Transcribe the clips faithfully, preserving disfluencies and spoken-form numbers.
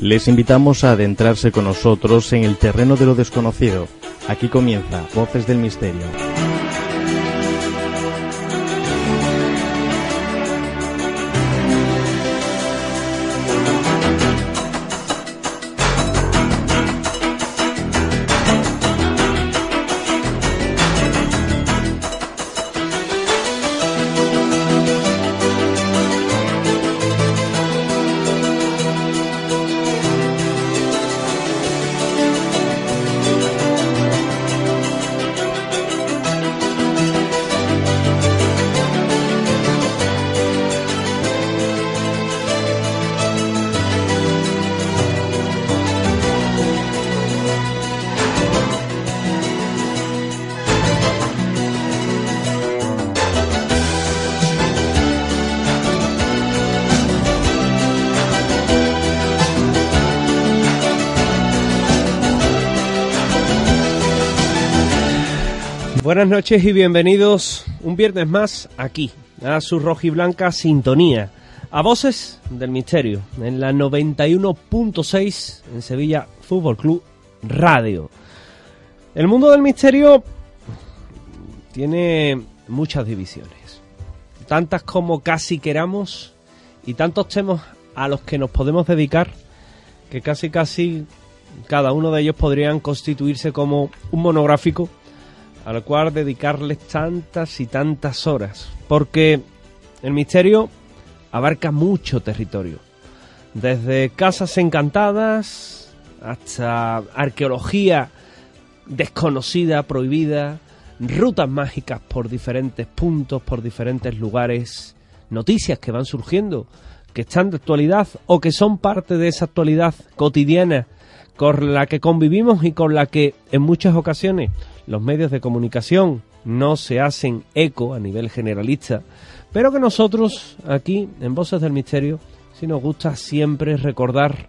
Les invitamos a adentrarse con nosotros en el terreno de lo desconocido. Aquí comienza Voces del Misterio. Buenas noches y bienvenidos un viernes más aquí, a su rojiblanca sintonía, a Voces del Misterio, en la noventa y uno punto seis en Sevilla Fútbol Club Radio. El mundo del misterio tiene muchas divisiones, tantas como casi queramos y tantos temas a los que nos podemos dedicar que casi casi cada uno de ellos podrían constituirse como un monográfico al cual dedicarles tantas y tantas horas, porque el misterio abarca mucho territorio, desde casas encantadas hasta arqueología desconocida, prohibida, rutas mágicas por diferentes puntos, por diferentes lugares, noticias que van surgiendo, que están de actualidad o que son parte de esa actualidad cotidiana con la que convivimos y con la que en muchas ocasiones los medios de comunicación no se hacen eco a nivel generalista, pero que nosotros aquí en Voces del Misterio sí nos gusta siempre recordar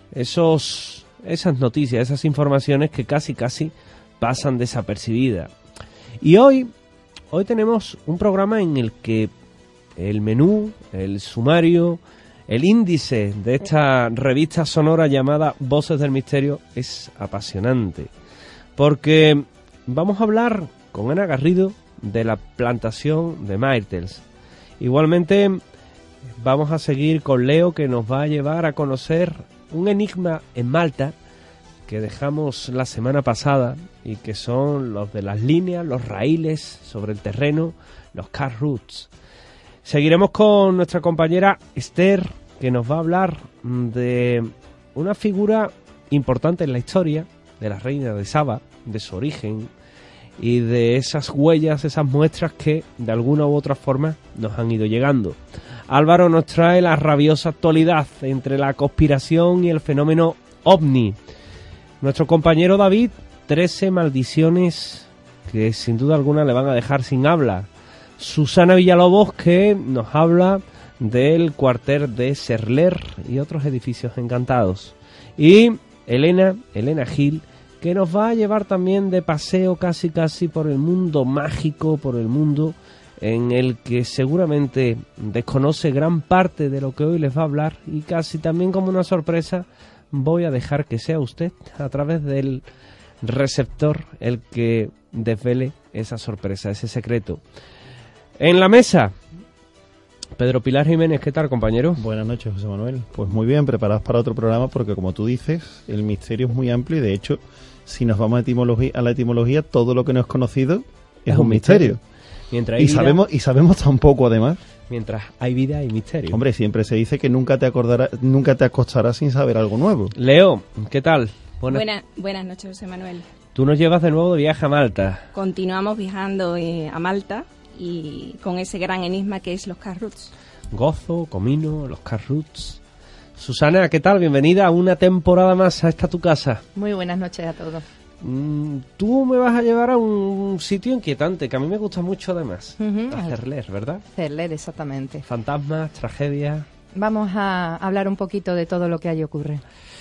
esos, esas noticias, esas informaciones que casi casi pasan desapercibidas. Y hoy, hoy tenemos un programa en el que el menú, el sumario, el índice de esta revista sonora llamada Voces del Misterio es apasionante, porque vamos a hablar con Ana Garrido de la plantación de Myrtles. Igualmente vamos a seguir con Leo, que nos va a llevar a conocer un enigma en Malta que dejamos la semana pasada y que son los de las líneas, los raíles sobre el terreno, los car routes. Seguiremos con nuestra compañera Esther, que nos va a hablar de una figura importante en la historia de la reina de Saba, de su origen y de esas huellas, esas muestras que de alguna u otra forma nos han ido llegando. Álvaro nos trae la rabiosa actualidad entre la conspiración y el fenómeno ovni. Nuestro compañero David, trece maldiciones que sin duda alguna le van a dejar sin habla. Susana Villalobos, que nos habla del cuartel de Serler y otros edificios encantados. Y Elena, Elena Gil, que nos va a llevar también de paseo casi casi por el mundo mágico, por el mundo en el que seguramente desconoce gran parte de lo que hoy les va a hablar, y casi también como una sorpresa voy a dejar que sea usted a través del receptor el que desvele esa sorpresa, ese secreto. En la mesa, Pedro Pilar Jiménez, ¿qué tal, compañero? Buenas noches, José Manuel. Pues muy bien, preparados para otro programa, porque como tú dices, el misterio es muy amplio y de hecho, si nos vamos a, etimología, a la etimología, todo lo que no es conocido es, es un misterio. misterio. Mientras hay y vida, sabemos y sabemos tan poco, además. Mientras hay vida hay misterio. Hombre, siempre se dice que nunca te acordarás, nunca te acostarás sin saber algo nuevo. Leo, ¿qué tal? Buenas, Buena, buenas noches, José Manuel. Tú nos llevas de nuevo de viaje a Malta. Continuamos viajando eh, a Malta y con ese gran enigma que es los car routes. Gozo, Comino, los car routes. Susana, ¿qué tal? Bienvenida a una temporada más a esta tu casa. Muy buenas noches a todos. Mm, tú me vas a llevar a un sitio inquietante, que a mí me gusta mucho además. Uh-huh. A Cerler, ¿verdad? Cerler, exactamente. Fantasmas, tragedias. Vamos a hablar un poquito de todo lo que allí ocurre.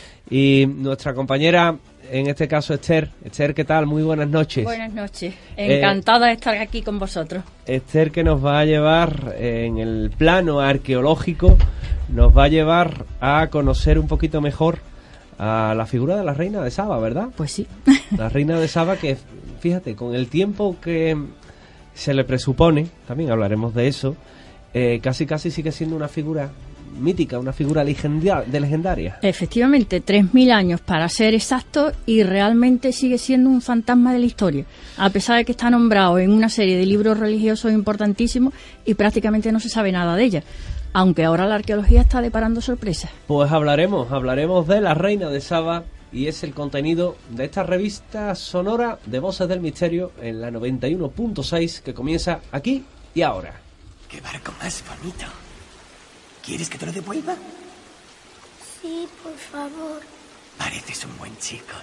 Y nuestra compañera, en este caso Esther. Esther, ¿qué tal? Muy buenas noches. Buenas noches. Encantada eh, de estar aquí con vosotros. Esther, que nos va a llevar en el plano arqueológico, nos va a llevar a conocer un poquito mejor a la figura de la reina de Saba, ¿verdad? Pues sí. La reina de Saba que, fíjate, con el tiempo que se le presupone, también hablaremos de eso, eh, casi casi sigue siendo una figura mítica, una figura legendia- de legendaria. Efectivamente, tres mil años para ser exacto, y realmente sigue siendo un fantasma de la historia, a pesar de que está nombrado en una serie de libros religiosos importantísimos y prácticamente no se sabe nada de ella, aunque ahora la arqueología está deparando sorpresas. Pues hablaremos, hablaremos de la reina de Saba, y es el contenido de esta revista sonora de Voces del Misterio en la noventa y uno punto seis, que comienza aquí y ahora. ¡Qué barco más bonito! ¿Quieres que te lo devuelva? Sí, por favor. Pareces un buen chico.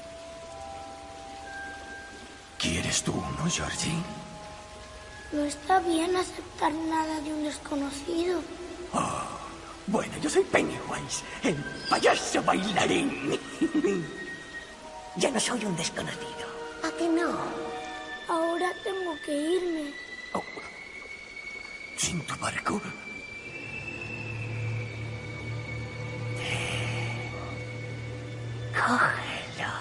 ¿Quieres tú uno, Georgie? No está bien aceptar nada de un desconocido. Oh, bueno, yo soy Pennywise, el payaso bailarín. Ya no soy un desconocido. ¿A que no? Ahora tengo que irme. Oh. ¿Sin tu barco? Cógelo.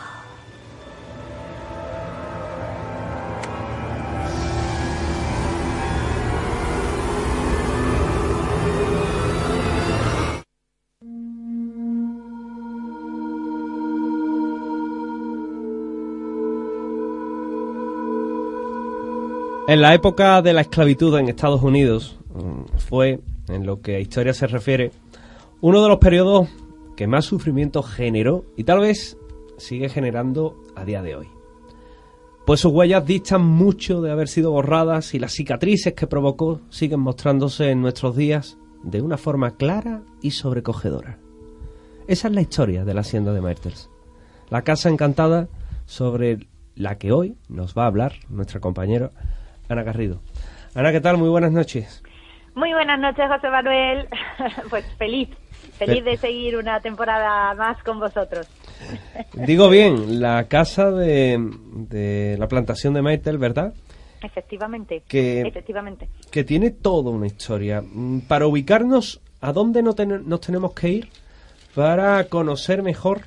En la época de la esclavitud en Estados Unidos, fue, en lo que a historia se refiere, uno de los periodos que más sufrimiento generó y tal vez sigue generando a día de hoy. Pues sus huellas distan mucho de haber sido borradas, y las cicatrices que provocó siguen mostrándose en nuestros días de una forma clara y sobrecogedora. Esa es la historia de la hacienda de Myrtles, la casa encantada sobre la que hoy nos va a hablar nuestra compañera Ana Garrido. Ana, ¿qué tal? Muy buenas noches. Muy buenas noches, José Manuel. Pues feliz, feliz de seguir una temporada más con vosotros. Digo bien, la casa de, de la plantación de Myrtle, ¿verdad? Efectivamente, que, efectivamente. Que tiene toda una historia. Para ubicarnos, ¿a dónde no ten, nos tenemos que ir para conocer mejor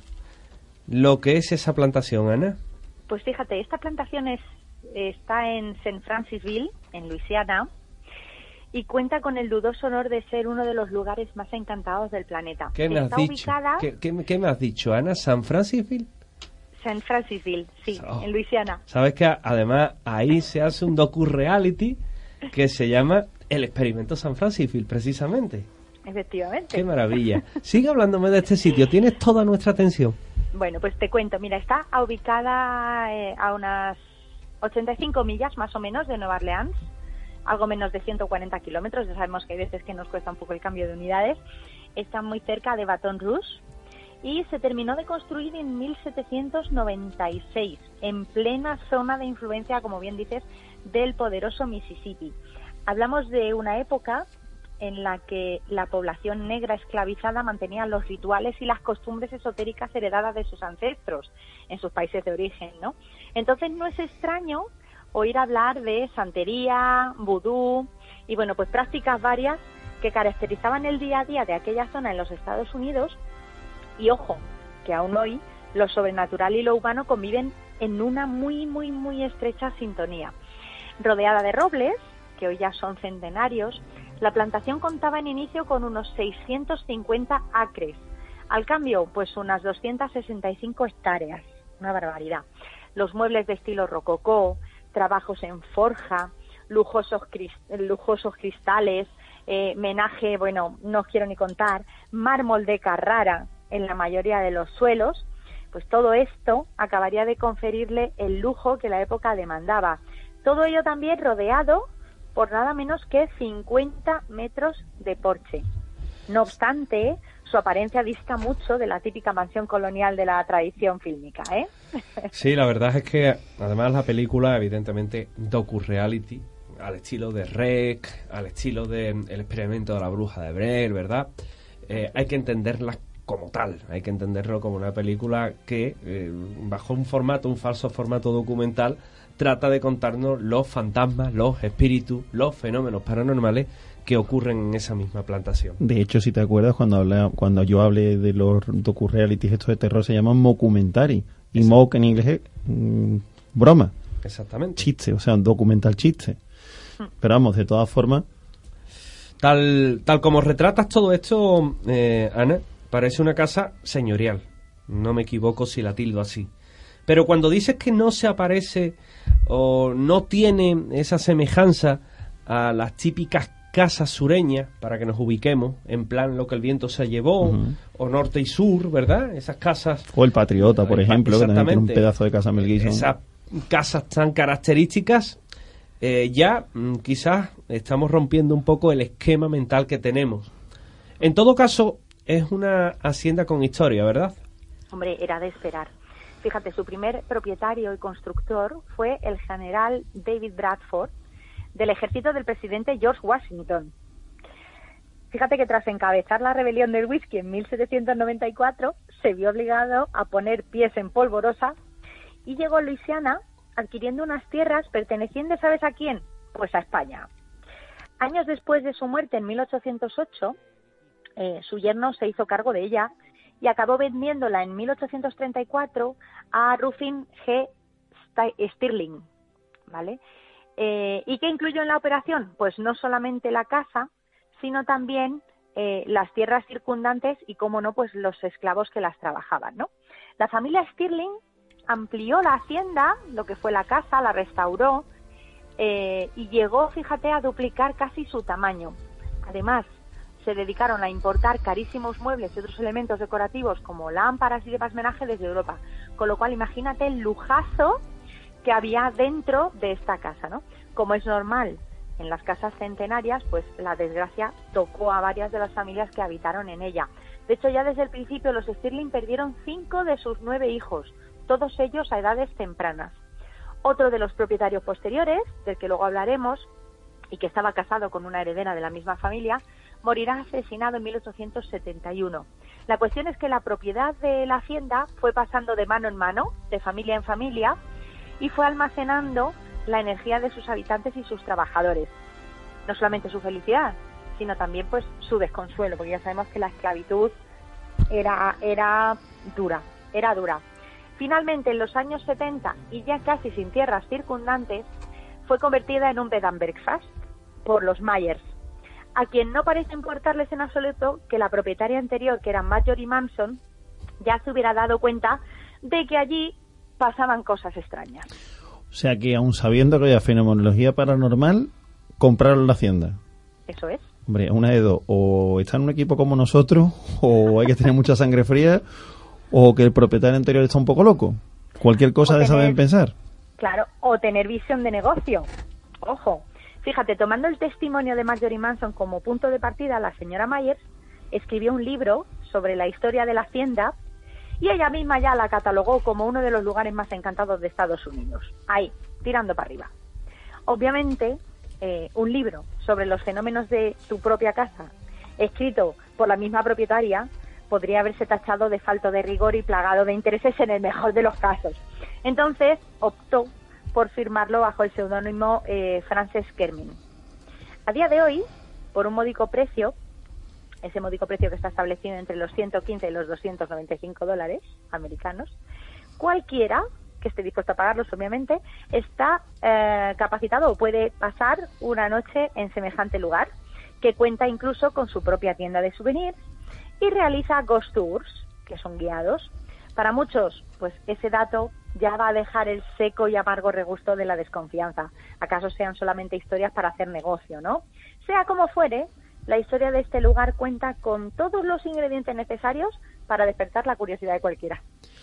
lo que es esa plantación, Ana? Pues fíjate, esta plantación es, está en Saint Francisville, en Luisiana, y cuenta con el dudoso honor de ser uno de los lugares más encantados del planeta. ¿Qué me has Está dicho? ubicada... ¿Qué, qué, qué me has dicho, Ana? ¿San Francisville? Saint Francisville, sí, oh. en Luisiana. Sabes que además ahí se hace un docu-reality que se llama El Experimento San Francisville, precisamente. Efectivamente. ¡Qué maravilla! Sigue hablándome de este sitio, tienes toda nuestra atención. Bueno, pues te cuento, mira, está ubicada eh, a unas ochenta y cinco millas más o menos de Nueva Orleans, algo menos de ciento cuarenta kilómetros, ya sabemos que hay veces que nos cuesta un poco el cambio de unidades. Está muy cerca de Baton Rouge y se terminó de construir en mil setecientos noventa y seis, en plena zona de influencia, como bien dices, del poderoso Mississippi. Hablamos de una época en la que la población negra esclavizada mantenía los rituales y las costumbres esotéricas heredadas de sus ancestros en sus países de origen, ¿no? Entonces no es extraño oír hablar de santería, vudú y, bueno, pues prácticas varias que caracterizaban el día a día de aquella zona en los Estados Unidos. Y ojo, que aún hoy lo sobrenatural y lo humano conviven en una muy, muy, muy estrecha sintonía. Rodeada de robles, que hoy ya son centenarios, la plantación contaba en inicio con unos seiscientos cincuenta acres. Al cambio, pues unas doscientas sesenta y cinco hectáreas. Una barbaridad. Los muebles de estilo rococó, trabajos en forja, lujosos, crist- lujosos cristales, eh, menaje, bueno, no os quiero ni contar, mármol de Carrara en la mayoría de los suelos, pues todo esto acabaría de conferirle el lujo que la época demandaba. Todo ello también rodeado por nada menos que cincuenta metros de porche. No obstante, su apariencia dista mucho de la típica mansión colonial de la tradición fílmica, ¿eh? Sí, la verdad es que además la película, evidentemente, docu-reality, al estilo de Rec, al estilo de El experimento de la bruja de Blair, ¿verdad? Eh, hay que entenderla como tal, hay que entenderlo como una película que, eh, bajo un formato, un falso formato documental, trata de contarnos los fantasmas, los espíritus, los fenómenos paranormales que ocurren en esa misma plantación. De hecho, si te acuerdas, cuando habla, cuando yo hablé de los docu-realities estos de terror, se llaman mockumentary. Y mock en inglés es mmm, broma. Exactamente. Chiste, o sea, un documental chiste. Pero vamos, de todas formas... Tal, tal como retratas todo esto, eh, Ana, parece una casa señorial. No me equivoco si la tildo así. Pero cuando dices que no se aparece o no tiene esa semejanza a las típicas casas sureñas, para que nos ubiquemos, en plan lo que el viento se llevó, uh-huh. o norte y sur, ¿verdad? Esas casas... O el Patriota, por ejemplo, que también tiene un pedazo de casa Mel Gibson. Esas casas tan características, eh, ya mm, quizás estamos rompiendo un poco el esquema mental que tenemos. En todo caso, es una hacienda con historia, ¿verdad? Hombre, era de esperar. Fíjate, su primer propietario y constructor fue el general David Bradford, del ejército del presidente George Washington. Fíjate que tras encabezar la rebelión del whisky en mil setecientos noventa y cuatro, se vio obligado a poner pies en polvorosa y llegó a Luisiana adquiriendo unas tierras pertenecientes, ¿sabes a quién? Pues a España. Años después de su muerte, en mil ochocientos ocho, eh, su yerno se hizo cargo de ella y acabó vendiéndola en mil ochocientos treinta y cuatro a Ruffin G. Stirling, ¿vale? Eh, ¿Y qué incluyó en la operación? Pues no solamente la casa, sino también eh, las tierras circundantes y, cómo no, pues los esclavos que las trabajaban, ¿no? La familia Stirling amplió la hacienda, lo que fue la casa, la restauró eh, y llegó, fíjate, a duplicar casi su tamaño. Además, se dedicaron a importar carísimos muebles y otros elementos decorativos como lámparas y demás menaje desde Europa. Con lo cual, imagínate el lujazo que había dentro de esta casa, ¿no? Como es normal en las casas centenarias, pues la desgracia tocó a varias de las familias que habitaron en ella. De hecho, ya desde el principio los Stirling perdieron cinco de sus nueve hijos, todos ellos a edades tempranas. Otro de los propietarios posteriores, del que luego hablaremos, y que estaba casado con una heredera de la misma familia, morirá asesinado en mil ochocientos setenta y uno. La cuestión es que la propiedad de la hacienda fue pasando de mano en mano, de familia en familia, y fue almacenando la energía de sus habitantes y sus trabajadores. No solamente su felicidad, sino también pues su desconsuelo, porque ya sabemos que la esclavitud era, era dura, era dura. Finalmente, en los años setenta, y ya casi sin tierras circundantes, fue convertida en un bed and breakfast por los Myers, a quien no parece importarles en absoluto que la propietaria anterior, que era Marjorie Manson, ya se hubiera dado cuenta de que allí pasaban cosas extrañas. O sea que, aun sabiendo que había fenomenología paranormal, compraron la hacienda. Eso es. Hombre, una de dos. O está en un equipo como nosotros, o hay que tener mucha sangre fría, o que el propietario anterior está un poco loco. Cualquier cosa de esa deben pensar. Claro, o tener visión de negocio. Ojo. Fíjate, tomando el testimonio de Marjorie Manson como punto de partida, la señora Myers escribió un libro sobre la historia de la hacienda y ella misma ya la catalogó como uno de los lugares más encantados de Estados Unidos. Ahí, tirando para arriba. Obviamente, eh, un libro sobre los fenómenos de tu propia casa, escrito por la misma propietaria, podría haberse tachado de falto de rigor y plagado de intereses en el mejor de los casos. Entonces, optó por firmarlo bajo el seudónimo eh, Frances Kermin. A día de hoy, por un módico precio, ese módico precio que está establecido entre los ciento quince y los doscientos noventa y cinco dólares americanos, cualquiera que esté dispuesto a pagarlos, obviamente, está eh, capacitado o puede pasar una noche en semejante lugar, que cuenta incluso con su propia tienda de souvenirs y realiza ghost tours, que son guiados. Para muchos, pues ese dato ya va a dejar el seco y amargo regusto de la desconfianza. ¿Acaso sean solamente historias para hacer negocio, no? Sea como fuere, la historia de este lugar cuenta con todos los ingredientes necesarios para despertar la curiosidad de cualquiera.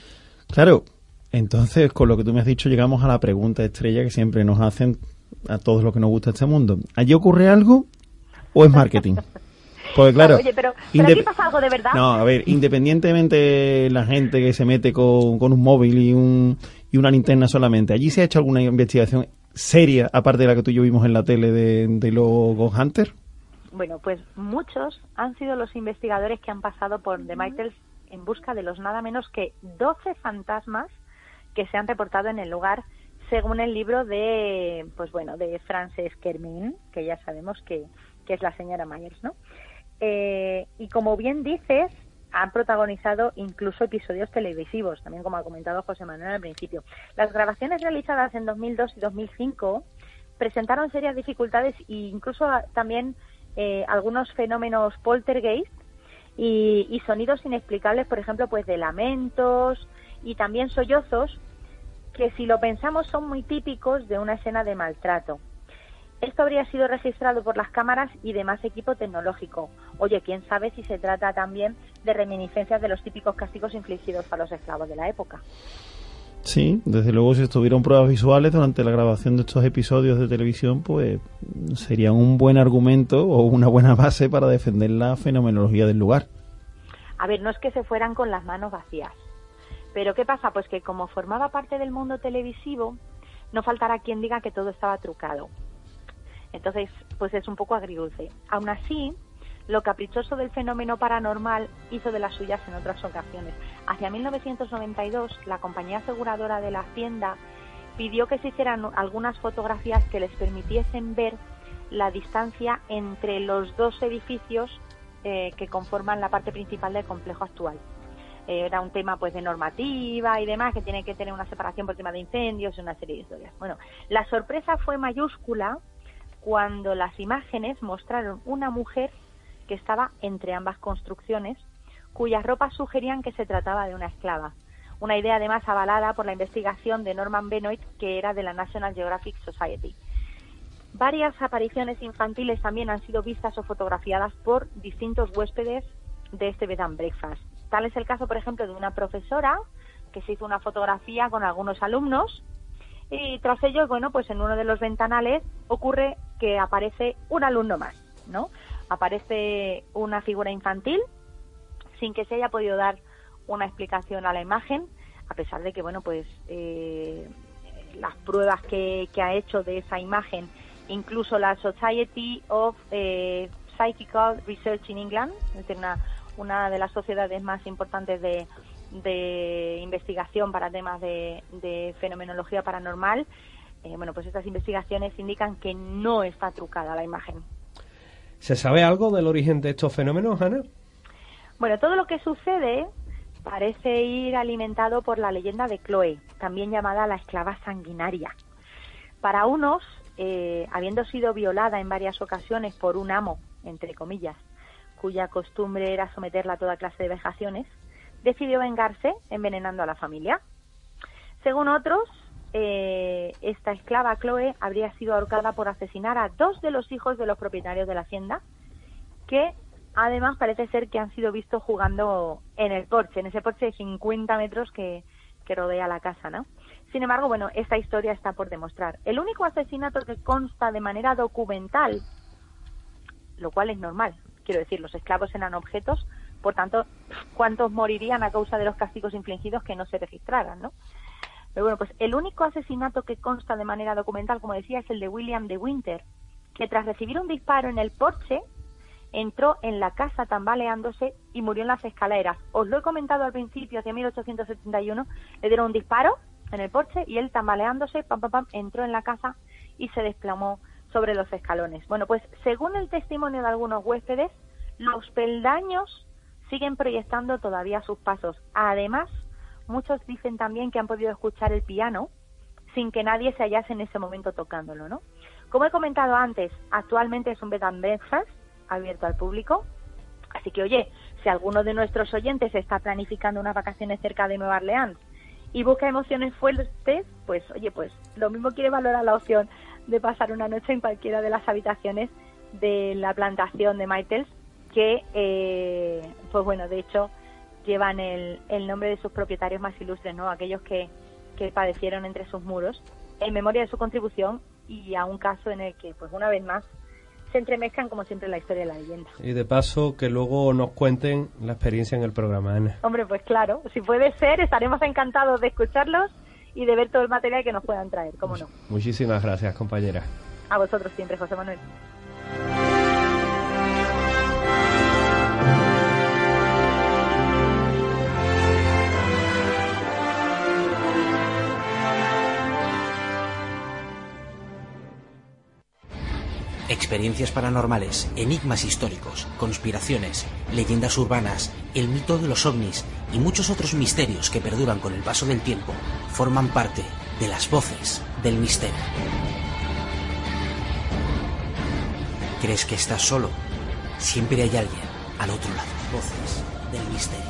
Claro, entonces con lo que tú me has dicho llegamos a la pregunta estrella que siempre nos hacen a todos los que nos gusta este mundo. ¿Allí ocurre algo o es marketing? Porque claro, Oye, pero, pero indep- aquí pasa algo de verdad. No, a ver, independientemente la gente que se mete con, con un móvil y un y una linterna solamente, ¿allí se ha hecho alguna investigación seria, aparte de la que tú y yo vimos en la tele de, de los Ghost Hunters? Bueno, pues muchos han sido los investigadores que han pasado por The Myers en busca de los nada menos que doce fantasmas que se han reportado en el lugar, según el libro de, pues bueno, de Frances Kermin, que ya sabemos que, que es la señora Myers, ¿no? Eh, y como bien dices, han protagonizado incluso episodios televisivos, también como ha comentado José Manuel al principio. Las grabaciones realizadas en dos mil dos y dos mil cinco presentaron serias dificultades e incluso también eh, algunos fenómenos poltergeist y, y sonidos inexplicables, por ejemplo, pues de lamentos y también sollozos, que si lo pensamos son muy típicos de una escena de maltrato. Esto habría sido registrado por las cámaras y demás equipo tecnológico. Oye, quién sabe si se trata también de reminiscencias de los típicos castigos infligidos a los esclavos de la época. Sí, desde luego, si estuvieron pruebas visuales durante la grabación de estos episodios de televisión, pues sería un buen argumento o una buena base para defender la fenomenología del lugar. A ver, no es que se fueran con las manos vacías, pero ¿qué pasa? Pues que como formaba parte del mundo televisivo, no faltará quien diga que todo estaba trucado. Entonces, pues es un poco agridulce. Aún así, lo caprichoso del fenómeno paranormal hizo de las suyas en otras ocasiones. Hacia mil novecientos noventa y dos, la compañía aseguradora de la Hacienda pidió que se hicieran algunas fotografías que les permitiesen ver la distancia entre los dos edificios eh, que conforman la parte principal del complejo actual. Eh, era un tema pues de normativa y demás, que tiene que tener una separación por tema de incendios y una serie de historias. Bueno, la sorpresa fue mayúscula cuando las imágenes mostraron una mujer que estaba entre ambas construcciones, cuyas ropas sugerían que se trataba de una esclava. Una idea además avalada por la investigación de Norman Benoit, que era de la National Geographic Society. Varias apariciones infantiles también han sido vistas o fotografiadas por distintos huéspedes de este bed and breakfast. Tal es el caso, por ejemplo, de una profesora que se hizo una fotografía con algunos alumnos, y tras ello, bueno, pues en uno de los ventanales ocurre que aparece un alumno más, ¿no? Aparece una figura infantil sin que se haya podido dar una explicación a la imagen, a pesar de que, bueno, pues eh, las pruebas que, que ha hecho de esa imagen, incluso la Society of eh, Psychical Research in England, es decir, una, una de las sociedades más importantes de de investigación para temas de, de fenomenología paranormal, eh, bueno, pues estas investigaciones indican que no está trucada la imagen. ¿Se sabe algo del origen de estos fenómenos, Ana? Bueno, todo lo que sucede parece ir alimentado por la leyenda de Chloe, también llamada la esclava sanguinaria. Para unos, eh, habiendo sido violada en varias ocasiones por un amo, entre comillas, cuya costumbre era someterla a toda clase de vejaciones, decidió vengarse envenenando a la familia. Según otros, eh, esta esclava Chloe habría sido ahorcada por asesinar a dos de los hijos de los propietarios de la hacienda, que además parece ser que han sido vistos jugando en el porche, en ese porche de cincuenta metros que, que rodea la casa, ¿no? Sin embargo, bueno, esta historia está por demostrar. El único asesinato que consta de manera documental, lo cual es normal, quiero decir, los esclavos eran objetos, por tanto, ¿cuántos morirían a causa de los castigos infligidos que no se registraran, no? Pero bueno, pues el único asesinato que consta de manera documental, como decía, es el de William de Winter, que tras recibir un disparo en el porche, entró en la casa tambaleándose y murió en las escaleras. Os lo he comentado al principio, hacia mil ochocientos setenta y uno, le dieron un disparo en el porche y él tambaleándose, pam, pam, pam, entró en la casa y se desplomó sobre los escalones. Bueno, pues según el testimonio de algunos huéspedes, los peldaños siguen proyectando todavía sus pasos. Además, muchos dicen también que han podido escuchar el piano sin que nadie se hallase en ese momento tocándolo, ¿no? Como he comentado antes, actualmente es un bed and breakfast abierto al público, así que, oye, si alguno de nuestros oyentes está planificando unas vacaciones cerca de Nueva Orleans y busca emociones fuertes, pues, oye, pues lo mismo quiere valorar la opción de pasar una noche en cualquiera de las habitaciones de la plantación de Maytels, que, eh, pues bueno, de hecho, llevan el, el nombre de sus propietarios más ilustres, ¿no? Aquellos que, que padecieron entre sus muros, en memoria de su contribución y a un caso en el que, pues una vez más, se entremezclan, como siempre, la historia y la leyenda. Y de paso, que luego nos cuenten la experiencia en el programa, Ana. Hombre, pues claro, si puede ser, estaremos encantados de escucharlos y de ver todo el material que nos puedan traer, cómo no. Muchísimas gracias, compañera. A vosotros siempre, José Manuel. Experiencias paranormales, enigmas históricos, conspiraciones, leyendas urbanas, el mito de los ovnis y muchos otros misterios que perduran con el paso del tiempo forman parte de las voces del misterio. ¿Crees que estás solo? Siempre hay alguien al otro lado. Voces del misterio.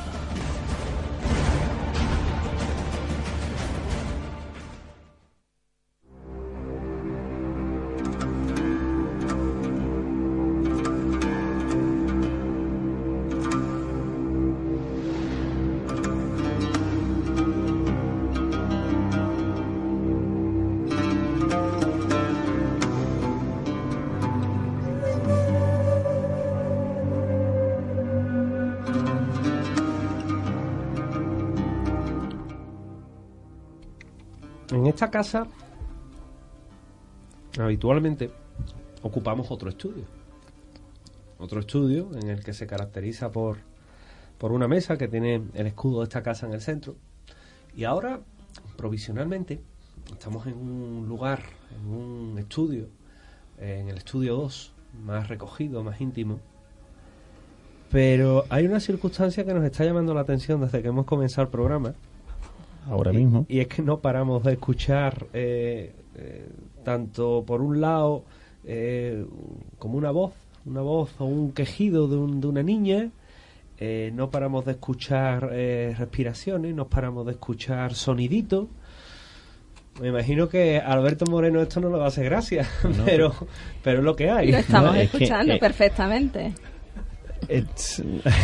En esta casa, habitualmente, ocupamos otro estudio. Otro estudio en el que se caracteriza por, por una mesa que tiene el escudo de esta casa en el centro. Y ahora, provisionalmente, estamos en un lugar, en un estudio, en el estudio dos, más recogido, más íntimo. Pero hay una circunstancia que nos está llamando la atención desde que hemos comenzado el programa. Ahora mismo. Y, y es que no paramos de escuchar, eh, eh, tanto por un lado, eh, como una voz, una voz o un quejido de, un, de una niña, eh, no paramos de escuchar eh, respiraciones, no paramos de escuchar soniditos. Me imagino que a Alberto Moreno esto no le va a hacer gracia, no, pero, pero es lo que hay. Lo estamos No, es escuchando que, eh, perfectamente. It's,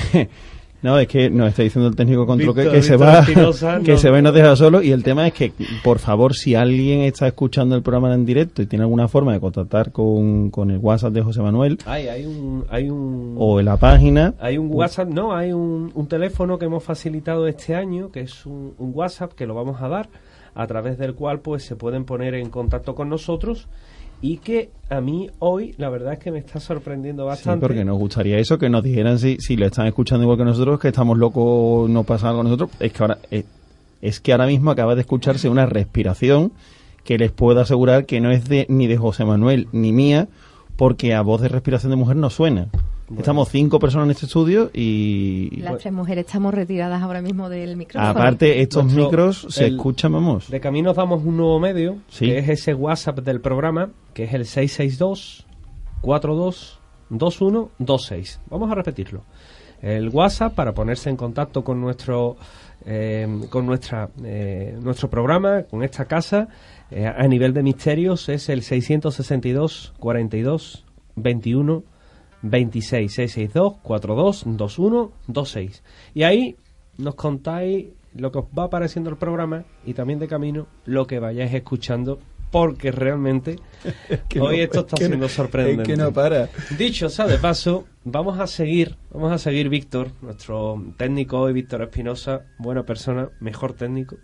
no, es que nos está diciendo el técnico de control Víctor, que, que se Víctor va Espinosa, que no. se va y nos deja solo. Y el tema es que, por favor, si alguien está escuchando el programa en directo y tiene alguna forma de contactar con, con el WhatsApp de José Manuel, Hay, hay un, hay un, o en la página, hay un WhatsApp, no, hay un, un teléfono que hemos facilitado este año, que es un, un WhatsApp que lo vamos a dar, a través del cual pues se pueden poner en contacto con nosotros, y que a mí hoy la verdad es que me está sorprendiendo sí, bastante. porque nos gustaría eso, que nos dijeran si, si lo están escuchando igual que nosotros, que estamos locos, no pasa algo con nosotros. Es que ahora es, es que ahora mismo acaba de escucharse una respiración que les puedo asegurar que no es de ni de José Manuel ni mía, porque a voz de respiración de mujer no suena. Bueno. Estamos cinco personas en este estudio y... Las tres mujeres estamos retiradas ahora mismo del micrófono. Aparte, estos Nuestro- micros se el- escuchan, vamos. De camino damos un nuevo medio, Sí. que es ese WhatsApp del programa, que es el seis seis dos, cuatro dos, dos uno dos seis. Vamos a repetirlo. El WhatsApp para ponerse en contacto con nuestro eh, con nuestra eh, nuestro programa, con esta casa, eh, a nivel de misterios, es el seiscientos sesenta y dos, cuarenta y dos, veintiuno, veintiséis, seis seis dos, cuatro dos, dos uno dos seis. Y ahí nos contáis lo que os va apareciendo el programa, y también de camino lo que vayáis escuchando, porque realmente que hoy no- esto es está que no- siendo sorprendente. es que no para. Dicho sea de paso, vamos a seguir, vamos a seguir Víctor, nuestro técnico hoy, Víctor Espinosa, buena persona, mejor técnico,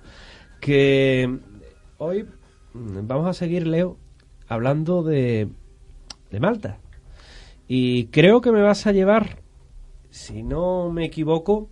que hoy mm, vamos a seguir, Leo, hablando de, de Malta. Y creo que me vas a llevar, si no me equivoco,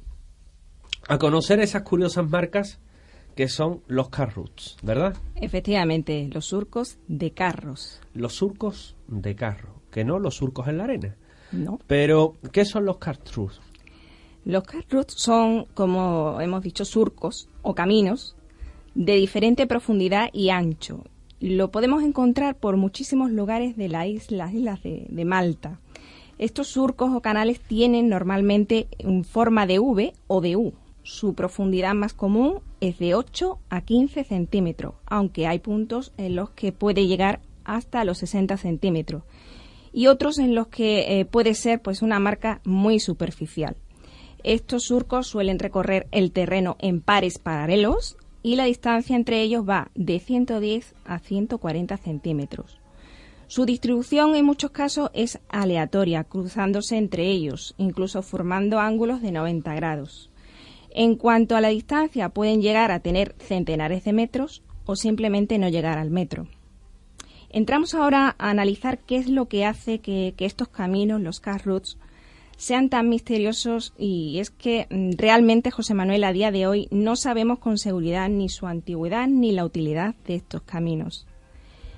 a conocer esas curiosas marcas que son los car routes, ¿verdad? Efectivamente, los surcos de carros. Los surcos de carro, que no los surcos en la arena. No. Pero, ¿qué son los car routes? Los car routes son, como hemos dicho, surcos o caminos de diferente profundidad y ancho. Lo podemos encontrar por muchísimos lugares de la isla, las islas de, de Malta. Estos surcos o canales tienen normalmente en forma de V o de U. Su profundidad más común es de ocho a quince centímetros, aunque hay puntos en los que puede llegar hasta los sesenta centímetros y otros en los que eh, puede ser pues una marca muy superficial. Estos surcos suelen recorrer el terreno en pares paralelos y la distancia entre ellos va de ciento diez a ciento cuarenta centímetros. Su distribución en muchos casos es aleatoria, cruzándose entre ellos, incluso formando ángulos de noventa grados. En cuanto a la distancia, pueden llegar a tener centenares de metros o simplemente no llegar al metro. Entramos ahora a analizar qué es lo que hace que, que estos caminos, los car routes, sean tan misteriosos, y es que mm, realmente, José Manuel, a día de hoy no sabemos con seguridad ni su antigüedad ni la utilidad de estos caminos.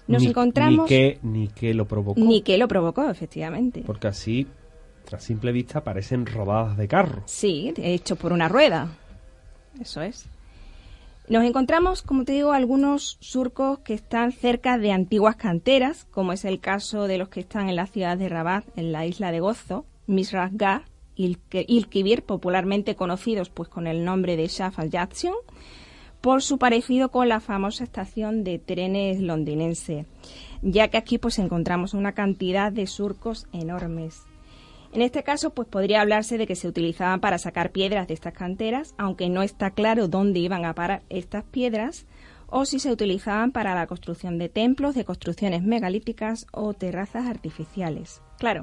Nos ni, encontramos... Ni qué, ni qué lo provocó. Ni qué lo provocó, efectivamente. Porque así, a simple vista, parecen rodadas de carro. Sí, hecho por una rueda. Eso es. Nos encontramos, como te digo, algunos surcos que están cerca de antiguas canteras, como es el caso de los que están en la ciudad de Rabat, en la isla de Gozo, Mizrah y Ilkibir, popularmente conocidos pues con el nombre de Shaf al-Jackson, por su parecido con la famosa estación de trenes londinense, ya que aquí pues encontramos una cantidad de surcos enormes. En este caso, pues podría hablarse de que se utilizaban para sacar piedras de estas canteras, aunque no está claro dónde iban a parar estas piedras, o si se utilizaban para la construcción de templos, de construcciones megalíticas o terrazas artificiales. Claro,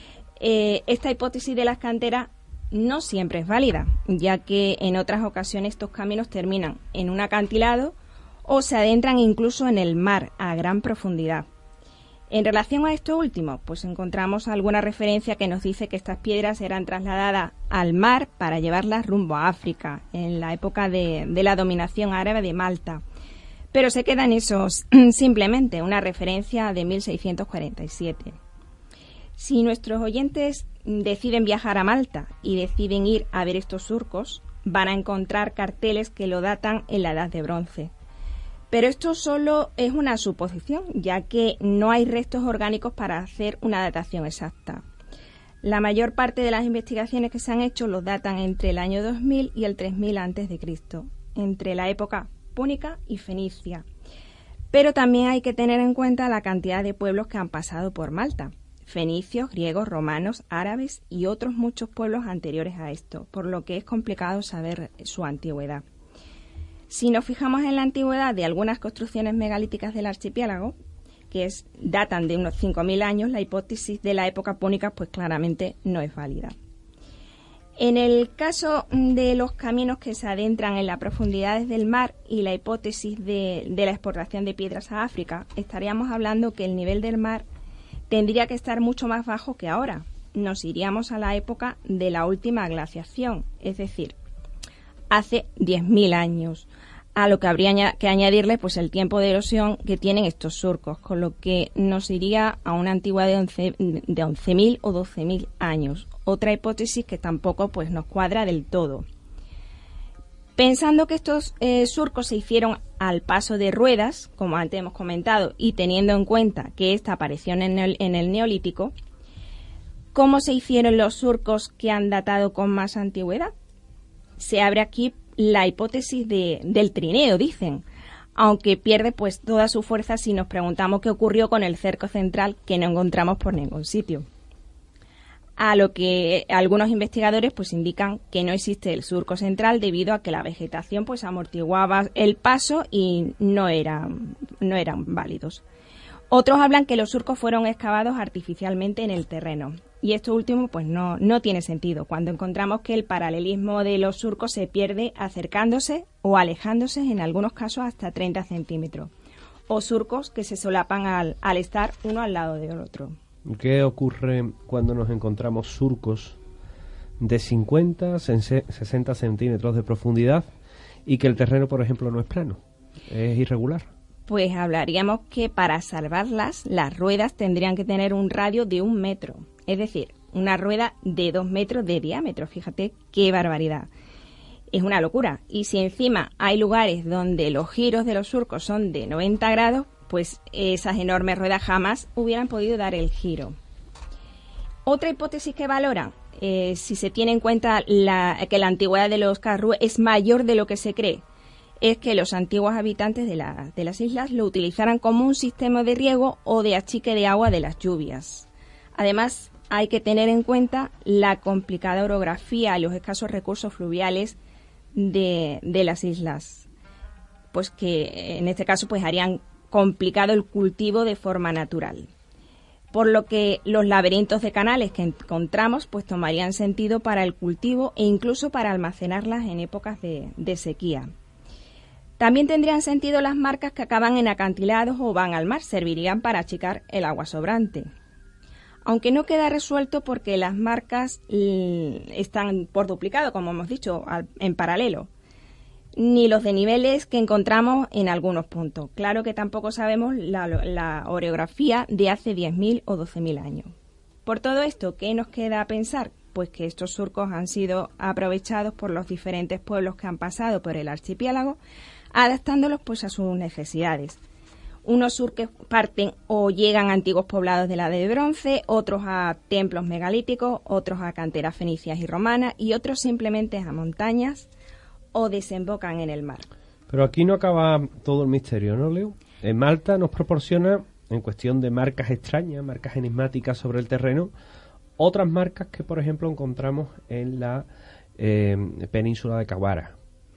eh, esta hipótesis de las canteras no siempre es válida, ya que en otras ocasiones estos caminos terminan en un acantilado o se adentran incluso en el mar a gran profundidad. En relación a esto último, pues encontramos alguna referencia que nos dice que estas piedras eran trasladadas al mar para llevarlas rumbo a África, en la época de, de la dominación árabe de Malta. Pero se queda en eso simplemente, una referencia de mil seiscientos cuarenta y siete. Si nuestros oyentes deciden viajar a Malta y deciden ir a ver estos surcos, van a encontrar carteles que lo datan en la Edad de Bronce. Pero esto solo es una suposición, ya que no hay restos orgánicos para hacer una datación exacta. La mayor parte de las investigaciones que se han hecho los datan entre el año dos mil y el tres mil antes de Cristo, entre la época púnica y fenicia. Pero también hay que tener en cuenta la cantidad de pueblos que han pasado por Malta: fenicios, griegos, romanos, árabes y otros muchos pueblos anteriores a esto, por lo que es complicado saber su antigüedad. Si nos fijamos en la antigüedad de algunas construcciones megalíticas del archipiélago, que es, datan de unos cinco mil años, la hipótesis de la época púnica pues claramente no es válida. En el caso de los caminos que se adentran en las profundidades del mar y la hipótesis de, de la exportación de piedras a África, estaríamos hablando que el nivel del mar tendría que estar mucho más bajo que ahora. Nos iríamos a la época de la última glaciación, es decir, hace diez mil años, a lo que habría que añadirle pues el tiempo de erosión que tienen estos surcos, con lo que nos iría a una antigüedad de once mil o doce mil años. Otra hipótesis que tampoco pues nos cuadra del todo. Pensando que estos eh, surcos se hicieron al paso de ruedas, como antes hemos comentado, y teniendo en cuenta que esta apareció en el, en el Neolítico, ¿cómo se hicieron los surcos que han datado con más antigüedad? Se abre aquí la hipótesis de, del trineo, dicen, aunque pierde pues toda su fuerza si nos preguntamos qué ocurrió con el cerco central que no encontramos por ningún sitio. A lo que algunos investigadores pues indican que no existe el surco central debido a que la vegetación pues amortiguaba el paso y no eran, no eran válidos. Otros hablan que los surcos fueron excavados artificialmente en el terreno. Y esto último pues no, no tiene sentido, cuando encontramos que el paralelismo de los surcos se pierde acercándose o alejándose, en algunos casos hasta treinta centímetros, o surcos que se solapan al, al estar uno al lado del otro. ¿Qué ocurre cuando nos encontramos surcos de cincuenta, sesenta centímetros de profundidad y que el terreno, por ejemplo, no es plano, es irregular? Pues hablaríamos que para salvarlas, las ruedas tendrían que tener un radio de un metro. Es decir, una rueda de dos metros de diámetro. Fíjate qué barbaridad. Es una locura. Y si encima hay lugares donde los giros de los surcos son de noventa grados, pues esas enormes ruedas jamás hubieran podido dar el giro. Otra hipótesis que valoran, eh, si se tiene en cuenta la, que la antigüedad de los carrúes es mayor de lo que se cree, es que los antiguos habitantes de, la, de las islas lo utilizaran como un sistema de riego o de achique de agua de las lluvias. Además, hay que tener en cuenta la complicada orografía y los escasos recursos fluviales de, de las islas, pues que en este caso pues harían complicado el cultivo de forma natural. Por lo que los laberintos de canales que encontramos pues tomarían sentido para el cultivo e incluso para almacenarlas en épocas de, de sequía. También tendrían sentido las marcas que acaban en acantilados o van al mar, servirían para achicar el agua sobrante. Aunque no queda resuelto porque las marcas están por duplicado, como hemos dicho, en paralelo. ni los desniveles que encontramos en algunos puntos. Claro que tampoco sabemos la, la orografía de hace diez mil o doce mil años. Por todo esto, ¿qué nos queda pensar? Pues que estos surcos han sido aprovechados por los diferentes pueblos que han pasado por el archipiélago, adaptándolos pues a sus necesidades. Unos surcos parten o llegan a antiguos poblados de la Edad de Bronce, otros a templos megalíticos, otros a canteras fenicias y romanas y otros simplemente a montañas o desembocan en el mar. Pero aquí no acaba todo el misterio, ¿no, Leo? En Malta nos proporciona, en cuestión de marcas extrañas, marcas enigmáticas sobre el terreno, otras marcas que, por ejemplo, encontramos en la eh, península de Kawara.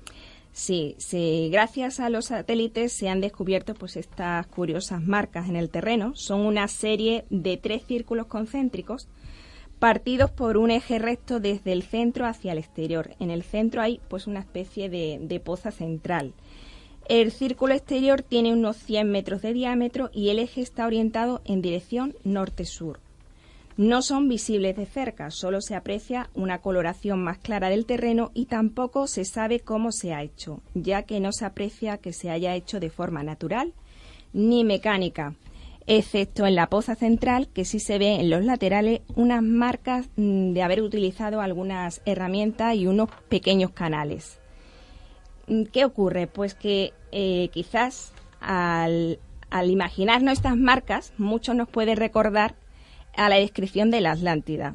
Sí, sí, gracias a los satélites se han descubierto pues estas curiosas marcas en el terreno. Son una serie de tres círculos concéntricos partidos por un eje recto desde el centro hacia el exterior. En el centro hay pues una especie de, de poza central. El círculo exterior tiene unos cien metros de diámetro y el eje está orientado en dirección norte-sur. No son visibles de cerca, solo se aprecia una coloración más clara del terreno y tampoco se sabe cómo se ha hecho, ya que no se aprecia que se haya hecho de forma natural ni mecánica, excepto en la poza central, que sí se ve en los laterales unas marcas de haber utilizado algunas herramientas y unos pequeños canales. ¿Qué ocurre? Pues que eh, quizás al, al imaginarnos estas marcas, mucho nos puede recordar a la descripción de la Atlántida.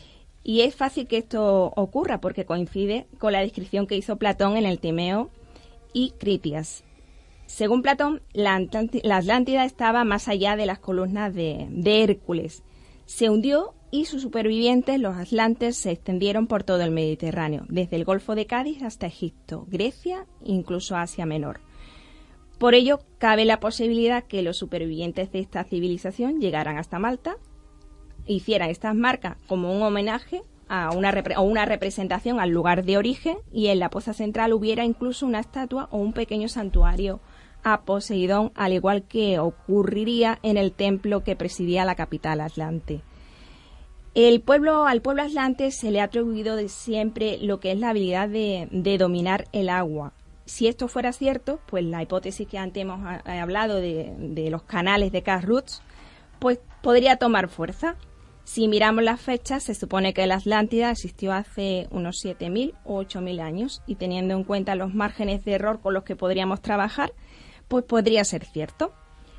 Y es fácil que esto ocurra porque coincide con la descripción que hizo Platón en el Timeo y Critias. Según Platón, la, Atlanti- la Atlántida estaba más allá de las columnas de, de Hércules. Se hundió y sus supervivientes, los atlantes, se extendieron por todo el Mediterráneo, desde el Golfo de Cádiz hasta Egipto, Grecia e incluso Asia Menor. Por ello, cabe la posibilidad que los supervivientes de esta civilización llegaran hasta Malta, hicieran estas marcas como un homenaje a una, repre- o una representación al lugar de origen y en la poza central hubiera incluso una estatua o un pequeño santuario a Poseidón, al igual que ocurriría en el templo que presidía la capital atlante. El pueblo, al pueblo atlante se le ha atribuido de siempre lo que es la habilidad de, de dominar el agua. Si esto fuera cierto, pues la hipótesis que antes hemos a, hablado de, de los canales de Karlsruhe, pues podría tomar fuerza. Si miramos las fechas, se supone que la Atlántida existió hace unos siete mil o ocho mil años y teniendo en cuenta los márgenes de error con los que podríamos trabajar, pues podría ser cierto.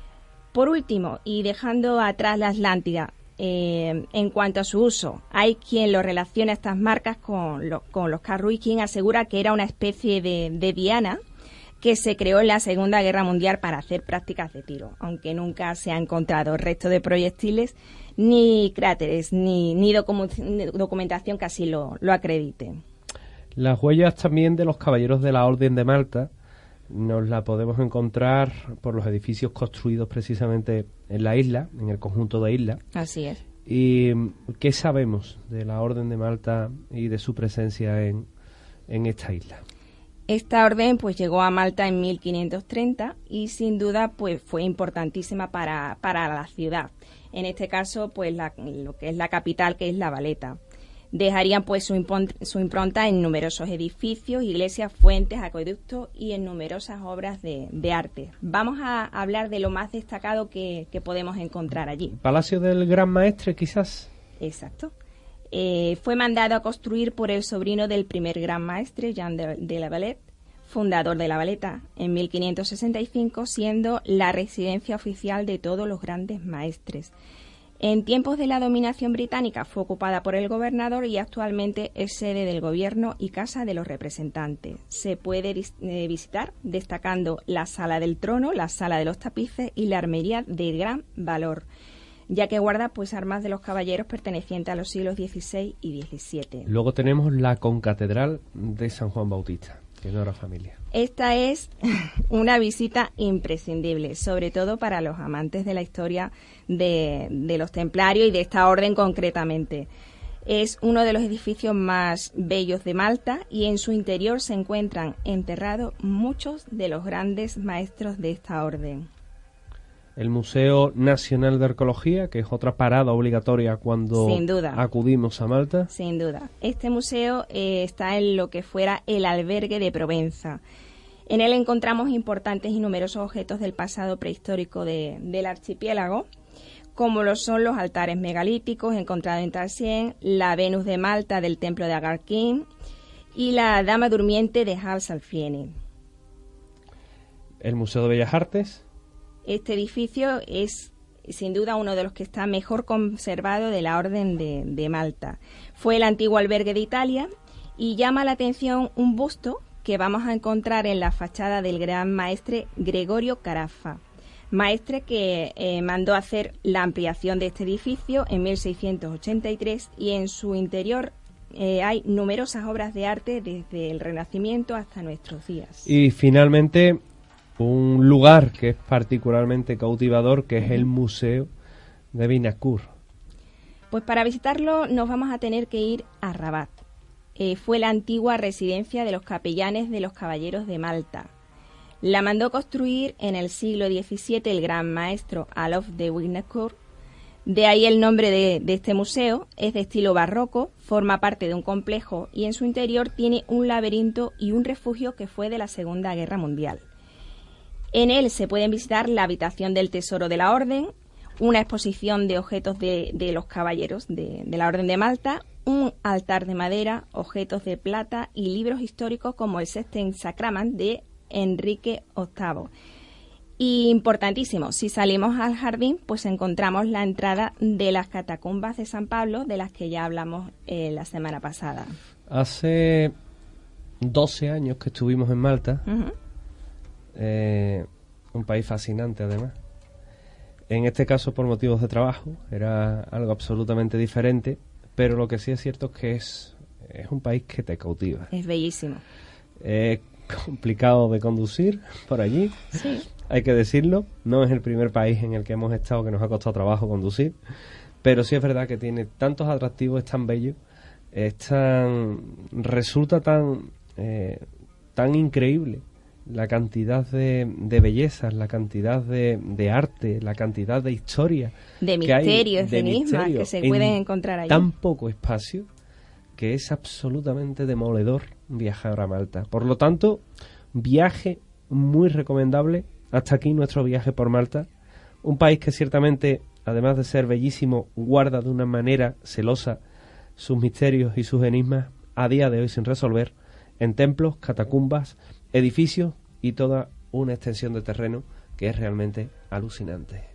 Por último, y dejando atrás la Atlántida, eh, en cuanto a su uso, hay quien lo relaciona estas marcas con, lo, con los Karlsruhe, quien asegura que era una especie de, de diana que se creó en la Segunda Guerra Mundial para hacer prácticas de tiro, aunque nunca se ha encontrado resto de proyectiles, ni cráteres, ni, ni docu- documentación que así lo, lo acredite. Las huellas también de los caballeros de la Orden de Malta nos la podemos encontrar por los edificios construidos precisamente en la isla, en el conjunto de islas. Así es. ¿Y qué sabemos de la Orden de Malta y de su presencia en, en esta isla? Esta orden pues llegó a Malta en mil quinientos treinta y sin duda pues fue importantísima para, para la ciudad. En este caso pues la, lo que es la capital, que es La Valeta. Dejarían pues su, impont- su impronta en numerosos edificios, iglesias, fuentes, acueductos y en numerosas obras de, de arte. Vamos a hablar de lo más destacado que, que podemos encontrar allí. Palacio del Gran Maestre, quizás. Exacto. Eh, fue mandado a construir por el sobrino del primer gran maestre, Jean de, de la Valette, fundador de La Valeta, en mil quinientos sesenta y cinco, siendo la residencia oficial de todos los grandes maestres. En tiempos de la dominación británica fue ocupada por el gobernador y actualmente es sede del gobierno y casa de los representantes. Se puede vis- eh, visitar destacando la Sala del Trono, la Sala de los Tapices y la Armería de gran valor, ya que guarda pues armas de los caballeros pertenecientes a los siglos dieciséis y diecisiete. Luego tenemos la concatedral de San Juan Bautista, que no era familia. Esta es una visita imprescindible, sobre todo para los amantes de la historia de, de los templarios y de esta orden concretamente. Es uno de los edificios más bellos de Malta y en su interior se encuentran enterrados muchos de los grandes maestros de esta orden. El Museo Nacional de Arqueología, que es otra parada obligatoria cuando Sin duda. acudimos a Malta. Sin duda. Este museo eh, está en lo que fuera el albergue de Provenza. En él encontramos importantes y numerosos objetos del pasado prehistórico de, del archipiélago, como lo son los altares megalíticos encontrados en Tarsien, la Venus de Malta del templo de Agar-Kim y la Dama durmiente de Habs-al-Fiene. ¿El Museo de Bellas Artes? Este edificio es sin duda uno de los que está mejor conservado de la Orden de, de Malta. Fue el antiguo albergue de Italia y llama la atención un busto que vamos a encontrar en la fachada del gran maestre Gregorio Carafa, maestre que eh, mandó hacer la ampliación de este edificio en mil seiscientos ochenta y tres, y en su interior eh, hay numerosas obras de arte desde el Renacimiento hasta nuestros días. Y finalmente, un lugar que es particularmente cautivador, que es el Museo de Binazkur. Pues para visitarlo nos vamos a tener que ir a Rabat. Eh, fue la antigua residencia de los capellanes de los caballeros de Malta. La mandó construir en el siglo diecisiete el gran maestro Alof de Binazkur. De ahí el nombre de, de este museo. Es de estilo barroco, forma parte de un complejo y en su interior tiene un laberinto y un refugio que fue de la Segunda Guerra Mundial. En él se pueden visitar la habitación del Tesoro de la Orden, una exposición de objetos de, de los caballeros de, de la Orden de Malta, un altar de madera, objetos de plata y libros históricos como el Sexten Sacrament de Enrique octavo. Y importantísimo, si salimos al jardín, pues encontramos la entrada de las catacumbas de San Pablo, de las que ya hablamos eh, la semana pasada. Hace doce años que estuvimos en Malta, Uh-huh. eh, un país fascinante además. En este caso por motivos de trabajo, era algo absolutamente diferente, pero lo que sí es cierto es que es, es un país que te cautiva. Es bellísimo. Es complicado de conducir por allí, Sí. hay que decirlo. No es el primer país en el que hemos estado que nos ha costado trabajo conducir, pero sí es verdad que tiene tantos atractivos, es tan bello, es tan, resulta tan, eh, tan increíble la cantidad de, de bellezas, la cantidad de, de arte, la cantidad de historia, De que hay, misterios, de, de enigmas misterio que se en pueden encontrar allí. tan poco espacio, que es absolutamente demoledor viajar a Malta. Por lo tanto, viaje muy recomendable. Hasta aquí nuestro viaje por Malta, un país que ciertamente, además de ser bellísimo, guarda de una manera celosa sus misterios y sus enigmas a día de hoy sin resolver, en templos, catacumbas, edificios y toda una extensión de terreno que es realmente alucinante.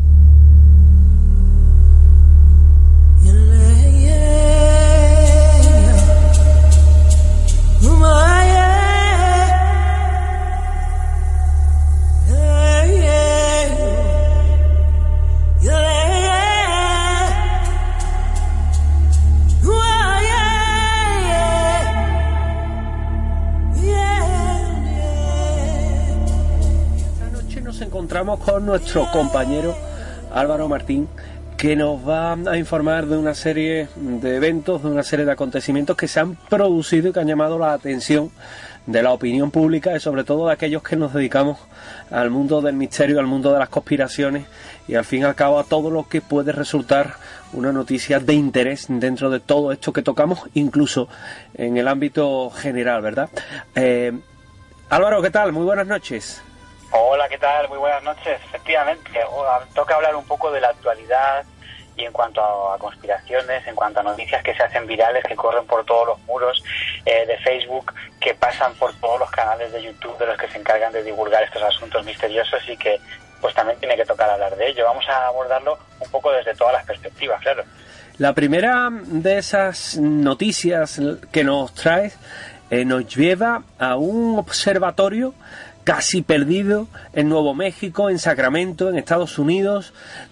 Encontramos con nuestro compañero Álvaro Martín, que nos va a informar de una serie de eventos, de una serie de acontecimientos que se han producido y que han llamado la atención de la opinión pública y sobre todo de aquellos que nos dedicamos al mundo del misterio, al mundo de las conspiraciones y al fin y al cabo a todo lo que puede resultar una noticia de interés dentro de todo esto que tocamos, incluso en el ámbito general, ¿verdad? Eh, Álvaro, ¿qué tal? Muy buenas noches. Hola, ¿qué tal? Muy buenas noches. Efectivamente, toca hablar un poco de la actualidad y en cuanto a, a conspiraciones, en cuanto a noticias que se hacen virales, que corren por todos los muros eh, de Facebook, que pasan por todos los canales de YouTube de los que se encargan de divulgar estos asuntos misteriosos y que pues también tiene que tocar hablar de ello. Vamos a abordarlo un poco desde todas las perspectivas, claro. La primera de esas noticias que nos traes eh, nos lleva a un observatorio casi perdido en Nuevo México, en Sacramento, en Estados Unidos,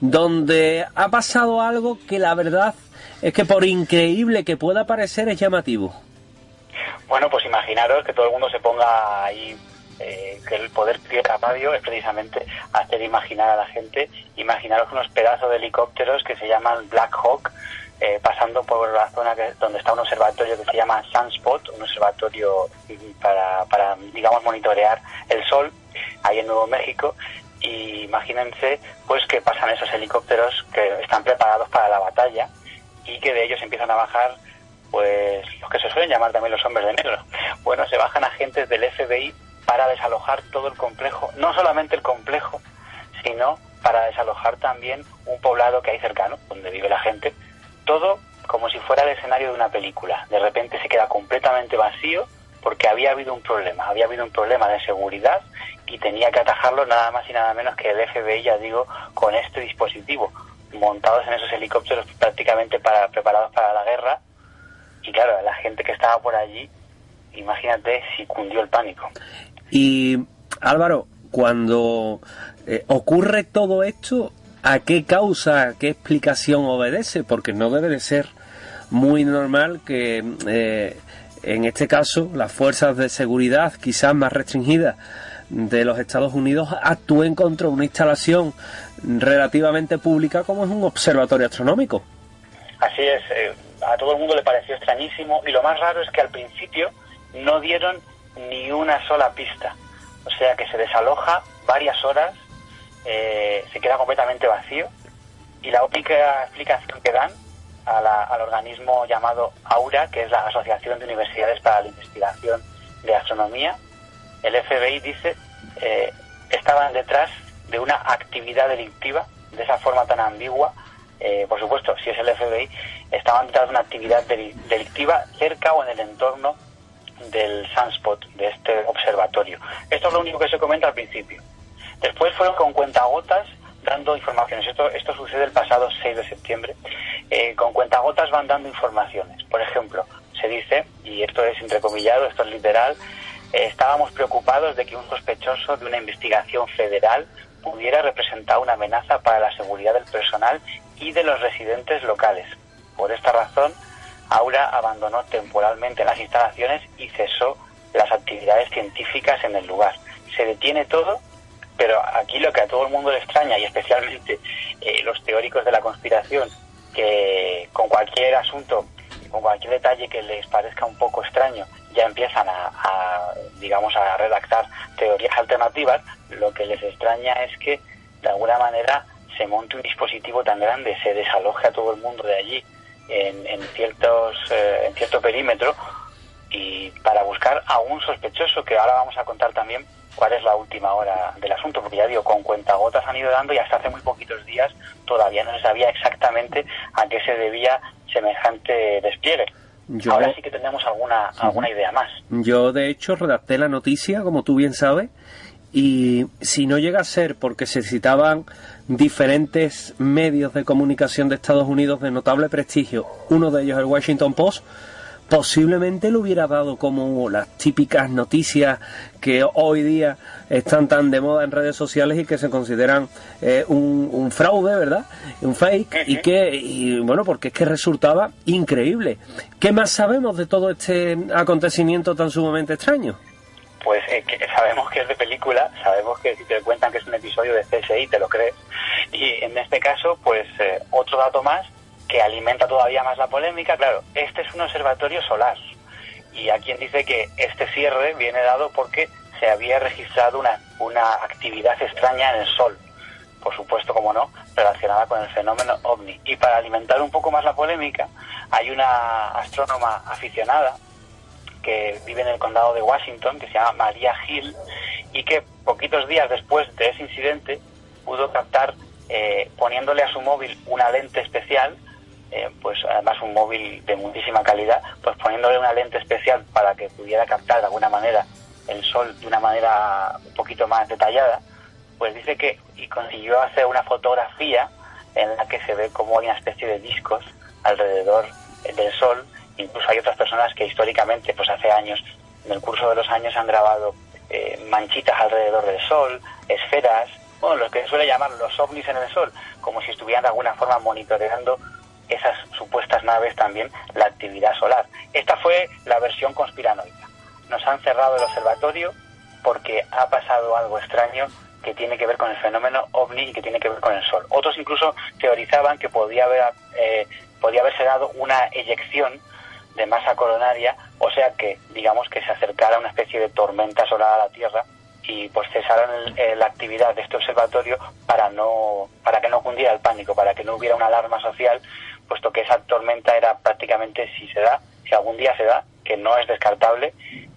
donde ha pasado algo que la verdad es que por increíble que pueda parecer es llamativo. Bueno, pues imaginaros que todo el mundo se ponga ahí, eh, que el poder de la radio es precisamente hacer imaginar a la gente, imaginaros unos pedazos de helicópteros que se llaman Black Hawk, Eh, pasando por la zona que, donde está un observatorio que se llama Sunspot, un observatorio para, para, digamos, monitorear el sol, ahí en Nuevo México, y imagínense, pues, que pasan esos helicópteros que están preparados para la batalla, y que de ellos empiezan a bajar, pues, los que se suelen llamar también los hombres de negro. Bueno, se bajan agentes del F B I para desalojar todo el complejo, no solamente el complejo, sino para desalojar también un poblado que hay cercano, donde vive la gente, todo como si fuera el escenario de una película. De repente se queda completamente vacío porque había habido un problema, había habido un problema de seguridad y tenía que atajarlo nada más y nada menos que el F B I, ya digo, con este dispositivo, montados en esos helicópteros prácticamente para, preparados para la guerra. Y claro, la gente que estaba por allí, imagínate si cundió el pánico. Y Álvaro, cuando eh, ocurre todo esto, ¿a qué causa, a qué explicación obedece? Porque no debe de ser muy normal que eh, en este caso las fuerzas de seguridad quizás más restringidas de los Estados Unidos actúen contra una instalación relativamente pública como es un observatorio astronómico. Así es, eh, a todo el mundo le pareció extrañísimo, y lo más raro es que al principio no dieron ni una sola pista. O sea que se desaloja varias horas, eh, se queda completamente vacío, y la única explicación que dan a la, al organismo llamado AURA, que es la Asociación de Universidades para la Investigación de Astronomía, el F B I dice, eh, estaban detrás de una actividad delictiva, de esa forma tan ambigua. Eh, por supuesto, si es el F B I, estaban detrás de una actividad delictiva cerca o en el entorno del Sunspot, de este observatorio. Esto es lo único que se comenta al principio. Después fueron con cuentagotas dando informaciones. Esto, esto sucede el pasado seis de septiembre. Eh, con cuentagotas van dando informaciones. Por ejemplo, se dice, y esto es entrecomillado, esto es literal, eh, estábamos preocupados de que un sospechoso de una investigación federal pudiera representar una amenaza para la seguridad del personal y de los residentes locales. Por esta razón, AURA abandonó temporalmente las instalaciones y cesó las actividades científicas en el lugar. Se detiene todo, pero aquí lo que a todo el mundo le extraña, y especialmente eh, los teóricos de la conspiración, que con cualquier asunto, con cualquier detalle que les parezca un poco extraño, ya empiezan a, a digamos, a redactar teorías alternativas. Lo que les extraña es que, de alguna manera, se monte un dispositivo tan grande, se desaloje a todo el mundo de allí, en, en ciertos eh, en cierto perímetro, y para buscar a un sospechoso, que ahora vamos a contar también cuál es la última hora del asunto, porque ya digo, con cuentagotas han ido dando, y hasta hace muy poquitos días todavía no se sabía exactamente a qué se debía semejante despliegue. Yo, ahora sí que tenemos alguna, alguna idea más. Yo, de hecho, redacté la noticia, como tú bien sabes, y si no llega a ser porque se citaban diferentes medios de comunicación de Estados Unidos de notable prestigio, uno de ellos el Washington Post, posiblemente lo hubiera dado como las típicas noticias que hoy día están tan de moda en redes sociales y que se consideran eh, un, un fraude, ¿verdad? Un fake, y que, y bueno, porque es que resultaba increíble. ¿Qué más sabemos de todo este acontecimiento tan sumamente extraño? Pues eh, que sabemos que es de película, sabemos que si te cuentan que es un episodio de C S I, te lo crees. Y en este caso, pues eh, otro dato más que alimenta todavía más la polémica. Claro, este es un observatorio solar, y hay quien dice que este cierre viene dado porque se había registrado una, una actividad extraña en el Sol, por supuesto, como no, relacionada con el fenómeno OVNI. Y para alimentar un poco más la polémica, hay una astrónoma aficionada que vive en el condado de Washington, que se llama Maria Hill, y que poquitos días después de ese incidente pudo captar, eh, poniéndole a su móvil una lente especial, eh, pues además un móvil de muchísima calidad, pues poniéndole una lente especial para que pudiera captar de alguna manera el Sol de una manera un poquito más detallada, pues dice que y consiguió hacer una fotografía en la que se ve como hay una especie de discos alrededor del Sol. Incluso hay otras personas que históricamente, pues hace años, en el curso de los años, han grabado eh, manchitas alrededor del Sol, esferas, bueno, lo que se suele llamar los ovnis en el Sol, como si estuvieran de alguna forma monitoreando esas supuestas naves también la actividad solar. Esta fue la versión conspiranoica. Nos han cerrado el observatorio porque ha pasado algo extraño que tiene que ver con el fenómeno OVNI y que tiene que ver con el Sol. Otros incluso teorizaban que podía haber eh, podía haberse dado una eyección de masa coronaria, o sea que, digamos, que se acercara una especie de tormenta solar a la Tierra, y pues cesaran el, el, la actividad de este observatorio para no para que no cundiera el pánico, para que no hubiera una alarma social, puesto que esa tormenta era prácticamente, si se da, si algún día se da, que no es descartable,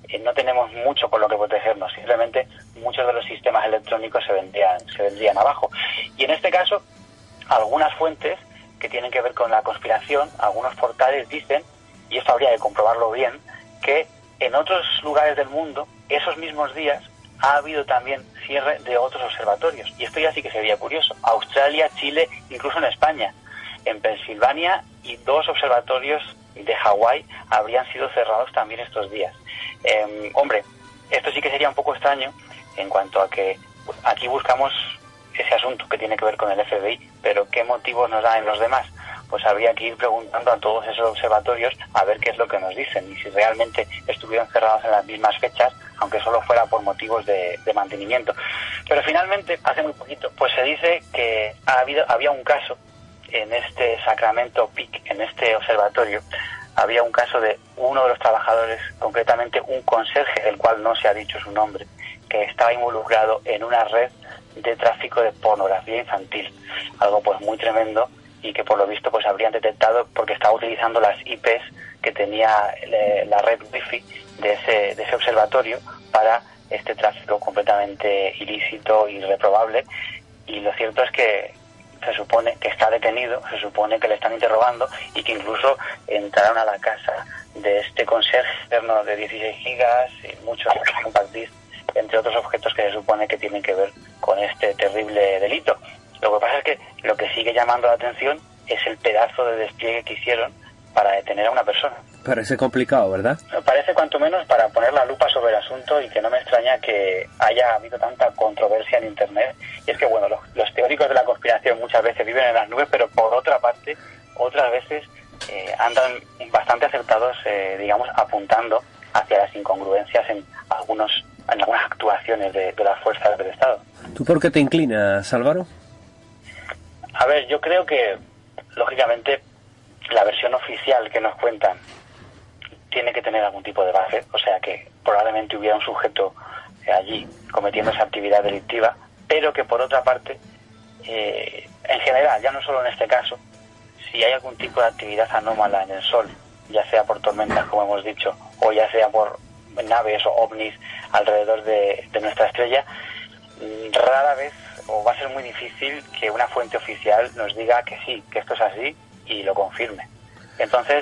eh, no tenemos mucho con lo que protegernos, simplemente muchos de los sistemas electrónicos se vendrían, se vendrían abajo. Y en este caso, algunas fuentes que tienen que ver con la conspiración, algunos portales dicen, y esto habría que comprobarlo bien, que en otros lugares del mundo, esos mismos días, ha habido también cierre de otros observatorios. Y esto ya sí que sería curioso. Australia, Chile, incluso en España. En Pensilvania y dos observatorios de Hawái habrían sido cerrados también estos días. Eh, hombre, esto sí que sería un poco extraño en cuanto a que aquí buscamos ese asunto que tiene que ver con el F B I, pero ¿qué motivos nos dan en los demás? Pues habría que ir preguntando a todos esos observatorios a ver qué es lo que nos dicen y si realmente estuvieron cerrados en las mismas fechas, aunque solo fuera por motivos de, de mantenimiento. Pero finalmente, hace muy poquito, pues se dice que ha habido, había un caso en este Sacramento Peak, en este observatorio, había un caso de uno de los trabajadores, concretamente un conserje, del cual no se ha dicho su nombre, que estaba involucrado en una red de tráfico de pornografía infantil, algo pues muy tremendo y que por lo visto pues habrían detectado porque estaba utilizando las I Pes que tenía le, la red wifi de ese, de ese observatorio para este tráfico completamente ilícito y reprobable. Y lo cierto es que se supone que está detenido, se supone que le están interrogando y que incluso entraron a la casa de este conserje externo de dieciséis gigas y muchos compact disc, entre otros objetos que se supone que tienen que ver con este terrible delito. Lo que pasa es que lo que sigue llamando la atención es el pedazo de despliegue que hicieron para detener a una persona. Parece complicado, ¿verdad? Me parece cuanto menos para poner la lupa sobre el asunto y que no me extraña que haya habido tanta controversia en Internet. Y es que, bueno, los, los teóricos de la conspiración muchas veces viven en las nubes, pero por otra parte, otras veces eh, andan bastante acertados, eh, digamos, apuntando hacia las incongruencias en algunos en algunas actuaciones de, de las fuerzas del Estado. ¿Tú por qué te inclinas, Álvaro? A ver, yo creo que, lógicamente, la versión oficial que nos cuentan tiene que tener algún tipo de base, o sea que probablemente hubiera un sujeto eh, allí cometiendo esa actividad delictiva, pero que por otra parte, eh, en general, ya no solo en este caso, si hay algún tipo de actividad anómala en el Sol, ya sea por tormentas, como hemos dicho, o ya sea por naves o ovnis alrededor de, de nuestra estrella, rara vez, o va a ser muy difícil que una fuente oficial nos diga que sí, que esto es así y lo confirme. Entonces,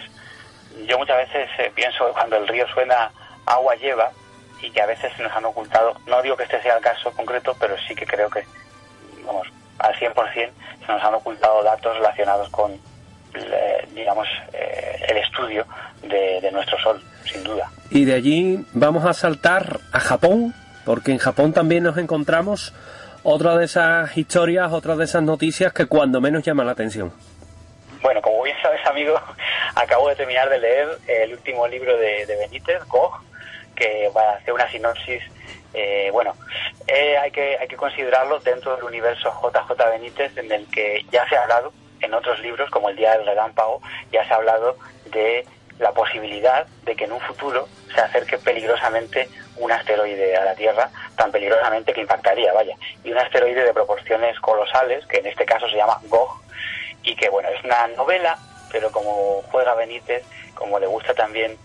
yo muchas veces eh, pienso que cuando el río suena, agua lleva, y que a veces se nos han ocultado, no digo que este sea el caso concreto, pero sí que creo que, vamos, al cien por ciento se nos han ocultado datos relacionados con, eh, digamos, eh, el estudio de, de nuestro Sol, sin duda. Y de allí vamos a saltar a Japón, porque en Japón también nos encontramos otra de esas historias, otra de esas noticias que cuando menos llaman la atención. Bueno, como bien sabes, amigo, acabo de terminar de leer el último libro de, de Benítez, Gog, que va a hacer una sinopsis. Eh, bueno, eh, hay que hay que considerarlo dentro del universo J J Benítez, en el que ya se ha hablado en otros libros, como El Día del Relámpago, ya se ha hablado de la posibilidad de que en un futuro se acerque peligrosamente un asteroide a la Tierra, tan peligrosamente que impactaría, vaya, y un asteroide de proporciones colosales, que en este caso se llama Gog, y que, bueno, es una novela, pero como juega Benítez, como le gusta también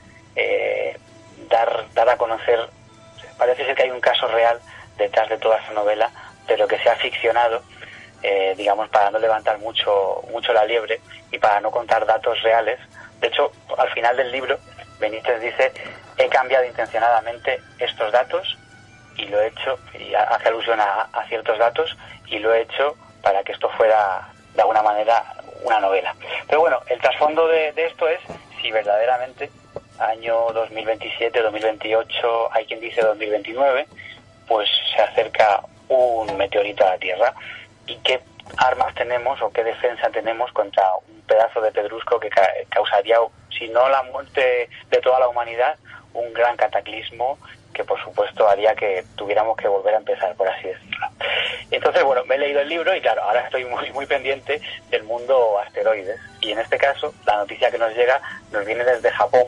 eh, dar, dar a conocer, parece ser que hay un caso real detrás de toda esa novela, pero que se ha ficcionado, eh, digamos, para no levantar mucho, mucho la liebre y para no contar datos reales. De hecho, al final del libro, Benítez dice: he cambiado intencionadamente estos datos y lo he hecho, y hace alusión a, a ciertos datos, y lo he hecho para que esto fuera de alguna manera una novela. Pero bueno, el trasfondo de, de esto es si verdaderamente año dos mil veintisiete, dos mil veintiocho, hay quien dice dos mil veintinueve, pues se acerca un meteorito a la Tierra, y qué armas tenemos o qué defensa tenemos contra un pedazo de pedrusco que ca- causaría, si no la muerte de toda la humanidad, un gran cataclismo que por supuesto haría que tuviéramos que volver a empezar, por así decirlo. Entonces, bueno, me he leído el libro y claro, ahora estoy muy muy pendiente del mundo asteroides, y en este caso la noticia que nos llega nos viene desde Japón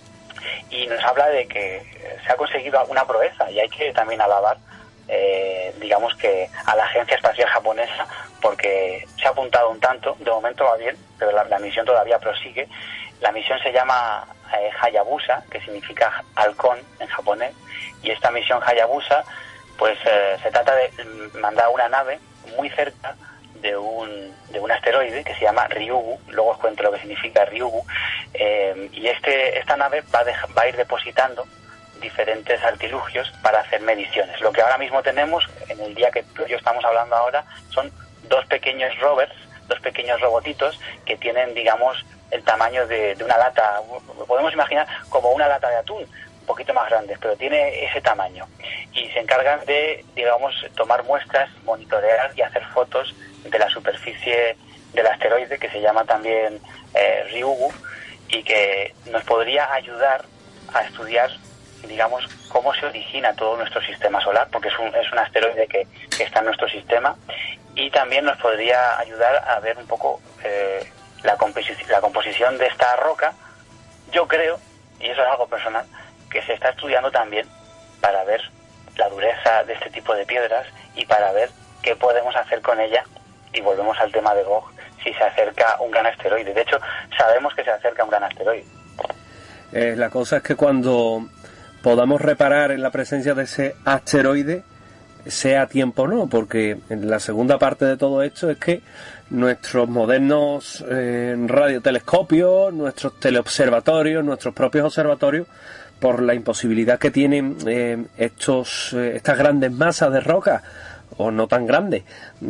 y nos habla de que se ha conseguido una proeza, y hay que también alabar eh, digamos que a la Agencia Espacial Japonesa, porque se ha apuntado un tanto, de momento va bien, pero la, la misión todavía prosigue. La misión se llama eh, Hayabusa, que significa halcón en japonés, y esta misión Hayabusa pues eh, se trata de mandar una nave muy cerca de un, de un asteroide que se llama Ryugu. Luego os cuento lo que significa Ryugu, eh, y este esta nave va a, deja, va a ir depositando diferentes artilugios para hacer mediciones. Lo que ahora mismo tenemos, en el día que tú y yo estamos hablando ahora, son dos pequeños rovers, dos pequeños robotitos que tienen, digamos, el tamaño de, de una lata, podemos imaginar como una lata de atún, un poquito más grandes, pero tiene ese tamaño, y se encargan de, digamos, tomar muestras, monitorear y hacer fotos de la superficie del asteroide, que se llama también eh, Ryugu, y que nos podría ayudar a estudiar, digamos, cómo se origina todo nuestro sistema solar, porque es un, es un asteroide que, que está en nuestro sistema, y también nos podría ayudar a ver un poco eh, la, composi- la composición de esta roca. Yo creo, y eso es algo personal, que se está estudiando también para ver la dureza de este tipo de piedras y para ver qué podemos hacer con ella, y volvemos al tema de Gogh, si se acerca un gran asteroide. De hecho, sabemos que se acerca un gran asteroide. Eh, la cosa es que cuando podamos reparar en la presencia de ese asteroide, sea a tiempo o no, porque en la segunda parte de todo esto es que nuestros modernos eh, radiotelescopios, nuestros teleobservatorios, nuestros propios observatorios, por la imposibilidad que tienen eh, estos eh, estas grandes masas de roca, o no tan grandes,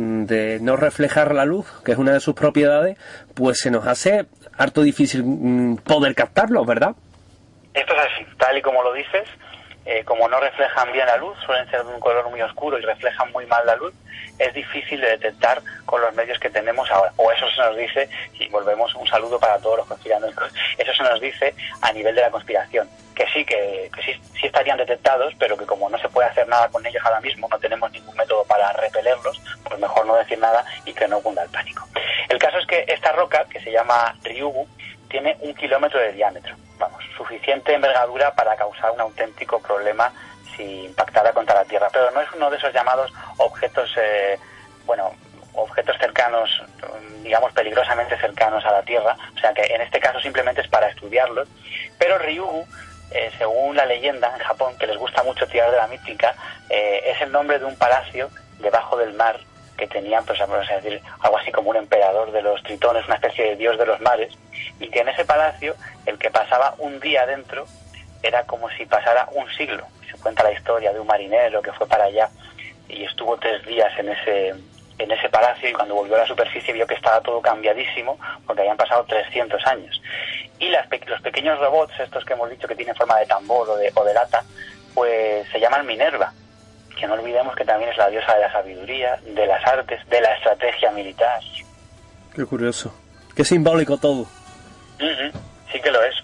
de no reflejar la luz, que es una de sus propiedades, pues se nos hace harto difícil mm, poder captarlos, ¿verdad? Esto es así, tal y como lo dices. Eh, como no reflejan bien la luz, suelen ser de un color muy oscuro y reflejan muy mal la luz, es difícil de detectar con los medios que tenemos ahora. O eso se nos dice, y volvemos, un saludo para todos los conspiranoicos, eso se nos dice a nivel de la conspiración, que sí, que, que sí, sí estarían detectados, pero que como no se puede hacer nada con ellos ahora mismo, no tenemos ningún método para repelerlos, pues mejor no decir nada y que no cunda el pánico. El caso es que esta roca, que se llama Ryugu, tiene un kilómetro de diámetro. Vamos, suficiente envergadura para causar un auténtico problema si impactara contra la Tierra, pero no es uno de esos llamados objetos, eh, bueno, objetos cercanos, digamos peligrosamente cercanos a la Tierra, o sea que en este caso simplemente es para estudiarlos. Pero Ryugu, eh, según la leyenda en Japón, que les gusta mucho tirar de la mítica, eh, es el nombre de un palacio debajo del mar que tenía, pues vamos a decir, algo así como un emperador de los tritones, una especie de dios de los mares, y que en ese palacio el que pasaba un día dentro era como si pasara un siglo. Se cuenta la historia de un marinero que fue para allá y estuvo tres días en ese en ese palacio, y cuando volvió a la superficie vio que estaba todo cambiadísimo porque habían pasado trescientos años. Y las pe- los pequeños robots, estos que hemos dicho que tienen forma de tambor o de, o de lata, pues se llaman Minerva, que no olvidemos que también es la diosa de la sabiduría, de las artes, de la estrategia militar. Qué curioso. Qué simbólico todo. Uh-huh. Sí que lo es.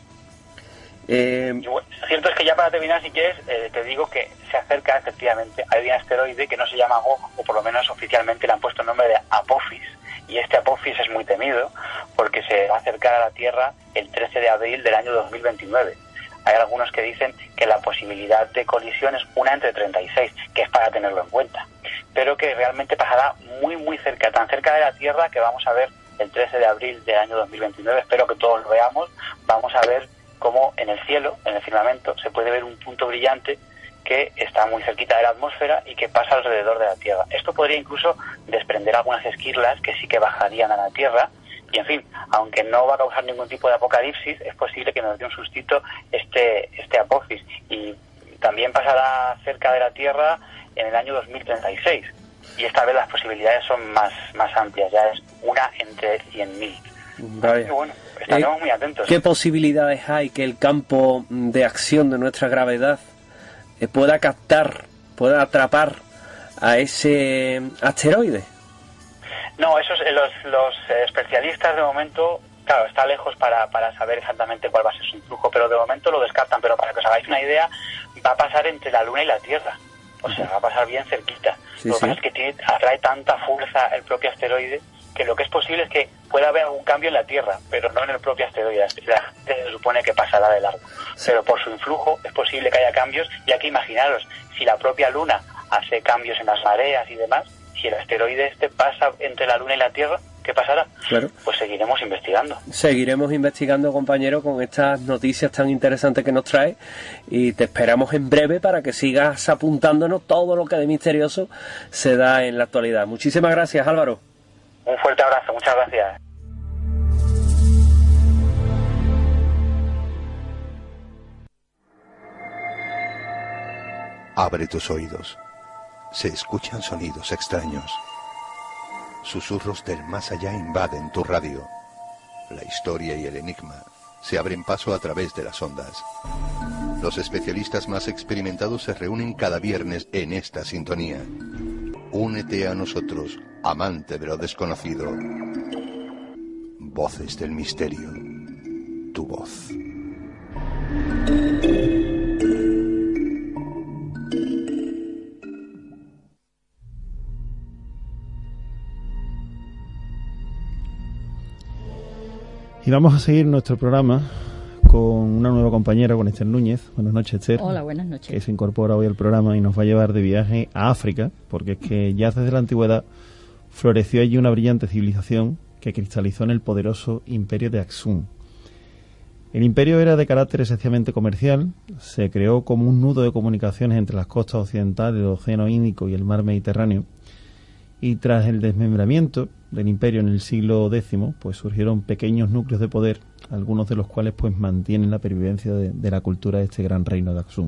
Eh... Y bueno, cierto es que ya para terminar, si quieres, eh, te digo que se acerca efectivamente. Hay un asteroide que no se llama Gogh, o por lo menos oficialmente le han puesto el nombre de Apophis, y este Apophis es muy temido porque se va a acercar a la Tierra el trece de abril del año dos mil veintinueve. Hay algunos que dicen que la posibilidad de colisión es una entre treinta y seis, que es para tenerlo en cuenta, pero que realmente pasará muy muy cerca, tan cerca de la Tierra que vamos a ver el trece de abril del año dos mil veintinueve, espero que todos lo veamos. Vamos a ver cómo en el cielo, en el firmamento, se puede ver un punto brillante que está muy cerquita de la atmósfera y que pasa alrededor de la Tierra. Esto podría incluso desprender algunas esquirlas que sí que bajarían a la Tierra. Y en fin, aunque no va a causar ningún tipo de apocalipsis, es posible que nos dé un sustito este este Apophis. Y también pasará cerca de la Tierra en el año dos mil treinta y seis. Y esta vez las posibilidades son más, más amplias, ya es una entre cien mil. Vale. Bueno, estaremos eh, muy atentos. ¿Qué posibilidades hay que el campo de acción de nuestra gravedad eh, pueda captar, pueda atrapar a ese asteroide? No, esos, los, los especialistas de momento, claro, está lejos para, para saber exactamente cuál va a ser su influjo, pero de momento lo descartan. Pero para que os hagáis una idea, va a pasar entre la Luna y la Tierra. O sea, va a pasar bien cerquita. Sí, lo que sí. pasa es que tiene, atrae tanta fuerza el propio asteroide que lo que es posible es que pueda haber algún cambio en la Tierra, pero no en el propio asteroide. La gente se supone que pasará de largo. Pero por su influjo es posible que haya cambios, ya que imaginaros, si la propia Luna hace cambios en las mareas y demás, si el asteroide este pasa entre la Luna y la Tierra, qué pasará. Claro. Pues seguiremos investigando. Seguiremos investigando, compañero, con estas noticias tan interesantes que nos trae, y te esperamos en breve para que sigas apuntándonos todo lo que de misterioso se da en la actualidad. Muchísimas gracias, Álvaro. Un fuerte abrazo, muchas gracias. Abre tus oídos. Se escuchan sonidos extraños. Susurros del más allá invaden tu radio. La historia y el enigma se abren paso a través de las ondas. Los especialistas más experimentados se reúnen cada viernes en esta sintonía. Únete a nosotros, amante de lo desconocido. Voces del misterio. Tu voz. Y vamos a seguir nuestro programa con una nueva compañera, con Esther Núñez. Buenas noches, Esther. Hola, buenas noches. Que se incorpora hoy al programa y nos va a llevar de viaje a África, porque es que ya desde la antigüedad floreció allí una brillante civilización que cristalizó en el poderoso imperio de Aksum. El imperio era de carácter esencialmente comercial, se creó como un nudo de comunicaciones entre las costas occidentales del Océano Índico y el mar Mediterráneo, y tras el desmembramiento del imperio en el siglo décimo, pues surgieron pequeños núcleos de poder, algunos de los cuales pues mantienen la pervivencia de, de la cultura de este gran reino de Aksum.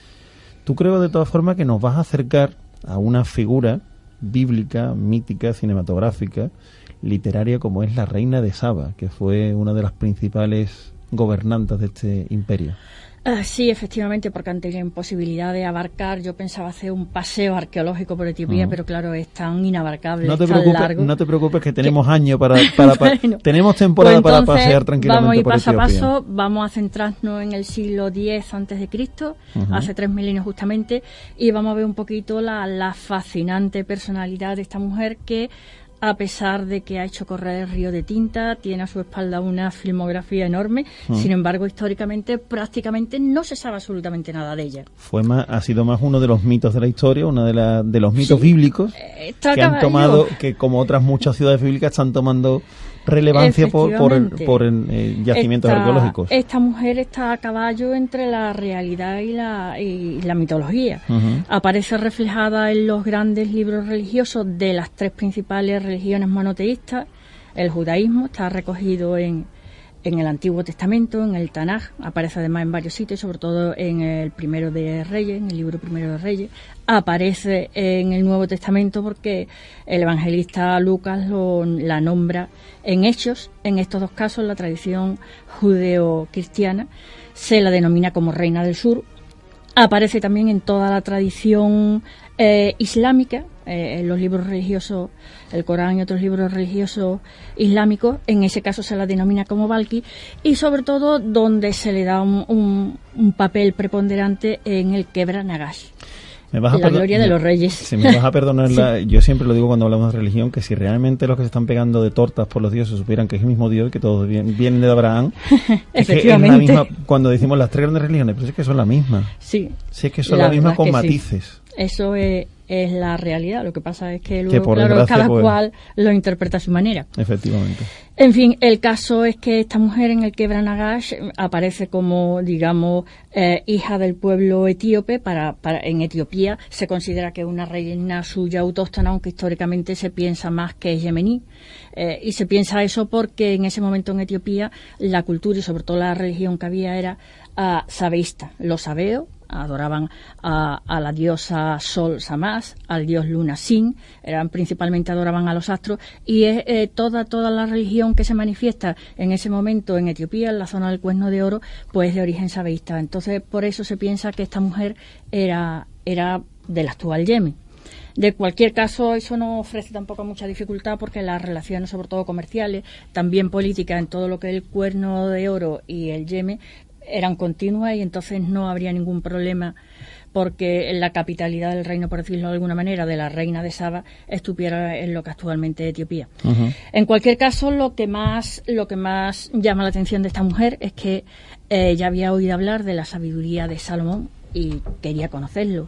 Tú creo de todas formas que nos vas a acercar a una figura bíblica, mítica, cinematográfica, literaria, como es la reina de Saba, que fue una de las principales gobernantes de este imperio. Uh, sí, efectivamente, porque ante la imposibilidad de abarcar, yo pensaba hacer un paseo arqueológico por Etiopía, uh-huh. pero claro, es tan inabarcable, no te es tan preocupes, largo. No te preocupes que tenemos que... años para... para, para bueno, tenemos temporada pues para pasear tranquilamente vamos a ir por paso Etiopía. a paso, vamos a centrarnos en el siglo diez antes de Cristo, uh-huh. hace tres milenios justamente, y vamos a ver un poquito la, la fascinante personalidad de esta mujer que, a pesar de que ha hecho correr el río de tinta, tiene a su espalda una filmografía enorme, mm. sin embargo, históricamente prácticamente no se sabe absolutamente nada de ella. Fue más, ha sido más uno de los mitos de la historia, uno de, la, de los mitos sí. bíblicos Está que han tomado, que como otras muchas ciudades bíblicas están tomando relevancia por, por, el, por el, eh, yacimientos esta, arqueológicos. Esta mujer está a caballo entre la realidad y la, y la mitología. Uh-huh. Aparece reflejada en los grandes libros religiosos de las tres principales religiones monoteístas. El judaísmo está recogido en, en el Antiguo Testamento, en el Tanaj, aparece además en varios sitios, sobre todo en el Primero de Reyes, en el libro Primero de Reyes. Aparece en el Nuevo Testamento porque el evangelista Lucas lo, la nombra en Hechos. En estos dos casos, la tradición judeo-cristiana se la denomina como Reina del Sur. Aparece también en toda la tradición eh, islámica, eh, en los libros religiosos, el Corán y otros libros religiosos islámicos. En ese caso se la denomina como Balki, y sobre todo donde se le da un, un, un papel preponderante en el Kebra Nagash. Me vas a la gloria de los reyes. Si me vas a perdonar, la, sí. yo siempre lo digo cuando hablamos de religión, que si realmente los que se están pegando de tortas por los dioses supieran que es el mismo Dios, que todos vienen, vienen de Abraham, es que es la misma, cuando decimos las tres grandes religiones, pero es que son la misma. Sí. Sí, es que son la, la misma con matices. Sí. Eso es, es la realidad. Lo que pasa es que luego, que por claro, desgracia, cada pues, cual lo interpreta a su manera. Efectivamente. En fin, el caso es que esta mujer en el Kebra Nagash aparece como, digamos, eh, hija del pueblo etíope. Para, para en Etiopía se considera que es una reina suya autóctona, aunque históricamente se piensa más que es yemení. Eh, y se piensa eso porque en ese momento en Etiopía la cultura y sobre todo la religión que había era uh, sabeísta. Los sabeos adoraban a, a la diosa Sol Samás, al dios Luna Sin, eran principalmente adoraban a los astros, y es eh, toda toda la religión que se manifiesta en ese momento en Etiopía, en la zona del Cuerno de Oro, pues de origen sabeísta. Entonces, por eso se piensa que esta mujer era era del actual Yemen. De cualquier caso, eso no ofrece tampoco mucha dificultad porque las relaciones, sobre todo comerciales, también políticas, en todo lo que es el Cuerno de Oro y el Yemen, eran continuas, y entonces no habría ningún problema porque la capitalidad del reino, por decirlo de alguna manera, de la reina de Saba, estuviera en lo que actualmente es Etiopía. Uh-huh. En cualquier caso, lo que más lo que más llama la atención de esta mujer es que eh, ella había oído hablar de la sabiduría de Salomón y quería conocerlo.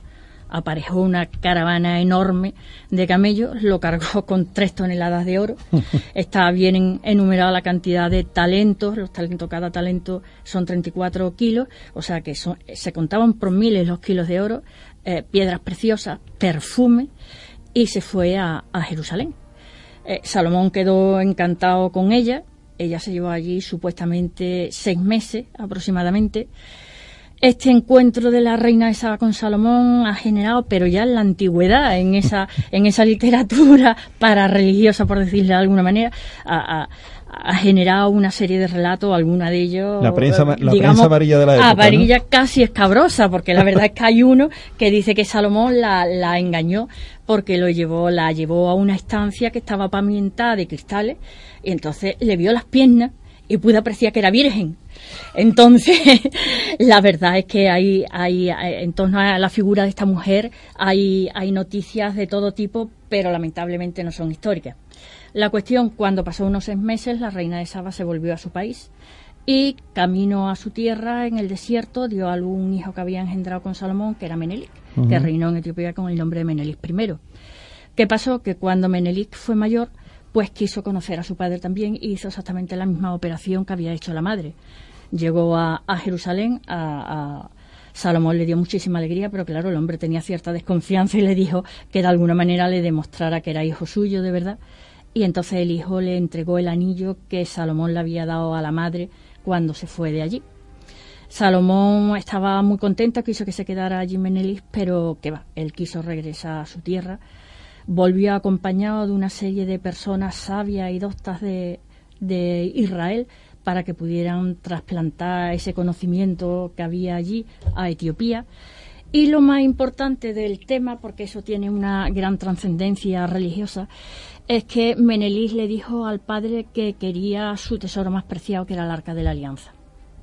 aparejó una caravana enorme de camellos, lo cargó con tres toneladas de oro. Está bien enumerada la cantidad de talentos, los talentos, cada talento son treinta y cuatro kilos, o sea que son, se contaban por miles los kilos de oro, eh, piedras preciosas, perfume, y se fue a, a Jerusalén. Eh, Salomón quedó encantado con ella, ella se llevó allí supuestamente seis meses aproximadamente. Este encuentro de la reina de Saba con Salomón ha generado, pero ya en la antigüedad, en esa en esa literatura parareligiosa, por decirlo de alguna manera, ha, ha, ha generado una serie de relatos, alguna de ellos... La prensa, la digamos, prensa amarilla de la época, amarilla, ¿no? Casi escabrosa, porque la verdad es que hay uno que dice que Salomón la, la engañó porque lo llevó, la llevó a una estancia que estaba pavimentada de cristales, y entonces le vio las piernas y pudo apreciar que era virgen. Entonces, la verdad es que hay, hay, en torno a la figura de esta mujer hay, hay noticias de todo tipo, pero lamentablemente no son históricas. La cuestión, cuando pasó unos seis meses, la reina de Saba se volvió a su país y camino a su tierra en el desierto dio a luz un hijo que había engendrado con Salomón, que era Menelik, uh-huh. que reinó en Etiopía con el nombre de Menelik primero. ¿Qué pasó? Que cuando Menelik fue mayor, pues quiso conocer a su padre también y hizo exactamente la misma operación que había hecho la madre. Llegó a, a Jerusalén, a, a Salomón le dio muchísima alegría, pero claro, el hombre tenía cierta desconfianza y le dijo que de alguna manera le demostrara que era hijo suyo de verdad. Y entonces el hijo le entregó el anillo que Salomón le había dado a la madre cuando se fue de allí. Salomón estaba muy contento, quiso que se quedara allí Menelik, pero que va, él quiso regresar a su tierra. Volvió acompañado de una serie de personas sabias y doctas de, de Israel para que pudieran trasplantar ese conocimiento que había allí a Etiopía. Y lo más importante del tema, porque eso tiene una gran trascendencia religiosa, es que Menelik le dijo al padre que quería su tesoro más preciado, que era el Arca de la Alianza.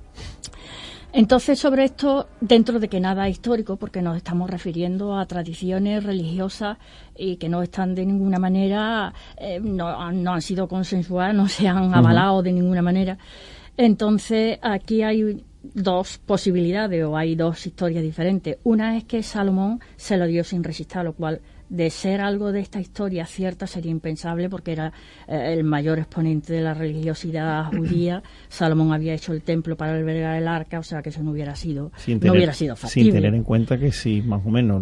Entonces, sobre esto, dentro de que nada es histórico, porque nos estamos refiriendo a tradiciones religiosas y que no están de ninguna manera, eh, no, no han sido consensuadas, no se han avalado uh-huh. de ninguna manera. Entonces, aquí hay dos posibilidades o hay dos historias diferentes. Una es que Salomón se lo dio sin resistir, lo cual, de ser algo de esta historia cierta, sería impensable porque era eh, el mayor exponente de la religiosidad judía. Salomón había hecho el templo para albergar el arca, o sea que eso no hubiera sido, tener, no hubiera sido factible. Sin tener en cuenta que si más o menos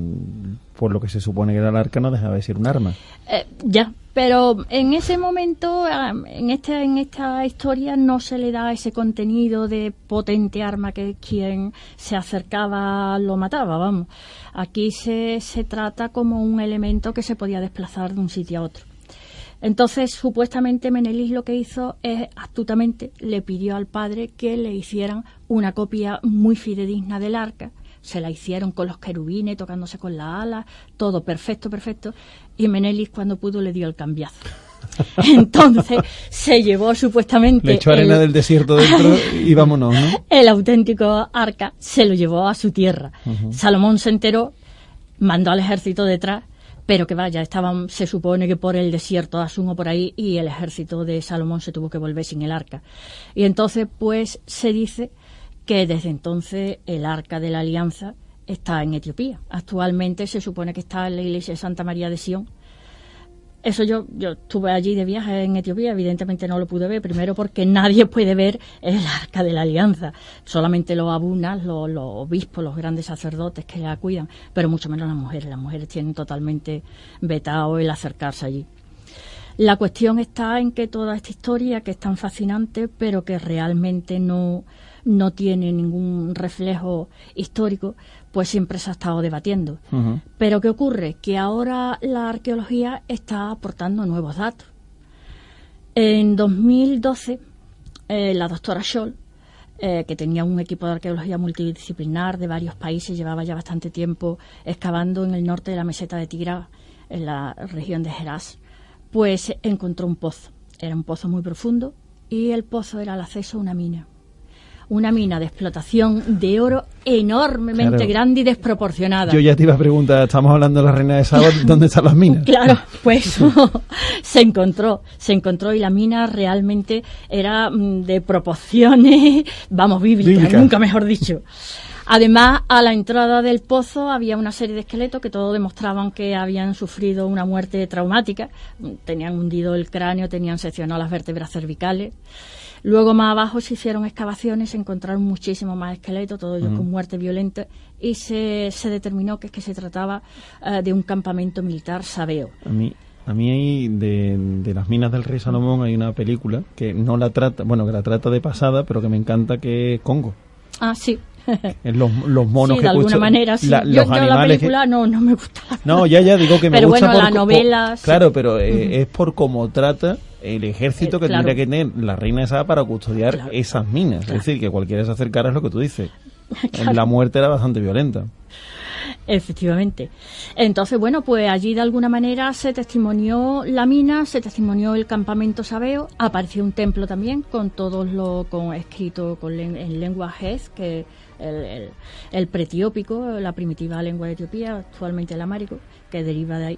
por lo que se supone que era el arca no dejaba de ser un arma. Eh, ya, pero en ese momento, en esta, en esta historia no se le da ese contenido de potente arma que quien se acercaba lo mataba, vamos. Aquí se, se trata como un elemento que se podía desplazar de un sitio a otro. Entonces, supuestamente Menelik lo que hizo es, astutamente, le pidió al padre que le hicieran una copia muy fidedigna del arca. Se la hicieron con los querubines, tocándose con las alas, todo perfecto, perfecto. Y Menelik, cuando pudo, le dio el cambiazo. Entonces, se llevó supuestamente... Le echó arena el, del desierto dentro y vámonos, ¿no? El auténtico arca se lo llevó a su tierra. Uh-huh. Salomón se enteró, mandó al ejército detrás, pero que vaya, estaban, se supone que por el desierto de Asún o por ahí, y el ejército de Salomón se tuvo que volver sin el arca. Y entonces, pues, se dice que desde entonces el Arca de la Alianza está en Etiopía. Actualmente se supone que está en la iglesia de Santa María de Sion. Eso yo, yo estuve allí de viaje en Etiopía, evidentemente no lo pude ver, primero porque nadie puede ver el Arca de la Alianza, solamente los abunas, los, los obispos, los grandes sacerdotes que la cuidan, pero mucho menos las mujeres. Las mujeres tienen totalmente vetado el acercarse allí. La cuestión está en que toda esta historia, que es tan fascinante, pero que realmente no, no tiene ningún reflejo histórico, pues siempre se ha estado debatiendo. Uh-huh. Pero ¿qué ocurre? Que ahora la arqueología está aportando nuevos datos. En dos mil doce, eh, la doctora Scholl, eh, que tenía un equipo de arqueología multidisciplinar de varios países, llevaba ya bastante tiempo excavando en el norte de la meseta de Tigrá, en la región de Heraz, pues encontró un pozo. Era un pozo muy profundo y el pozo era el acceso a una mina. Una mina de explotación de oro enormemente claro. grande y desproporcionada. Yo ya te iba a preguntar, estamos hablando de la reina de Saba, ¿dónde están las minas? Claro, pues se encontró, se encontró y la mina realmente era de proporciones, vamos, bíblicas, Bíblica. Nunca mejor dicho. Además, a la entrada del pozo había una serie de esqueletos que todos demostraban que habían sufrido una muerte traumática. Tenían hundido el cráneo, tenían seccionado las vértebras cervicales. Luego, más abajo, se hicieron excavaciones, se encontraron muchísimos más esqueletos, todos ellos uh-huh. con muerte violenta, y se, se determinó que es que se trataba uh, de un campamento militar sabeo. A mí, a mí hay de, de las minas del rey Salomón hay una película que no la trata, bueno, que la trata de pasada, pero que me encanta, que es Congo. Ah, sí. Los, los monos sí, que de alguna custo, manera sí. la, yo, los yo animales la película que... no, no me gusta. No, ya, ya digo que me pero gusta bueno, por, la novela... por, claro, sí. pero eh, uh-huh. es por cómo trata el ejército eh, que claro. tendría que tener la reina de Saba para custodiar claro. esas minas. Claro. Es decir, que cualquiera se acercara, es lo que tú dices. Claro. La muerte era bastante violenta. Efectivamente. Entonces, bueno, pues allí de alguna manera se testimonió la mina, se testimonió el campamento sabeo, apareció un templo también con todos lo con escrito con len, en lengua hez, que el, el, el pretiópico, la primitiva lengua de Etiopía, actualmente el amárico, que deriva de ahí.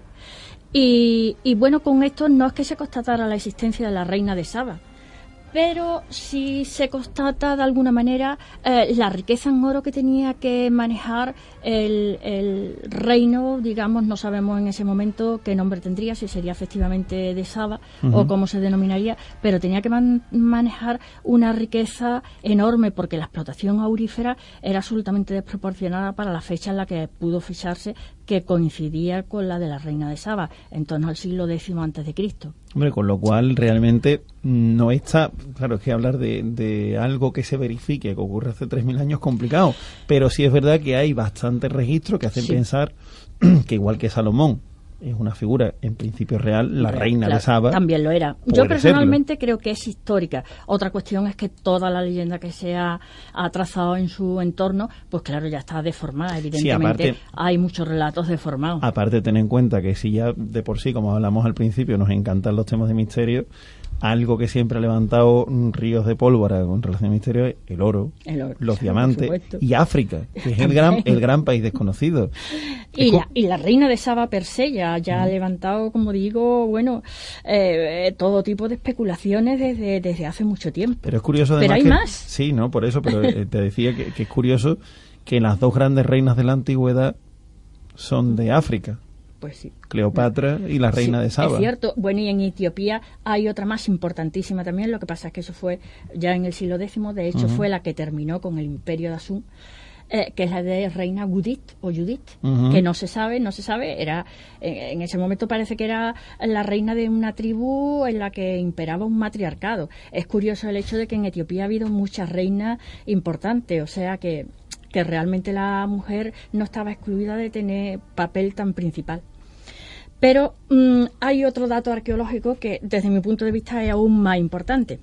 Y, y bueno, con esto no es que se constatara la existencia de la reina de Saba, pero sí se constata de alguna manera eh, la riqueza en oro que tenía que manejar el, el reino, digamos, no sabemos en ese momento qué nombre tendría, si sería efectivamente de Saba uh-huh. o cómo se denominaría, pero tenía que man- manejar una riqueza enorme porque la explotación aurífera era absolutamente desproporcionada para la fecha en la que pudo fijarse, que coincidía con la de la reina de Saba, en torno al siglo décimo antes de Cristo. Hombre, con lo cual realmente no está, claro, es que hablar de, de algo que se verifique, que ocurre hace tres mil años, es complicado, pero sí es verdad que hay bastantes registros que hacen sí. pensar que igual que Salomón es una figura en principio real, la real, reina la, de Saba también lo era. Yo personalmente serlo. creo que es histórica. Otra cuestión es que toda la leyenda que se ha, ha trazado en su entorno, pues claro, ya está deformada, evidentemente. Sí, aparte, hay muchos relatos deformados. Aparte, ten en cuenta que si ya de por sí, como hablamos al principio, nos encantan los temas de misterio, algo que siempre ha levantado ríos de pólvora con relación al misterio es el oro, el oro los diamantes y África, que es el gran, el gran país desconocido. Y la, y la reina de Saba per se ya, ya ha levantado, como digo, bueno, eh, todo tipo de especulaciones desde, desde hace mucho tiempo. Pero es curioso además. Pero hay que, más. Sí, no, por eso, pero eh, te decía que, que es curioso que las dos grandes reinas de la antigüedad son de África. Pues sí. Cleopatra y la reina sí, de Saba. Es cierto. Bueno, y en Etiopía hay otra más importantísima también. Lo que pasa es que eso fue ya en el siglo décimo. De hecho, uh-huh. fue la que terminó con el imperio de Asum, eh, que es la de reina Judith o Judith, uh-huh. que no se sabe, no se sabe. Era en, en ese momento parece que era la reina de una tribu en la que imperaba un matriarcado. Es curioso el hecho de que en Etiopía ha habido muchas reinas importantes, o sea que que realmente la mujer no estaba excluida de tener papel tan principal. Pero mmm, hay otro dato arqueológico que desde mi punto de vista es aún más importante,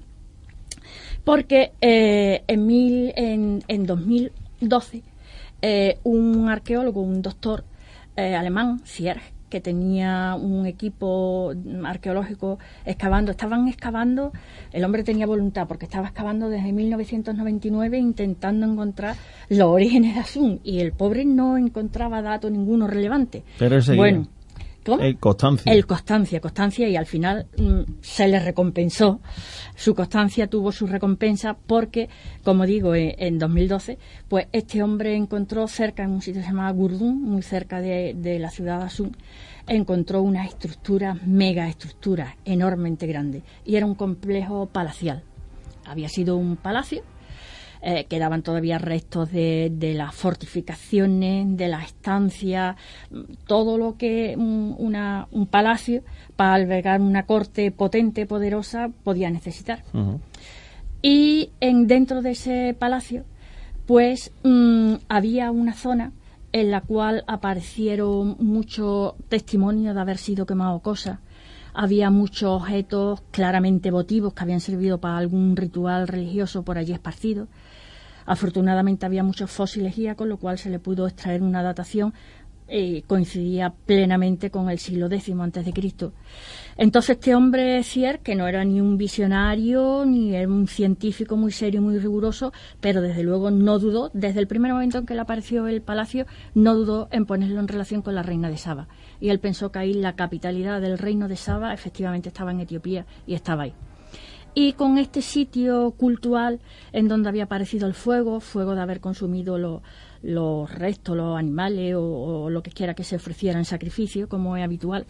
porque eh, en, mil, en, en dos mil doce eh, un arqueólogo, un doctor eh, alemán, Sierg, que tenía un equipo arqueológico excavando, estaban excavando, el hombre tenía voluntad porque estaba excavando desde mil novecientos noventa y nueve intentando encontrar los orígenes de Asum y el pobre no encontraba dato ninguno relevante. Pero ese bueno, ¿cómo? El constancia. El constancia, constancia y al final mmm, se le recompensó. Su constancia tuvo su recompensa porque, como digo, en, en dos mil doce, pues este hombre encontró cerca, en un sitio que se llama Gurdun, muy cerca de, de la ciudad de Asum, encontró unas estructuras, mega estructuras, enormemente grandes. Y era un complejo palacial. Había sido un palacio. Eh, quedaban todavía restos de, de las fortificaciones, de las estancias, todo lo que un, una, un palacio para albergar una corte potente, poderosa, podía necesitar. Uh-huh. Y en, dentro de ese palacio, pues mmm, había una zona en la cual aparecieron muchos testimonios de haber sido quemado cosas. Había muchos objetos claramente votivos que habían servido para algún ritual religioso por allí esparcidos. Afortunadamente había muchos fósiles guía, con lo cual se le pudo extraer una datación y coincidía plenamente con el siglo décimo antes de Cristo. Entonces este hombre Sierg, que no era ni un visionario ni era un científico muy serio, muy riguroso, pero desde luego no dudó, desde el primer momento en que le apareció el palacio, no dudó en ponerlo en relación con la reina de Saba. Y él pensó que ahí la capitalidad del reino de Saba efectivamente estaba en Etiopía y estaba ahí. y con este sitio cultural en donde había aparecido el fuego, fuego de haber consumido lo, los restos, los animales o, o lo que quiera que se ofreciera en sacrificio, como es habitual,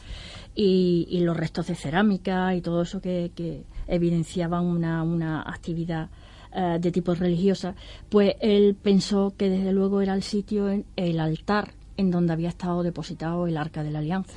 y, y los restos de cerámica y todo eso que, que evidenciaban una, una actividad uh, de tipo religiosa, pues él pensó que desde luego era el sitio, en, el altar en donde había estado depositado el Arca de la Alianza.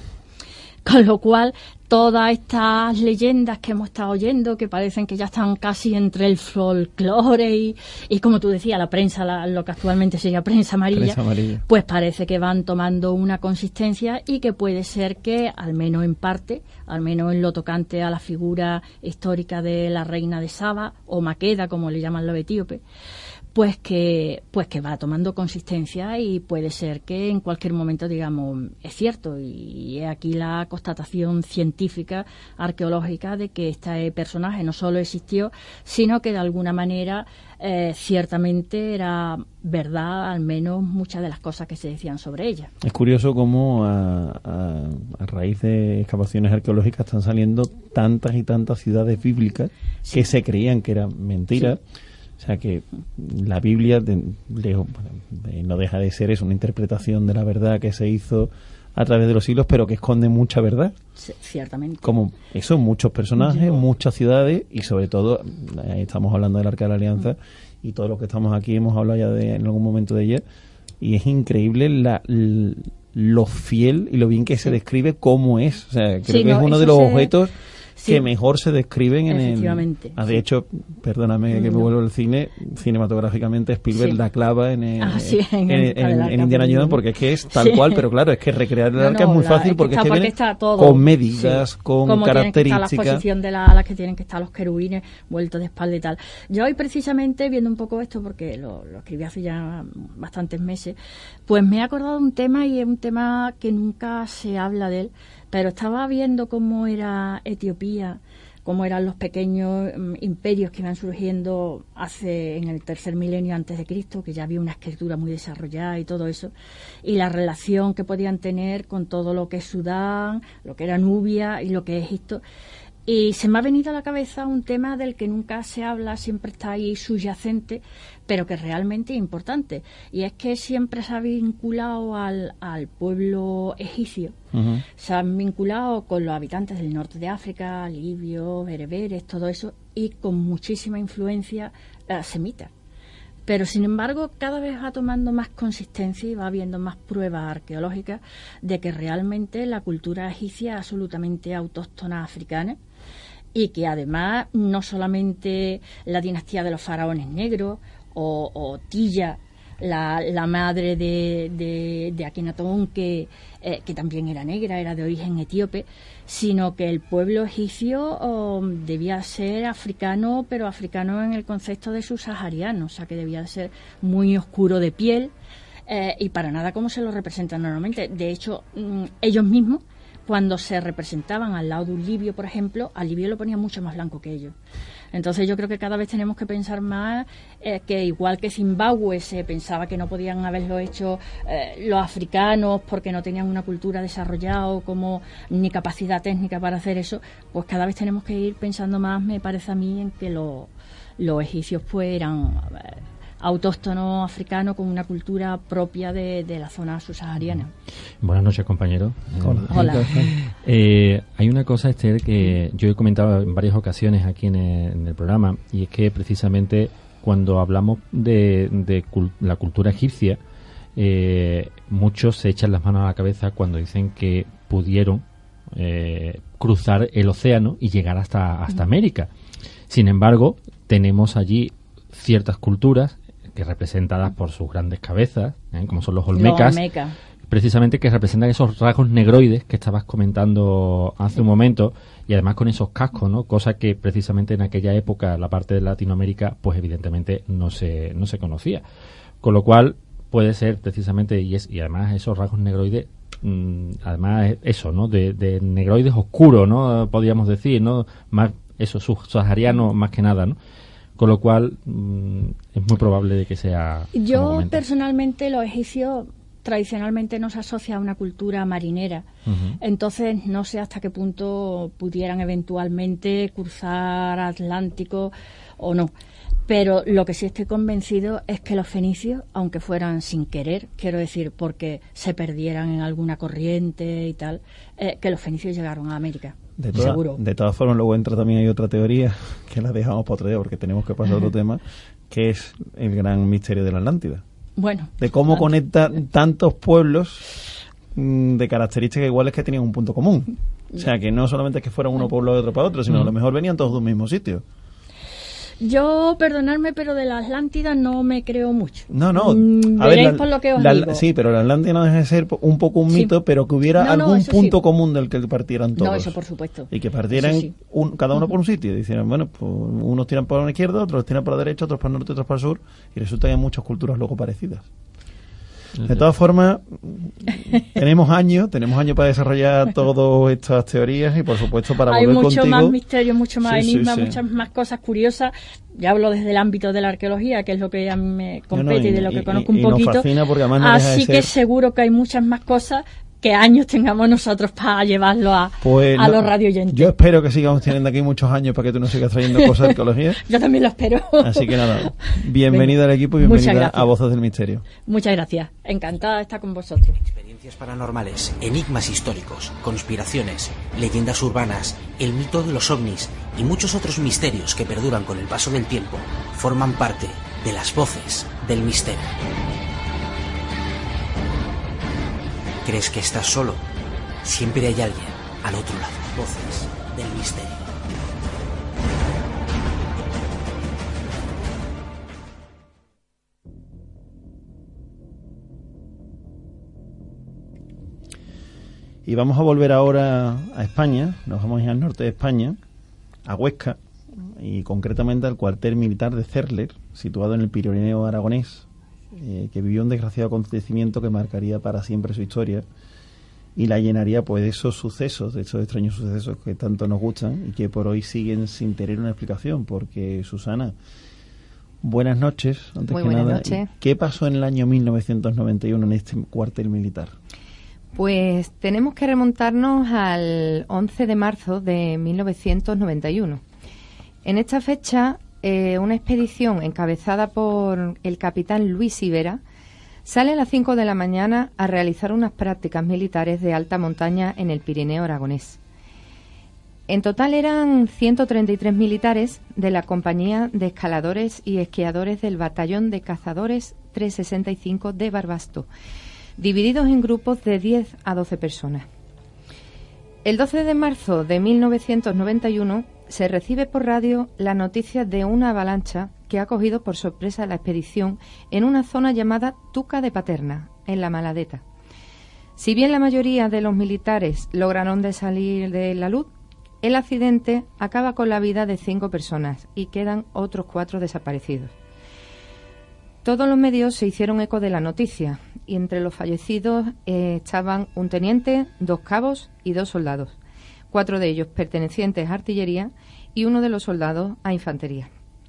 Con lo cual, todas estas leyendas que hemos estado oyendo, que parecen que ya están casi entre el folclore y, y como tú decías, la prensa, la, lo que actualmente sería prensa amarilla, prensa amarilla, pues parece que van tomando una consistencia y que puede ser que, al menos en parte, al menos en lo tocante a la figura histórica de la reina de Saba, o Maqueda, como le llaman los etíopes, pues que pues que va tomando consistencia y puede ser que en cualquier momento digamos es cierto, y es aquí la constatación científica arqueológica de que este personaje no solo existió, sino que de alguna manera eh, ciertamente era verdad, al menos muchas de las cosas que se decían sobre ella. Es curioso cómo a, a, a raíz de excavaciones arqueológicas están saliendo tantas y tantas ciudades bíblicas sí. que se creían que eran mentiras. Sí. O sea que la Biblia de, de, de, no deja de ser eso, una interpretación de la verdad que se hizo a través de los siglos, pero que esconde mucha verdad. Sí, ciertamente. Como eso, muchos personajes, Yo... muchas ciudades y sobre todo, eh, estamos hablando del Arca de la Alianza mm. y todos los que estamos aquí hemos hablado ya de, en algún momento de ella, y es increíble la, la, lo fiel y lo bien que sí. se describe cómo es. O sea, creo sí, que no, es uno de los se... objetos Sí. que mejor se describen en el... Ah, de sí. hecho, perdóname que me vuelvo al cine, cinematográficamente Spielberg sí. la clava en, el, ah, sí, en, en, en, en Indiana Jones, porque es que es tal sí. cual, pero claro, es que recrear el no, arca no, es muy la, fácil es porque, está, es que porque viene está todo, con medidas, sí. con como características. Como la posición de la, a las que tienen que estar los querubines vueltos de espalda y tal. Yo hoy precisamente, viendo un poco esto, porque lo, lo escribí hace ya bastantes meses, pues me he acordado de un tema, y es un tema que nunca se habla de él, pero estaba viendo cómo era Etiopía, cómo eran los pequeños um, imperios que iban surgiendo hace en el tercer milenio antes de Cristo, que ya había una escritura muy desarrollada y todo eso, y la relación que podían tener con todo lo que es Sudán, lo que era Nubia y lo que es Egipto. Y se me ha venido a la cabeza un tema del que nunca se habla, siempre está ahí subyacente, pero que realmente es importante. Y es que siempre se ha vinculado al, al pueblo egipcio. Uh-huh. Se han vinculado con los habitantes del norte de África, libios, bereberes, todo eso, y con muchísima influencia uh, semita. Pero, sin embargo, cada vez va tomando más consistencia y va habiendo más pruebas arqueológicas de que realmente la cultura egipcia es absolutamente autóctona africana, y que además no solamente la dinastía de los faraones negros o, o Tilla, la, la madre de, de, de Akenatón, que, eh, que también era negra, era de origen etíope, sino que el pueblo egipcio oh, debía ser africano, pero africano en el concepto de subsahariano, o sea que debía ser muy oscuro de piel, eh, y para nada como se lo representan normalmente. De hecho, mmm, ellos mismos, cuando se representaban al lado de un libio, por ejemplo, al libio lo ponían mucho más blanco que ellos. Entonces yo creo que cada vez tenemos que pensar más eh, que igual que Zimbabue se pensaba que no podían haberlo hecho eh, los africanos porque no tenían una cultura desarrollada como ni capacidad técnica para hacer eso, pues cada vez tenemos que ir pensando más, me parece a mí, en que lo, los egipcios pues eran eh, autóctonos africanos con una cultura propia de, de la zona subsahariana. Buenas noches, compañeros. Hola. Hola. Eh, hay una cosa, Esther, que yo he comentado en varias ocasiones aquí en el, en el programa, y es que precisamente cuando hablamos de, de cul- la cultura egipcia, eh, muchos se echan las manos a la cabeza cuando dicen que pudieron eh, cruzar el océano y llegar hasta, hasta América. Sin embargo, tenemos allí ciertas culturas que representadas por sus grandes cabezas, ¿eh? como son los olmecas, los olmeca. precisamente que representan esos rasgos negroides que estabas comentando hace sí. un momento, y además con esos cascos, ¿no? Cosa que precisamente en aquella época la parte de Latinoamérica pues evidentemente no se no se conocía, con lo cual puede ser precisamente, y es y además esos rasgos negroides, mmm, además eso, ¿no? De, de negroides oscuros, ¿no? Podríamos decir, ¿no? Más eso subsahariano más que nada, ¿no? Con lo cual mmm, es muy probable de que sea. Yo personalmente los egipcios tradicionalmente no se asocia a una cultura marinera. Uh-huh. Entonces, no sé hasta qué punto pudieran eventualmente cruzar Atlántico o no. Pero lo que sí estoy convencido es que los fenicios, aunque fueran sin querer, quiero decir, porque se perdieran en alguna corriente y tal, eh, que los fenicios llegaron a América. De, toda, seguro. De todas formas, luego entra también hay otra teoría, que la dejamos para otro día porque tenemos que pasar a otro tema, que es el gran misterio de la Atlántida. Bueno. De cómo conecta tantos pueblos mmm, de características iguales que tenían un punto común. O sea, que no solamente es que fueran uno pueblo de otro para otro, sino mm. a lo mejor venían todos de un mismo sitio. Yo, perdonadme, pero de la Atlántida no me creo mucho. No, no. Mm, a veréis ver, la, por lo que os la, digo. Sí, pero la Atlántida no deja de ser un poco un mito, sí. pero que hubiera no, no, algún punto sí. común del que partieran todos. No, eso por supuesto. Y que partieran sí. un, cada uno por un sitio. Y dijeran, bueno, pues unos tiran por la izquierda, otros tiran por la derecha, otros por el norte, otros por el sur. Y resulta que hay muchas culturas luego parecidas. De todas formas, tenemos años, tenemos años para desarrollar todas estas teorías y por supuesto para hay volver mucho contigo. Más misterios, mucho más sí, enigmas, sí, sí. muchas más cosas curiosas. Ya hablo desde el ámbito de la arqueología, que es lo que a mí me compete no, no, y, y de lo que y, conozco y, un poquito. Nos fascina porque además no Así deja de que ser... seguro que hay muchas más cosas que años tengamos nosotros para llevarlo a, pues a no, los radioyentes. Yo espero que sigamos teniendo aquí muchos años para que tú nos sigas trayendo cosas de arqueología. Yo también lo espero. Así que nada, bienvenida al equipo y bienvenida a Voces del Misterio. Muchas gracias, encantada de estar con vosotros. Experiencias paranormales, enigmas históricos, conspiraciones, leyendas urbanas, el mito de los ovnis y muchos otros misterios que perduran con el paso del tiempo forman parte de las Voces del Misterio. ¿Crees que estás solo? Siempre hay alguien al otro lado. Voces del Misterio. Y vamos a volver ahora a España. Nos vamos a ir al norte de España, a Huesca, y concretamente al cuartel militar de Cerler, situado en el Pirineo aragonés, Eh, que vivió un desgraciado acontecimiento que marcaría para siempre su historia y la llenaría pues de esos sucesos, de esos extraños sucesos que tanto nos gustan y que por hoy siguen sin tener una explicación. Porque, Susana, buenas noches. Antes Muy que buenas nada, noches. ¿qué pasó en el año mil novecientos noventa y uno en este cuartel militar? Pues tenemos que remontarnos al once de marzo de mil novecientos noventa y uno. En esta fecha, Eh, una expedición encabezada por el capitán Luis Ibera sale a las cinco de la mañana a realizar unas prácticas militares de alta montaña en el Pirineo aragonés. En total eran ciento treinta y tres militares de la compañía de escaladores y esquiadores del batallón de cazadores trescientos sesenta y cinco de Barbasto, divididos en grupos de diez a doce personas. El doce de marzo de mil novecientos noventa y uno se recibe por radio la noticia de una avalancha que ha cogido por sorpresa la expedición en una zona llamada Tuca de Paterna, en la Maladeta. Si bien la mayoría de los militares lograron de salir de la luz, el accidente acaba con la vida de cinco personas y quedan otros cuatro desaparecidos. Todos los medios se hicieron eco de la noticia y entre los fallecidos eh, estaban un teniente, dos cabos y dos soldados, cuatro de ellos pertenecientes a artillería y uno de los soldados a infantería.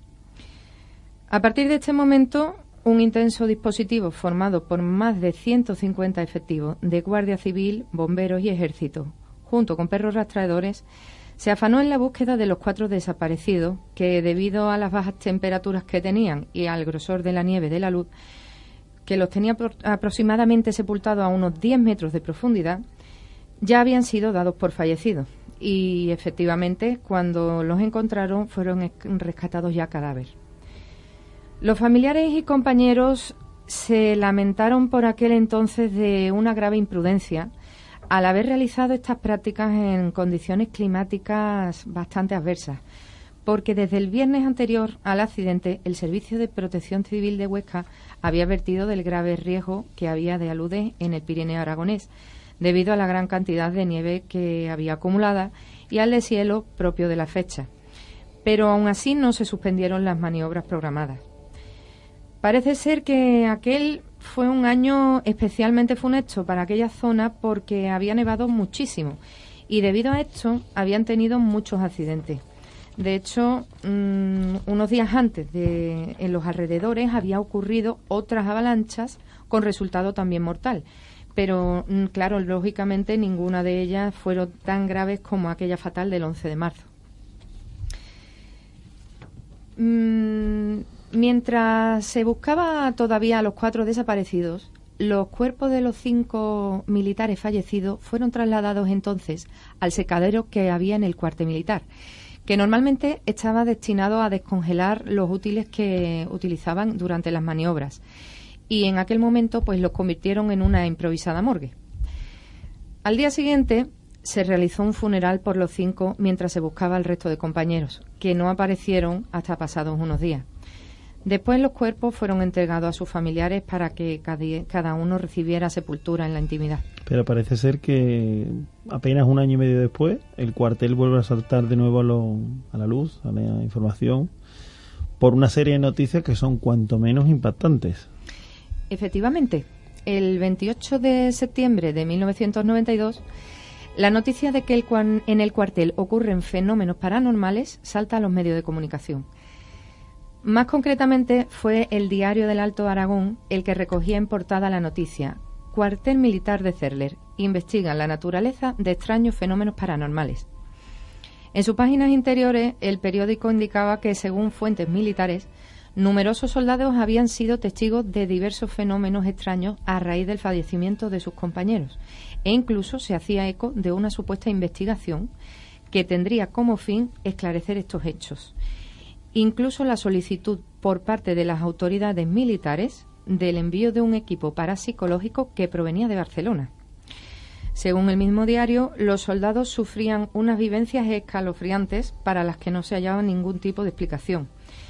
A partir de este momento, un intenso dispositivo formado por más de ciento cincuenta efectivos de Guardia Civil, bomberos y ejército, junto con perros rastreadores, se afanó en la búsqueda de los cuatro desaparecidos que, debido a las bajas temperaturas que tenían y al grosor de la nieve de la luz, que los tenía aproximadamente sepultados a unos diez metros de profundidad, ya habían sido dados por fallecidos. Y efectivamente, cuando los encontraron, fueron rescatados ya cadáveres. Los familiares y compañeros se lamentaron por aquel entonces de una grave imprudencia al haber realizado estas prácticas en condiciones climáticas bastante adversas, porque desde el viernes anterior al accidente el Servicio de Protección Civil de Huesca había advertido del grave riesgo que había de aludes en el Pirineo aragonés, debido a la gran cantidad de nieve que había acumulada y al deshielo propio de la fecha. Pero aún así no se suspendieron las maniobras programadas. Parece ser que aquel fue un año especialmente funesto para aquella zona porque había nevado muchísimo y debido a esto habían tenido muchos accidentes. De hecho, mmm, unos días antes, de, en los alrededores, había ocurrido otras avalanchas con resultado también mortal. Pero, mmm, claro, lógicamente ninguna de ellas fueron tan graves como aquella fatal del once de marzo. Mmm, mientras se buscaba todavía a los cuatro desaparecidos, los cuerpos de los cinco militares fallecidos fueron trasladados entonces al secadero que había en el cuartel militar, que normalmente estaba destinado a descongelar los útiles que utilizaban durante las maniobras. Y en aquel momento pues los convirtieron en una improvisada morgue. Al día siguiente se realizó un funeral por los cinco mientras se buscaba al resto de compañeros, que no aparecieron hasta pasados unos días. Después los cuerpos fueron entregados a sus familiares para que cada uno recibiera sepultura en la intimidad. Pero parece ser que apenas un año y medio después el cuartel vuelve a saltar de nuevo a, lo, a la luz, a la información, por una serie de noticias que son cuanto menos impactantes. Efectivamente, el veintiocho de septiembre de mil novecientos noventa y dos, la noticia de que el, en el cuartel ocurren fenómenos paranormales salta a los medios de comunicación. Más concretamente, fue el Diario del Alto Aragón el que recogía en portada la noticia: Cuartel Militar de Cerler, investigan la naturaleza de extraños fenómenos paranormales. En sus páginas interiores, el periódico indicaba que, según fuentes militares, numerosos soldados habían sido testigos de diversos fenómenos extraños a raíz del fallecimiento de sus compañeros, e incluso se hacía eco de una supuesta investigación que tendría como fin esclarecer estos hechos. Incluso la solicitud por parte de las autoridades militares del envío de un equipo parapsicológico que provenía de Barcelona. Según el mismo diario, los soldados sufrían unas vivencias escalofriantes para las que no se hallaba ningún tipo de explicación.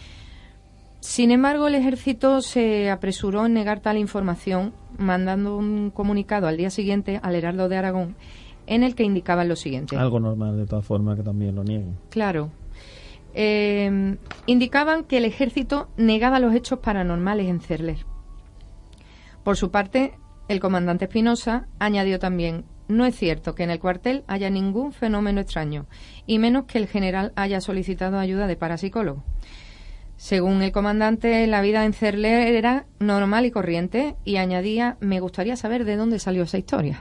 Sin embargo, el ejército se apresuró en negar tal información, mandando un comunicado al día siguiente al Heraldo de Aragón, en el que indicaban lo siguiente. Algo normal, de todas formas, que también lo nieguen. Claro. Eh, indicaban que el ejército negaba los hechos paranormales en Cerler. Por su parte, el comandante Espinosa añadió también: no es cierto que en el cuartel haya ningún fenómeno extraño, y menos que el general haya solicitado ayuda de parapsicólogo. Según el comandante, la vida en Cerler era normal y corriente, y añadía: me gustaría saber de dónde salió esa historia.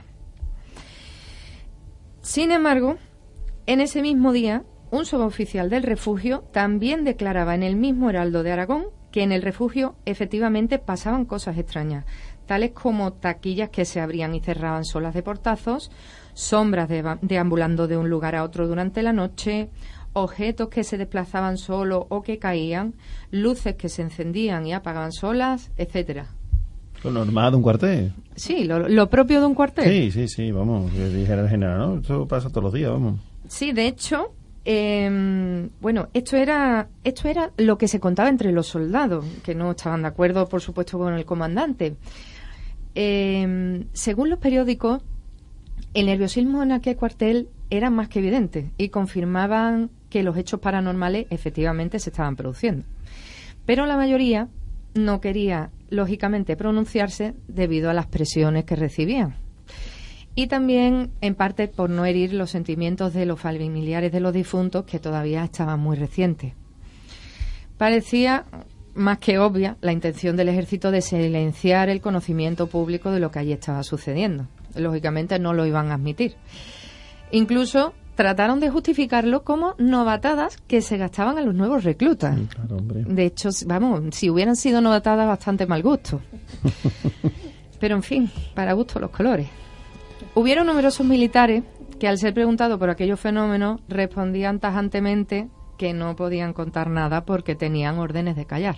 Sin embargo, en ese mismo día, un suboficial del refugio también declaraba en el mismo Heraldo de Aragón que en el refugio efectivamente pasaban cosas extrañas, tales como taquillas que se abrían y cerraban solas de portazos, sombras de, deambulando de un lugar a otro durante la noche, objetos que se desplazaban solos o que caían, luces que se encendían y apagaban solas, etcétera. Lo normal de un cuartel. Sí, lo, lo propio de un cuartel. Sí, sí, sí, vamos, que dijera el general, ¿no? Esto pasa todos los días, vamos. Sí, de hecho, eh, bueno, esto era, esto era lo que se contaba entre los soldados, que no estaban de acuerdo, por supuesto, con el comandante. Eh, según los periódicos, el nerviosismo en aquel cuartel era más que evidente y confirmaban que los hechos paranormales efectivamente se estaban produciendo. Pero la mayoría no quería, lógicamente, pronunciarse debido a las presiones que recibían. Y también, en parte, por no herir los sentimientos de los familiares de los difuntos, que todavía estaban muy recientes. Parecía más que obvia la intención del ejército de silenciar el conocimiento público de lo que allí estaba sucediendo. Lógicamente no lo iban a admitir. Incluso trataron de justificarlo como novatadas que se gastaban a los nuevos reclutas. Sí, claro, hombre. De hecho, vamos, si hubieran sido novatadas, bastante mal gusto. Pero, en fin, para gusto los colores. Hubieron numerosos militares que, al ser preguntados por aquellos fenómenos, respondían tajantemente que no podían contar nada porque tenían órdenes de callar.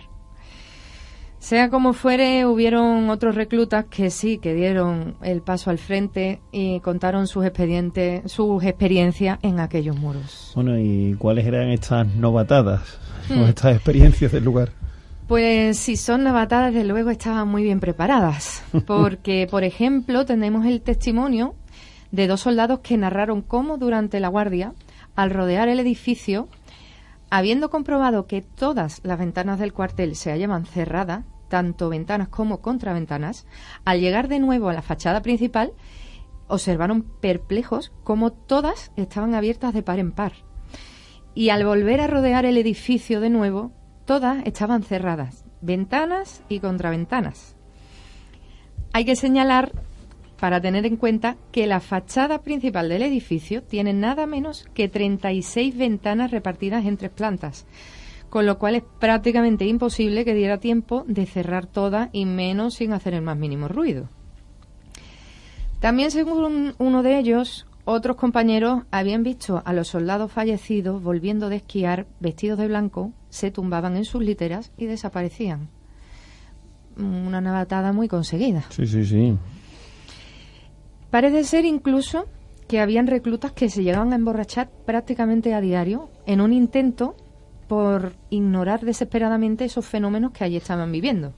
Sea como fuere, hubieron otros reclutas que sí, que dieron el paso al frente y contaron sus expedientes, sus experiencias en aquellos muros. Bueno, ¿y cuáles eran estas novatadas, Hmm. o estas experiencias del lugar? Pues si son novatadas, desde luego estaban muy bien preparadas, porque, por ejemplo, tenemos el testimonio de dos soldados que narraron cómo durante la guardia, al rodear el edificio, habiendo comprobado que todas las ventanas del cuartel se hallaban cerradas, tanto ventanas como contraventanas, al llegar de nuevo a la fachada principal, observaron perplejos cómo todas estaban abiertas de par en par. y al volver a rodear el edificio de nuevo, todas estaban cerradas, ventanas y contraventanas. Hay que señalar, para tener en cuenta, que la fachada principal del edificio tiene nada menos que treinta y seis ventanas repartidas en tres plantas, con lo cual es prácticamente imposible que diera tiempo de cerrar todas y menos sin hacer el más mínimo ruido. También, según uno de ellos, otros compañeros habían visto a los soldados fallecidos volviendo de esquiar vestidos de blanco, se tumbaban en sus literas y desaparecían. Una novatada muy conseguida. Sí, sí, sí. Parece ser incluso que habían reclutas que se llegaban a emborrachar prácticamente a diario en un intento por ignorar desesperadamente esos fenómenos que allí estaban viviendo.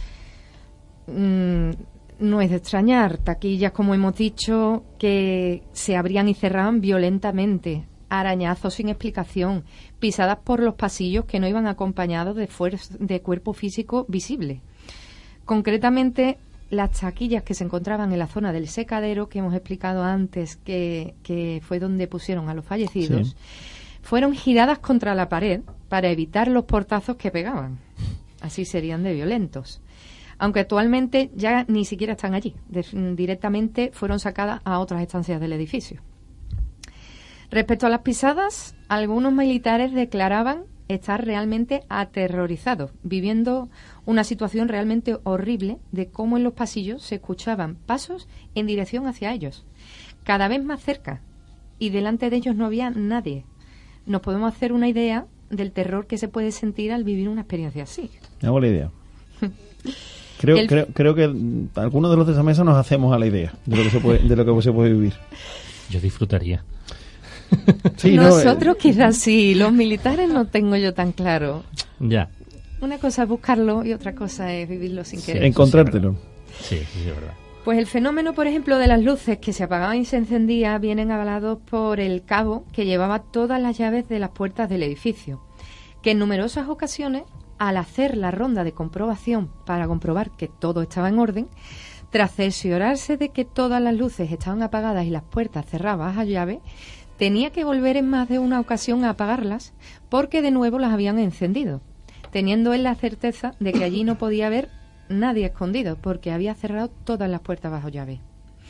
Mm, no es de extrañar, taquillas, como hemos dicho, que se abrían y cerraban violentamente, arañazos sin explicación, pisadas por los pasillos que no iban acompañados de, fuer- de cuerpo físico visible. Concretamente, las taquillas que se encontraban en la zona del secadero, que hemos explicado antes, que, que fue donde pusieron a los fallecidos, sí, fueron giradas contra la pared para evitar los portazos que pegaban. Así serían de violentos. Aunque actualmente ya ni siquiera están allí. De, directamente fueron sacadas a otras estancias del edificio. Respecto a las pisadas, algunos militares declaraban estar realmente aterrorizados, viviendo una situación realmente horrible de cómo en los pasillos se escuchaban pasos en dirección hacia ellos, cada vez más cerca, y delante de ellos no había nadie. Nos podemos hacer una idea del terror que se puede sentir al vivir una experiencia así. Me hago la idea. Creo, El... creo, creo que algunos de los de esa mesa nos hacemos a la idea de lo que se puede, de lo que se puede vivir. Yo disfrutaría. Sí, Nosotros no, eh... quizás sí, los militares no tengo yo tan claro. Ya. Una cosa es buscarlo y otra cosa es vivirlo sin querer. Sí, encontrártelo. Sí, sí, es verdad. Pues el fenómeno, por ejemplo, de las luces que se apagaban y se encendían vienen avalados por el cabo que llevaba todas las llaves de las puertas del edificio, que en numerosas ocasiones, al hacer la ronda de comprobación para comprobar que todo estaba en orden, tras cerciorarse de que todas las luces estaban apagadas y las puertas cerradas a llave, tenía que volver en más de una ocasión a apagarlas porque de nuevo las habían encendido, teniendo él la certeza de que allí no podía haber nadie escondido porque había cerrado todas las puertas bajo llave.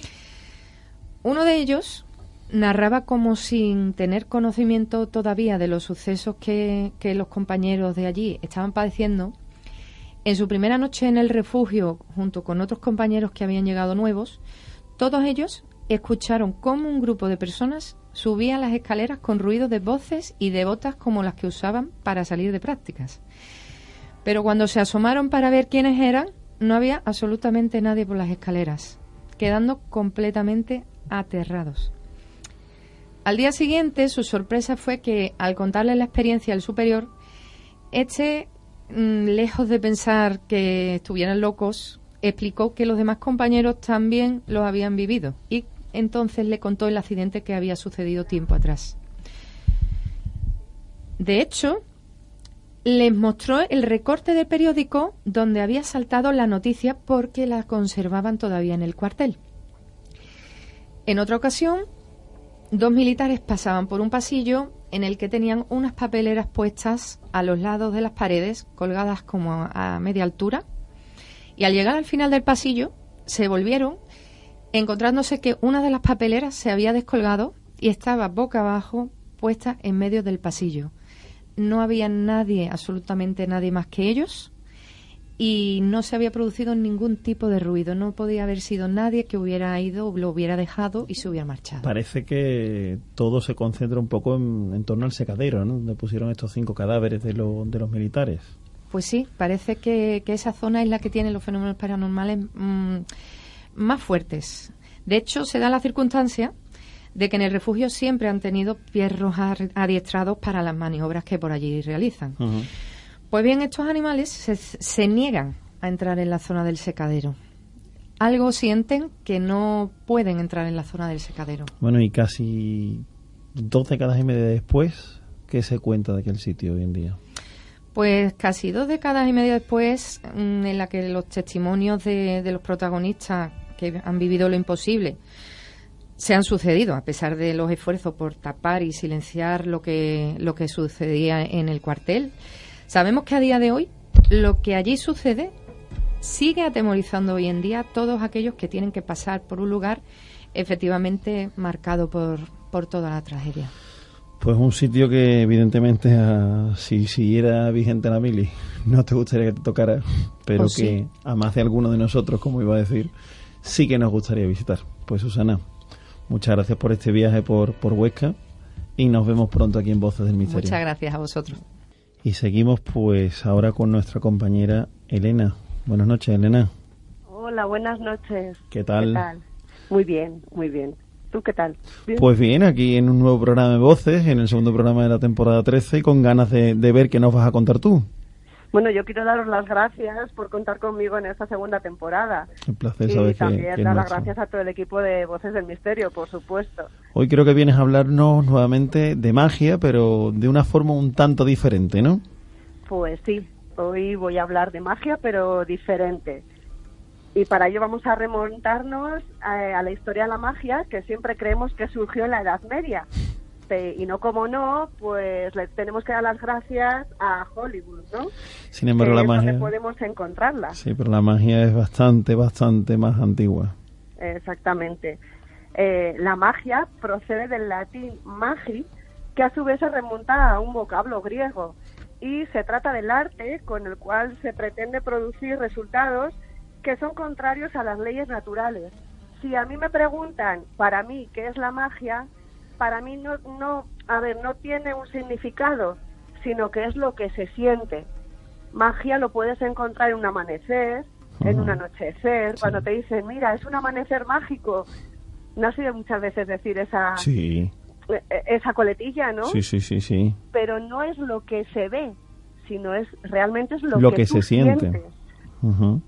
Uno de ellos narraba, como sin tener conocimiento todavía de los sucesos que, que los compañeros de allí estaban padeciendo, en su primera noche en el refugio, junto con otros compañeros que habían llegado nuevos, todos ellos escucharon cómo un grupo de personas subía las escaleras con ruido de voces y de botas como las que usaban para salir de prácticas. Pero cuando se asomaron para ver quiénes eran, no había absolutamente nadie por las escaleras, quedando completamente aterrados. Al día siguiente, su sorpresa fue que, al contarle la experiencia al superior, este, mmm, lejos de pensar que estuvieran locos, explicó que los demás compañeros también los habían vivido y entonces le contó el accidente que había sucedido tiempo atrás. De hecho, les mostró el recorte del periódico donde había saltado la noticia porque la conservaban todavía en el cuartel. En otra ocasión, dos militares pasaban por un pasillo en el que tenían unas papeleras puestas a los lados de las paredes, colgadas como a media altura, y al llegar al final del pasillo se volvieron, encontrándose que una de las papeleras se había descolgado y estaba boca abajo puesta en medio del pasillo. No había nadie, absolutamente nadie más que ellos, y no se había producido ningún tipo de ruido. No podía haber sido nadie que hubiera ido o lo hubiera dejado y se hubiera marchado. Parece que todo se concentra un poco en, en torno al secadero, ¿no? Donde pusieron estos cinco cadáveres de, lo, de los militares. Pues sí, parece que, que esa zona es la que tiene los fenómenos paranormales mmm, más fuertes. De hecho, se da la circunstancia de que en el refugio siempre han tenido perros adiestrados para las maniobras que por allí realizan. Uh-huh. Pues bien, estos animales se, se niegan a entrar en la zona del secadero. Algo sienten que no pueden entrar en la zona del secadero. Bueno, y casi dos décadas y media después, ¿qué se cuenta de aquel sitio hoy en día? Pues casi dos décadas y media después, en la que los testimonios de, de los protagonistas que han vivido lo imposible se han sucedido, a pesar de los esfuerzos por tapar y silenciar lo que, lo que sucedía en el cuartel. Sabemos que a día de hoy lo que allí sucede sigue atemorizando hoy en día a todos aquellos que tienen que pasar por un lugar efectivamente marcado por, por toda la tragedia. Pues un sitio que evidentemente a, si siguiera vigente la mili no te gustaría que te tocara, pero Pues que sí. a más de alguno de nosotros, como iba a decir, sí que nos gustaría visitar. Pues Susana, muchas gracias por este viaje por, por Huesca y nos vemos pronto aquí en Voces del Misterio. Muchas gracias a vosotros. Y seguimos pues ahora con nuestra compañera Elena. Buenas noches, Elena. Hola, buenas noches. ¿Qué tal? ¿Qué tal? Muy bien, muy bien. ¿Tú qué tal? ¿Bien? Pues bien, aquí en un nuevo programa de Voces, en el segundo programa de la temporada trece, y con ganas de, de ver qué nos vas a contar tú. Bueno, yo quiero daros las gracias por contar conmigo en esta segunda temporada. Un placer Y saber que, también que es dar las nuestro. gracias a todo el equipo de Voces del Misterio, por supuesto. Hoy creo que vienes a hablarnos nuevamente de magia, pero de una forma un tanto diferente, ¿no? Pues sí, hoy voy a hablar de magia, pero diferente. Y para ello vamos a remontarnos a, a la historia de la magia, que siempre creemos que surgió en la Edad Media. Pe- Y no como no, pues le tenemos que dar las gracias a Hollywood, ¿no? Sin embargo, Que la es donde magia... podemos encontrarla. Sí, pero la magia es bastante, bastante más antigua. Exactamente. Eh, la magia procede del latín magi, que a su vez se remonta a un vocablo griego, y se trata del arte con el cual se pretende producir resultados que son contrarios a las leyes naturales. Si a mí me preguntan, para mí, ¿qué es la magia?, para mí no, no, a ver, no tiene un significado, sino que es lo que se siente. Magia lo puedes encontrar en un amanecer, en un anochecer, cuando te dicen, mira, es un amanecer mágico. No has oído muchas veces decir esa, Sí, esa coletilla, ¿no? sí, sí, sí, sí. Pero no es lo que se ve, sino es realmente es lo, Lo que, que tú se siente. sientes. Ujú.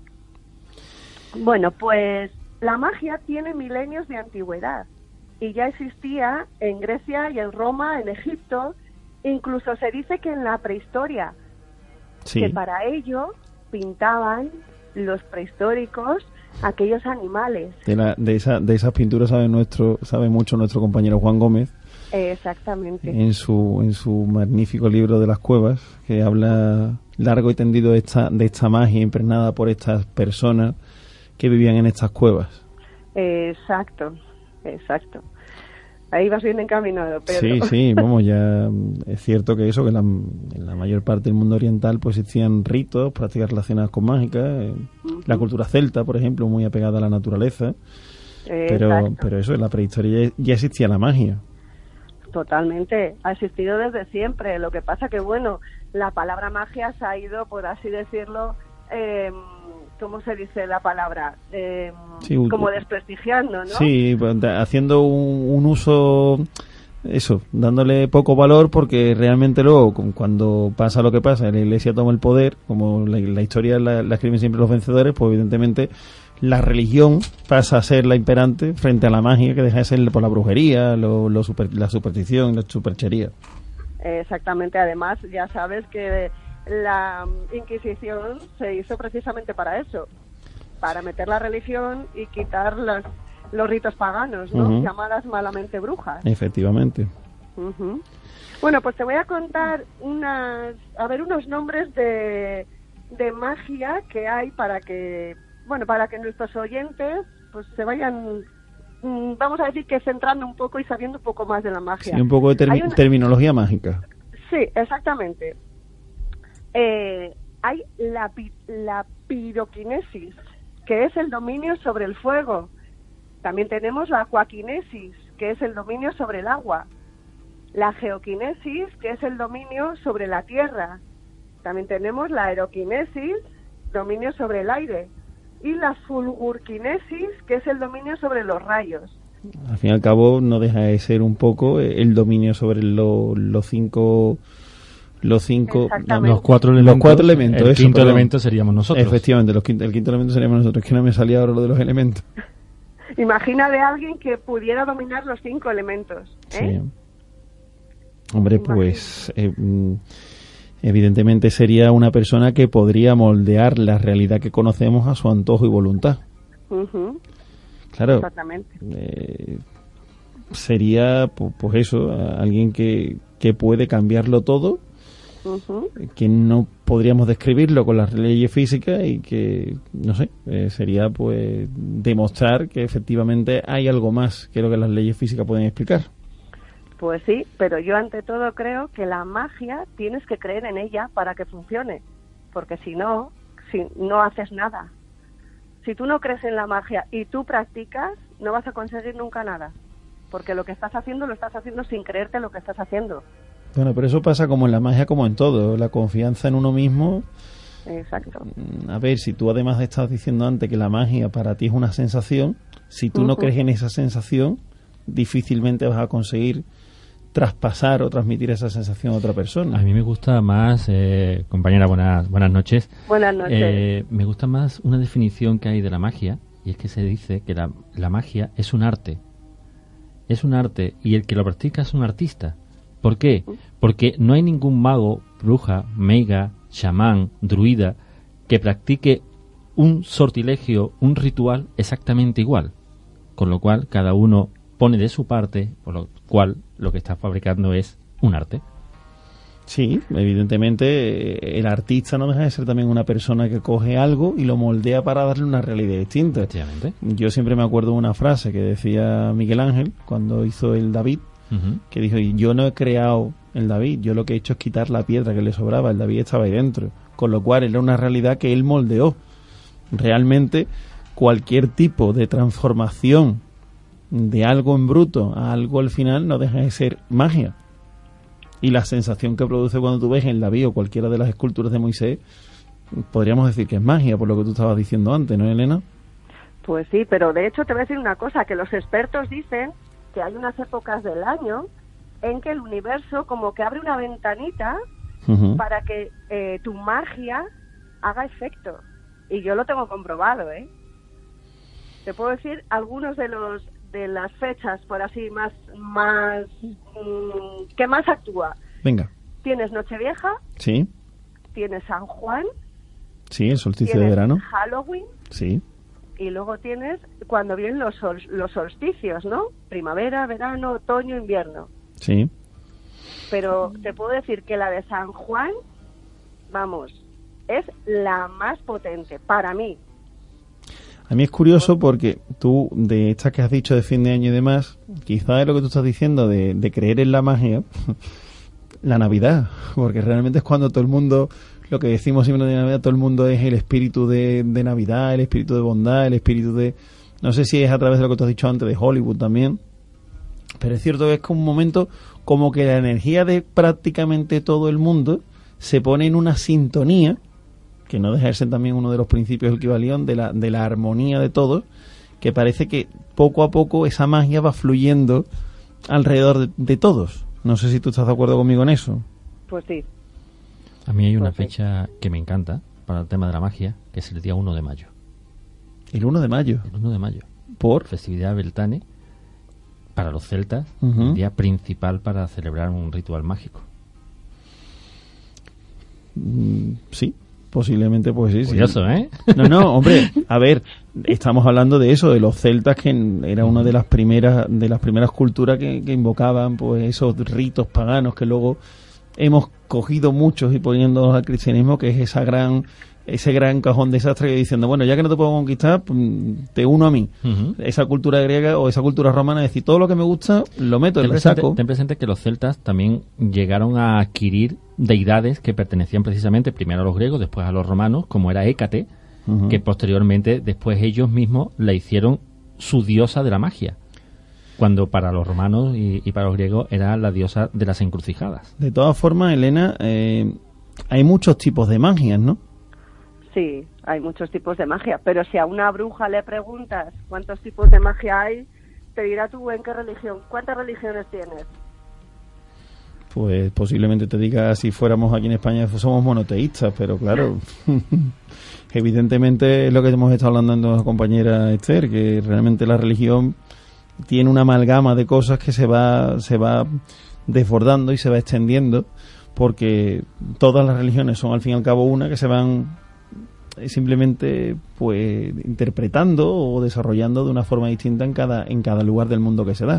Bueno, pues la magia tiene milenios de antigüedad y ya existía en Grecia y en Roma, en Egipto, incluso se dice que en la prehistoria, Sí. que para ello pintaban los prehistóricos aquellos animales. De, la, de, esa, de esas pinturas sabe nuestro sabe mucho nuestro compañero Juan Gómez Eh, exactamente. en su en su magnífico libro de las cuevas, que habla largo y tendido de esta, de esta magia impregnada por estas personas que vivían en estas cuevas. Eh, exacto, exacto. Ahí vas bien encaminado, Pedro. Sí, sí, vamos, ya mm, es cierto que eso, que la, en la mayor parte del mundo oriental pues existían ritos, prácticas relacionadas con mágica, eh, Ujú. la cultura celta, por ejemplo, muy apegada a la naturaleza, Eh, pero exacto. pero eso, en la prehistoria ya, ya existía la magia. Totalmente, ha existido desde siempre. Lo que pasa que, bueno, la palabra magia se ha ido, por así decirlo, eh, ¿cómo se dice la palabra? Eh, Sí, u- como desprestigiando, ¿no? Sí, pues, da- haciendo un, un uso, eso, dándole poco valor, porque realmente luego, cu- cuando pasa lo que pasa, la Iglesia toma el poder, como la, la historia la, la escriben siempre los vencedores, pues evidentemente la religión pasa a ser la imperante frente a la magia, que deja de ser por la brujería, lo, lo super- la superstición, la superchería. Eh, Exactamente, además ya sabes que la Inquisición se hizo precisamente para eso, para meter la religión y quitar los, los ritos paganos, ¿no? Ujú. Llamadas malamente brujas. Efectivamente. Ujú. Bueno, pues te voy a contar unas, a ver, unos nombres de, de magia que hay para que, bueno, para que nuestros oyentes pues se vayan, mm, vamos a decir que centrando un poco y sabiendo un poco más de la magia. Sí, un poco de termi- Hay una- terminología mágica. Sí, exactamente. Eh, hay la, pi- la piroquinesis, que es el dominio sobre el fuego. También tenemos la aquaquinesis, que es el dominio sobre el agua. La geoquinesis, que es el dominio sobre la tierra. También tenemos la aeroquinesis, dominio sobre el aire. Y la fulgurquinesis, que es el dominio sobre los rayos. Al fin y al cabo no deja de ser un poco el dominio sobre lo- los cinco los cinco Exactamente. Los cuatro los elementos. cuatro elementos El eso, quinto perdón. elemento seríamos nosotros. Efectivamente, los quinto- el quinto elemento seríamos nosotros. Es que no me salía ahora lo de los elementos. Imagina de alguien que pudiera dominar los cinco elementos. ¿eh? Sí. Hombre, pues eh, mm, evidentemente sería una persona que podría moldear la realidad que conocemos a su antojo y voluntad. Ujú. Claro. Exactamente. Eh, sería, pues, pues eso, alguien que, que puede cambiarlo todo, uh-huh. que no podríamos describirlo con las leyes físicas y que, no sé, eh, sería pues demostrar que efectivamente hay algo más que lo que las leyes físicas pueden explicar. Pues sí, pero yo ante todo creo que la magia tienes que creer en ella para que funcione, porque si no, si no haces nada. Si tú no crees en la magia y tú practicas, no vas a conseguir nunca nada, porque lo que estás haciendo lo estás haciendo sin creerte lo que estás haciendo. Bueno, pero eso pasa como en la magia, como en todo, la confianza en uno mismo. Exacto. A ver, si tú además estás diciendo antes que la magia para ti es una sensación, si tú uh-huh. no crees en esa sensación, difícilmente vas a conseguir traspasar o transmitir esa sensación a otra persona. A mí me gusta más, eh, compañera, buenas, buenas noches. Buenas noches. Eh, me gusta más una definición que hay de la magia, y es que se dice que la, la magia es un arte. Es un arte, y el que lo practica es un artista. ¿Por qué? Porque no hay ningún mago, bruja, meiga, chamán, druida, que practique un sortilegio, un ritual exactamente igual. Con lo cual, cada uno pone de su parte, por lo cual lo que está fabricando es un arte. Sí, evidentemente el artista no deja de ser también una persona que coge algo y lo moldea para darle una realidad distinta. Yo siempre me acuerdo de una frase que decía Miguel Ángel cuando hizo el David, uh-huh. que dijo, yo no he creado el David, yo lo que he hecho es quitar la piedra que le sobraba, el David estaba ahí dentro, con lo cual era una realidad que él moldeó. Realmente cualquier tipo de transformación de algo en bruto a algo al final no deja de ser magia. Y la sensación que produce cuando tú ves en el David o cualquiera de las esculturas de Moisés, podríamos decir que es magia, por lo que tú estabas diciendo antes, ¿no, Elena? Pues sí, pero de hecho te voy a decir una cosa, que los expertos dicen que hay unas épocas del año en que el universo como que abre una ventanita uh-huh. para que eh, tu magia haga efecto. Y yo lo tengo comprobado, ¿eh? Te puedo decir algunos de los de las fechas, por así, más, más mmm, que más actúa. Venga. Tienes Nochevieja. Sí. Tienes San Juan. Sí, el solsticio de verano. Halloween. Sí. Y luego tienes cuando vienen los, sol, los solsticios, ¿no? Primavera, verano, otoño, invierno. Sí. Pero te puedo decir que la de San Juan, vamos, es la más potente para mí. A mí es curioso porque tú, de estas que has dicho de fin de año y demás, quizás es lo que tú estás diciendo de, de creer en la magia, la Navidad, porque realmente es cuando todo el mundo, lo que decimos siempre de Navidad, todo el mundo es el espíritu de, de Navidad, el espíritu de bondad, el espíritu de... No sé si es a través de lo que tú has dicho antes, de Hollywood también, pero es cierto que es como un momento como que la energía de prácticamente todo el mundo se pone en una sintonía, que no deja de ser también uno de los principios del Kybalión, de la, de la armonía de todos, que parece que poco a poco esa magia va fluyendo alrededor de, de todos. No sé si tú estás de acuerdo conmigo en eso. Pues sí. A mí hay una pues fecha sí. que me encanta para el tema de la magia, que es el día uno de mayo. ¿El uno de mayo? El uno de mayo. ¿Por? Festividad Beltane, para los celtas, uh-huh. el día principal para celebrar un ritual mágico. Mm, sí. Posiblemente, pues sí. Curioso, sí. ¿eh? No, no, hombre, a ver, estamos hablando de eso, de los celtas, que era una de las primeras de las primeras culturas que, que invocaban pues esos ritos paganos que luego hemos cogido muchos y poniéndolos al cristianismo, que es esa gran ese gran cajón de desastre que diciendo, bueno, ya que no te puedo conquistar, te uno a mí. Uh-huh. Esa cultura griega o esa cultura romana, es decir, todo lo que me gusta lo meto en el saco. Ten presente que los celtas también llegaron a adquirir deidades que pertenecían precisamente primero a los griegos, después a los romanos, como era Hécate, uh-huh. que posteriormente después ellos mismos la hicieron su diosa de la magia, cuando para los romanos y, y para los griegos era la diosa de las encrucijadas. De todas formas, Elena, eh, hay muchos tipos de magias, ¿no? Sí, hay muchos tipos de magia, pero si a una bruja le preguntas cuántos tipos de magia hay, te dirá tú en qué religión, ¿cuántas religiones tienes? Pues posiblemente te diga, si fuéramos aquí en España somos monoteístas, pero claro, evidentemente es lo que hemos estado hablando con la compañera Esther, que realmente la religión tiene una amalgama de cosas que se va, se va desbordando y se va extendiendo, porque todas las religiones son al fin y al cabo una, que se van simplemente pues interpretando o desarrollando de una forma distinta en cada en cada lugar del mundo que se da.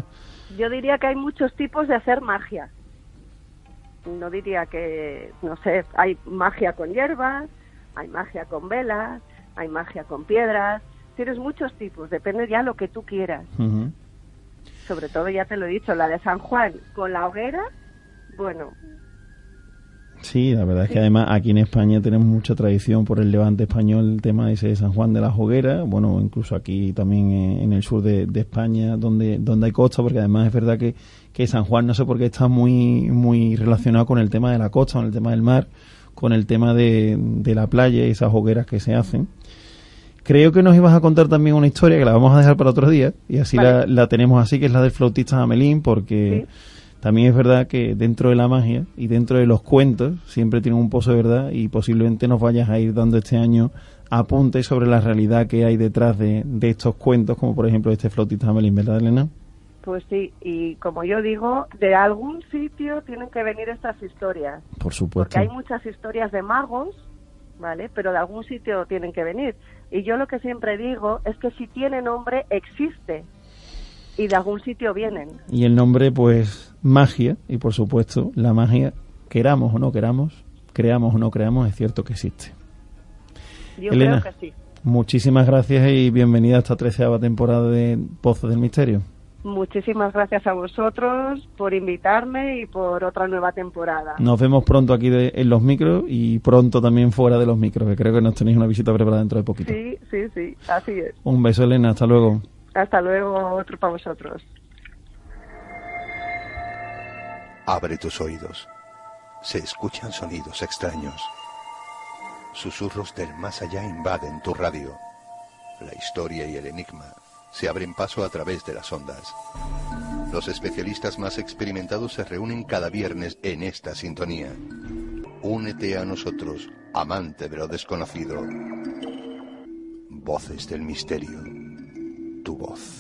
Yo diría que hay muchos tipos de hacer magia. No diría que, no sé, hay magia con hierbas, hay magia con velas, hay magia con piedras. Tienes muchos tipos, depende ya lo que tú quieras. Uh-huh. Sobre todo, ya te lo he dicho, la de San Juan con la hoguera, bueno. Sí, la verdad es que Sí. además aquí en España tenemos mucha tradición por el levante español, el tema ese de San Juan de las Hogueras, bueno, incluso aquí también en, en el sur de, de España, donde donde hay costa, porque además es verdad que, que San Juan, no sé por qué, está muy muy relacionado con el tema de la costa, con el tema del mar, con el tema de, de la playa y esas hogueras que se hacen. Creo que nos ibas a contar también una historia que la vamos a dejar para otro día, y así Vale. la, la tenemos así, que es la del flautista Amelín, porque... Sí. También es verdad que dentro de la magia y dentro de los cuentos siempre tiene un pozo de verdad, y posiblemente nos vayas a ir dando este año apuntes sobre la realidad que hay detrás de, de estos cuentos, como por ejemplo este flautista Amelín, ¿verdad, Elena? Pues sí, y como yo digo, de algún sitio tienen que venir estas historias. Por supuesto. Porque hay muchas historias de magos, ¿vale? Pero de algún sitio tienen que venir. Y yo lo que siempre digo es que si tiene nombre, existe. Y de algún sitio vienen. Y el nombre, pues, magia, y por supuesto, la magia, queramos o no queramos, creamos o no creamos, es cierto que existe. Yo Elena, creo que sí. muchísimas gracias y bienvenida a esta treceava temporada de Voces del Misterio. Muchísimas gracias a vosotros por invitarme y por otra nueva temporada. Nos vemos pronto aquí de, en los micros y pronto también fuera de los micros, que creo que nos tenéis una visita preparada dentro de poquito. Sí, sí, sí, así es. Un beso, Elena, hasta luego. Hasta luego, otro para vosotros. Abre tus oídos. Se escuchan sonidos extraños. Susurros del más allá invaden tu radio. La historia y el enigma se abren paso a través de las ondas. Los especialistas más experimentados se reúnen cada viernes en esta sintonía. Únete a nosotros, amante de lo desconocido. Voces del misterio. Tu voz.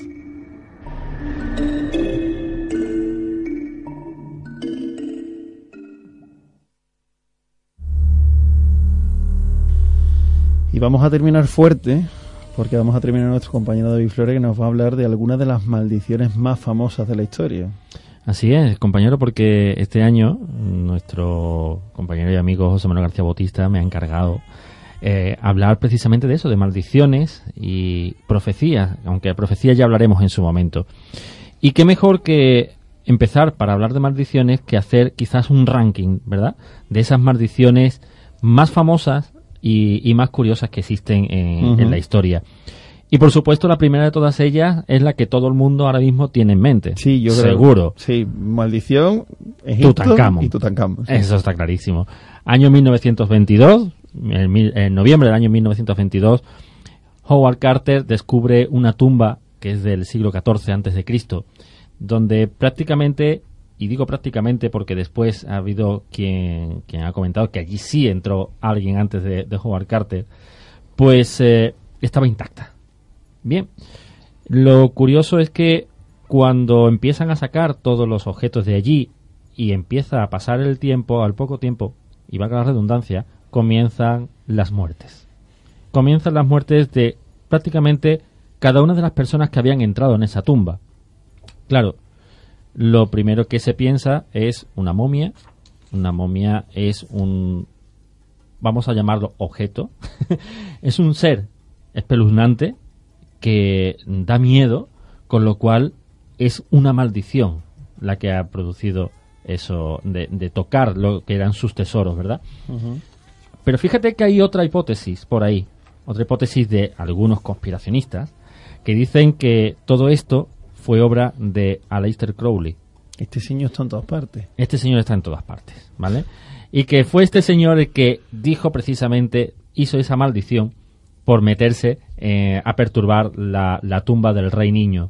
Y vamos a terminar fuerte, porque vamos a terminar nuestro compañero David Flores, que nos va a hablar de algunas de las maldiciones más famosas de la historia. Así es, compañero, porque este año nuestro compañero y amigo José Manuel García Bautista me ha encargado eh, hablar precisamente de eso, de maldiciones y profecías, aunque de profecías ya hablaremos en su momento. Y qué mejor que empezar para hablar de maldiciones que hacer quizás un ranking, ¿verdad?, de esas maldiciones más famosas y, y más curiosas que existen en, Uh-huh. en la historia. Y por supuesto la primera de todas ellas es la que todo el mundo ahora mismo tiene en mente. Sí, yo creo. Seguro. Sí, maldición, Egipto Tutankamón. y Tutankamón. Sí. Eso está clarísimo. Año mil novecientos veintidós, en, mil- en noviembre del año mil novecientos veintidós, Howard Carter descubre una tumba que es del siglo catorce antes de Cristo, donde prácticamente, y digo prácticamente porque después ha habido quien, quien ha comentado que allí sí entró alguien antes de, de Howard Carter, pues eh, estaba intacta. Bien, lo curioso es que cuando empiezan a sacar todos los objetos de allí y empieza a pasar el tiempo, al poco tiempo, y valga la redundancia, comienzan las muertes. Comienzan las muertes de prácticamente cada una de las personas que habían entrado en esa tumba. Claro, lo primero que se piensa es una momia. Una momia es un, vamos a llamarlo objeto, es un ser espeluznante que da miedo, con lo cual es una maldición la que ha producido eso de, de tocar lo que eran sus tesoros, ¿verdad? Uh-huh. Pero fíjate que hay otra hipótesis por ahí, otra hipótesis de algunos conspiracionistas que dicen que todo esto fue obra de Aleister Crowley. Este señor está en todas partes. Este señor está en todas partes, ¿vale? Y que fue este señor el que dijo precisamente, hizo esa maldición por meterse eh, a perturbar la, la tumba del rey niño.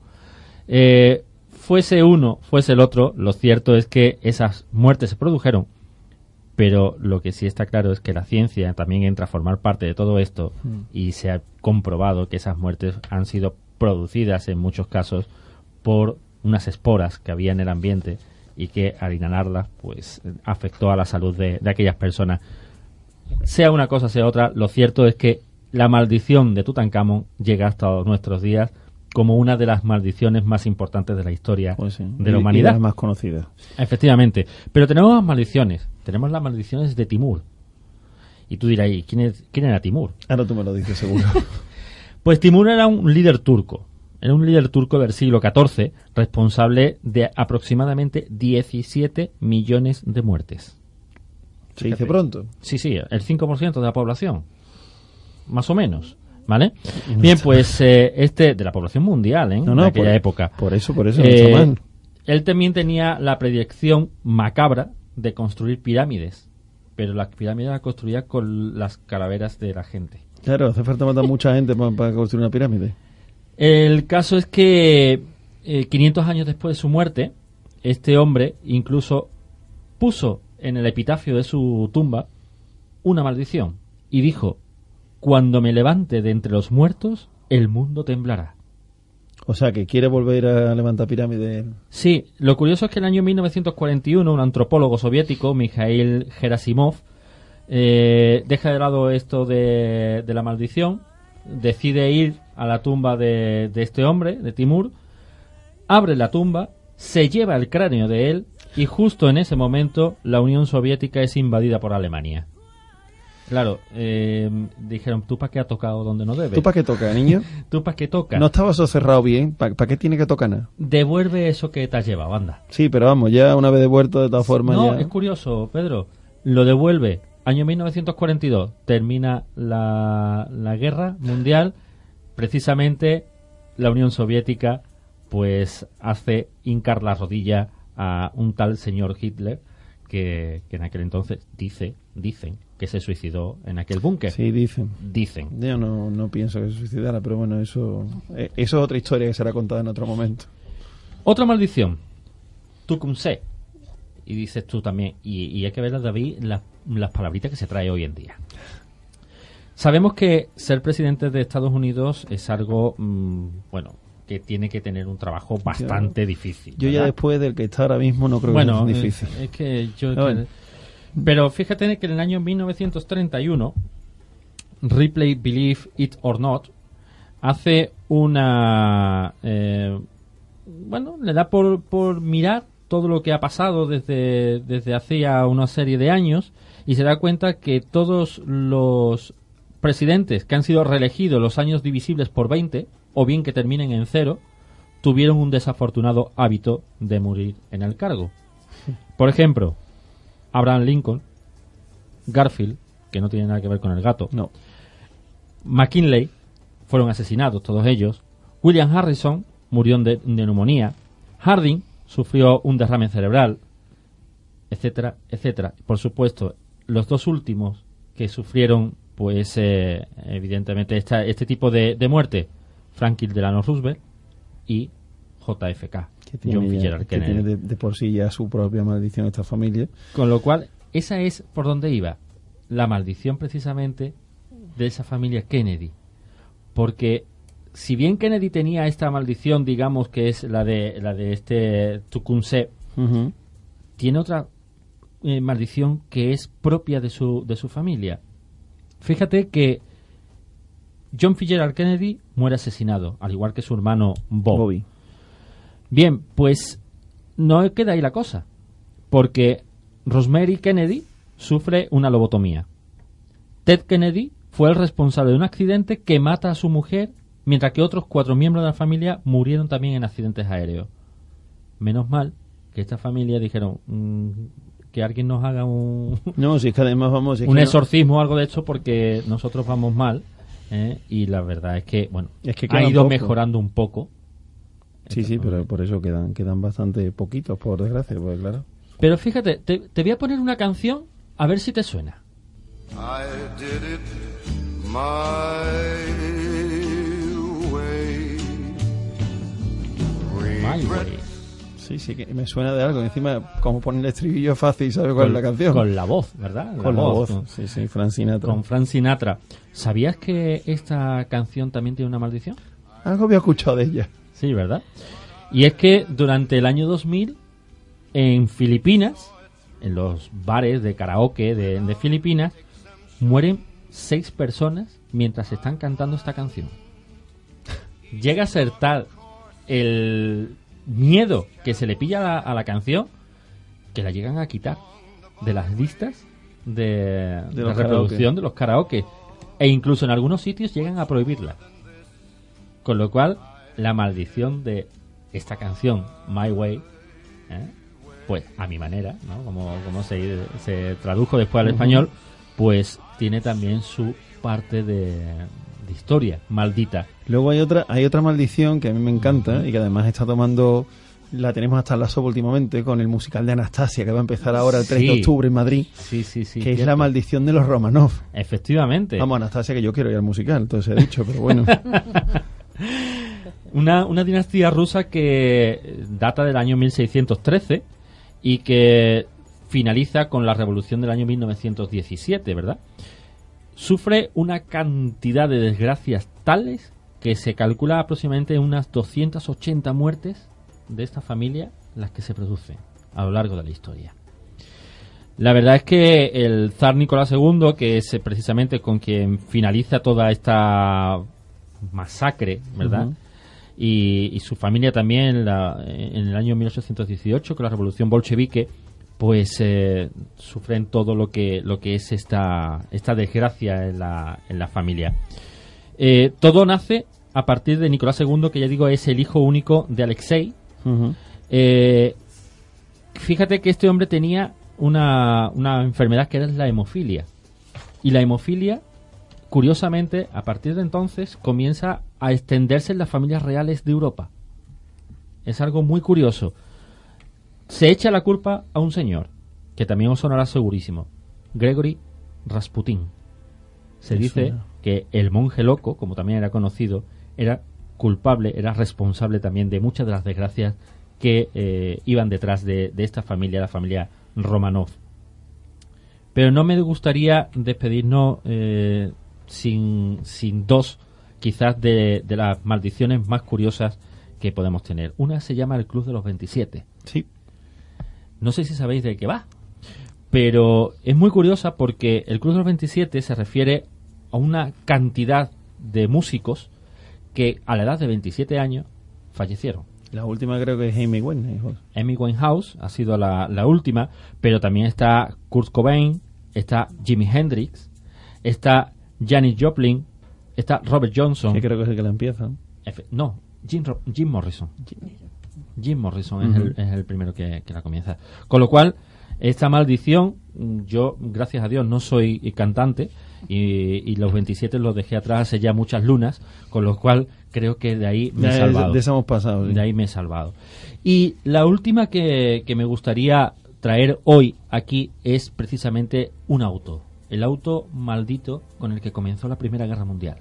Eh, fuese uno, fuese el otro, lo cierto es que esas muertes se produjeron, pero lo que sí está claro es que la ciencia también entra a formar parte de todo esto Mm. y se ha comprobado que esas muertes han sido producidas en muchos casos por unas esporas que había en el ambiente y que al inhalarlas pues afectó a la salud de, de aquellas personas. Sea una cosa, sea otra, lo cierto es que la maldición de Tutankamón llega hasta nuestros días como una de las maldiciones más importantes de la historia pues sí. de la y, humanidad. Y las más conocidas. Efectivamente. Pero tenemos más maldiciones. Tenemos las maldiciones de Timur. Y tú dirás, ¿quién, es, ¿quién era Timur? Ahora tú me lo dices seguro. Pues Timur era un líder turco. Era un líder turco del siglo catorce, responsable de aproximadamente diecisiete millones de muertes. ¿Se dice pronto? Sí, sí, el cinco por ciento de la población. Más o menos. ¿Vale? Bien, pues eh, este, de la población mundial, ¿eh? No, no, de aquella por, época. Por eso, por eso. Eh, mucho más. Él también tenía la predicción macabra de construir pirámides. Pero las pirámides las construía con las calaveras de la gente. Claro, hace falta matar mucha gente para, para construir una pirámide. El caso es que eh, quinientos años después de su muerte, este hombre incluso puso en el epitafio de su tumba una maldición y dijo: cuando me levante de entre los muertos, el mundo temblará. O sea, que quiere volver a levantar pirámides. Sí, lo curioso es que en el año mil novecientos cuarenta y uno un antropólogo soviético, Mikhail Gerasimov, eh, deja de lado esto de, de la maldición, decide ir a la tumba de, de este hombre, de Timur, abre la tumba, se lleva el cráneo de él y justo en ese momento la Unión Soviética es invadida por Alemania. Claro, eh, dijeron, ¿tú para qué has tocado donde no debes? ¿Tú para qué toca, niño? ¿Tú para qué tocas? No estaba eso cerrado bien. ¿Para pa qué tiene que tocar nada? Devuelve eso que te has llevado, anda. Sí, pero vamos, ya una vez devuelto, de todas formas No, ya... es curioso, Pedro. Lo devuelve. Año mil novecientos cuarenta y dos. Termina la, la guerra mundial. Precisamente la Unión Soviética pues hace hincar la rodilla a un tal señor Hitler que, que en aquel entonces dice, dicen que se suicidó en aquel búnker. Sí, dicen. Dicen. Yo no, no pienso que se suicidara, pero bueno, eso, eh, eso es otra historia que será contada en otro momento. Otra maldición. Tecumseh. Y dices tú también, y, y hay que ver, David, las, las palabritas que se trae hoy en día. Sabemos que ser presidente de Estados Unidos es algo, mmm, bueno, que tiene que tener un trabajo bastante yo, difícil. Yo ¿verdad? Ya después del que está ahora mismo no creo bueno, que sea difícil. Es, es que yo... No, bueno. Pero fíjate que en el año mil novecientos treinta y uno, Ripley, Believe It or Not, hace una... Eh, bueno, le da por, por mirar todo lo que ha pasado desde, desde hacía una serie de años y se da cuenta que todos los presidentes que han sido reelegidos los años divisibles por veinte, o bien que terminen en cero, tuvieron un desafortunado hábito de morir en el cargo. Por ejemplo, Abraham Lincoln, Garfield, que no tiene nada que ver con el gato, no. McKinley, fueron asesinados todos ellos. William Harrison murió de, de neumonía. Harding sufrió un derrame cerebral, etcétera, etcétera. Por supuesto, los dos últimos que sufrieron, pues, eh, evidentemente, esta, este tipo de, de muerte, Franklin Delano Roosevelt y J F K, John Fitzgerald Kennedy. Que tiene de, de por sí ya su propia maldición esta familia. Con lo cual, esa es por donde iba, la maldición precisamente de esa familia Kennedy. Porque si bien Kennedy tenía esta maldición, digamos que es la de la de este Tecumseh, uh-huh. tiene otra eh, maldición que es propia de su de su familia. Fíjate que John Fitzgerald Kennedy muere asesinado, al igual que su hermano Bob. Bobby. Bien, pues no queda ahí la cosa, porque Rosemary Kennedy sufre una lobotomía. Ted Kennedy fue el responsable de un accidente que mata a su mujer, mientras que otros cuatro miembros de la familia murieron también en accidentes aéreos. Menos mal que esta familia dijeron mmm, que alguien nos haga un no, si es que además vamos, si es un que exorcismo o no. algo de hecho, porque nosotros vamos mal, ¿eh? Y la verdad es que bueno, es que ha ido poco. mejorando un poco. Sí, sí, pero por eso quedan quedan bastante poquitos, por desgracia, pues claro. Pero fíjate, te, te voy a poner una canción a ver si te suena. I did it my way. My way. Sí, sí, que me suena de algo. Encima, como poner el estribillo fácil, ¿sabes cuál con, es la canción? Con la voz, ¿verdad? Con la, la voz. voz. Sí, sí, Frank Sinatra. Con Frank Sinatra. ¿Sabías que esta canción también tiene una maldición? Algo había escuchado de ella. Sí, ¿verdad? Y es que durante el año dos mil, en Filipinas, en los bares de karaoke de, de Filipinas, mueren seis personas mientras están cantando esta canción. llega a ser tal el miedo que se le pilla a la, a la canción que la llegan a quitar de las listas de, de, de reproducción karaoke. de los karaoke, e incluso en algunos sitios llegan a prohibirla, con lo cual la maldición de esta canción My Way, ¿eh? pues a mi manera, ¿no? como, como se, se tradujo después al uh-huh. español, pues tiene también su parte de, de historia maldita. Luego hay otra hay otra maldición que a mí me encanta uh-huh. y que además está tomando, la tenemos hasta en la sopa últimamente con el musical de Anastasia, que va a empezar ahora el tres sí. de octubre en Madrid, sí, sí, sí, que cierto. es la maldición de los Romanov. Efectivamente. Vamos, Anastasia, que yo quiero ir al musical, entonces he dicho, pero bueno. una, una dinastía rusa que data del año mil seiscientos trece y que finaliza con la revolución del año mil novecientos diecisiete, ¿verdad? Sufre una cantidad de desgracias tales que se calcula aproximadamente unas doscientas ochenta muertes de esta familia las que se producen a lo largo de la historia. La verdad es que el zar Nicolás segundo, que es precisamente con quien finaliza toda esta masacre, ¿verdad? Uh-huh. y, y su familia también la, en el año mil ochocientos dieciocho, con la revolución bolchevique, pues eh, sufren todo lo que lo que es esta esta desgracia en la, en la familia. Eh, todo nace a partir de Nicolás segundo, que ya digo es el hijo único de Alexei. Uh-huh. Eh, fíjate que este hombre tenía una, una enfermedad que era la hemofilia. Y la hemofilia, curiosamente, a partir de entonces comienza a extenderse en las familias reales de Europa. Es algo muy curioso. Se echa la culpa a un señor, que también os sonará segurísimo, Gregory Rasputin. Se dice que el monje loco, como también era conocido, era culpable, era responsable también de muchas de las desgracias que eh, iban detrás de, de esta familia, la familia Romanov. Pero no me gustaría despedirnos eh, sin, sin dos, quizás, de, de las maldiciones más curiosas que podemos tener. Una se llama el Club de los veintisiete. Sí. No sé si sabéis de qué va, pero es muy curiosa porque el Club de los veintisiete se refiere a una cantidad de músicos que a la edad de veintisiete años fallecieron. La última creo que es Amy Winehouse. Amy Winehouse ha sido la, la última, pero también está Kurt Cobain, está Jimi Hendrix, está Janis Joplin, está Robert Johnson. Que creo que es el que la empieza. Efe, no, Jim, Jim Morrison. Jim Morrison uh-huh. es, el, es el primero que, que la comienza. Con lo cual, esta maldición, yo, gracias a Dios, no soy cantante y, y los veintisiete los dejé atrás hace ya muchas lunas, con lo cual creo que de ahí me he salvado. De, de eso hemos pasado. Sí. De ahí me he salvado. Y la última que, que me gustaría traer hoy aquí es precisamente un auto. El auto maldito con el que comenzó la Primera Guerra Mundial.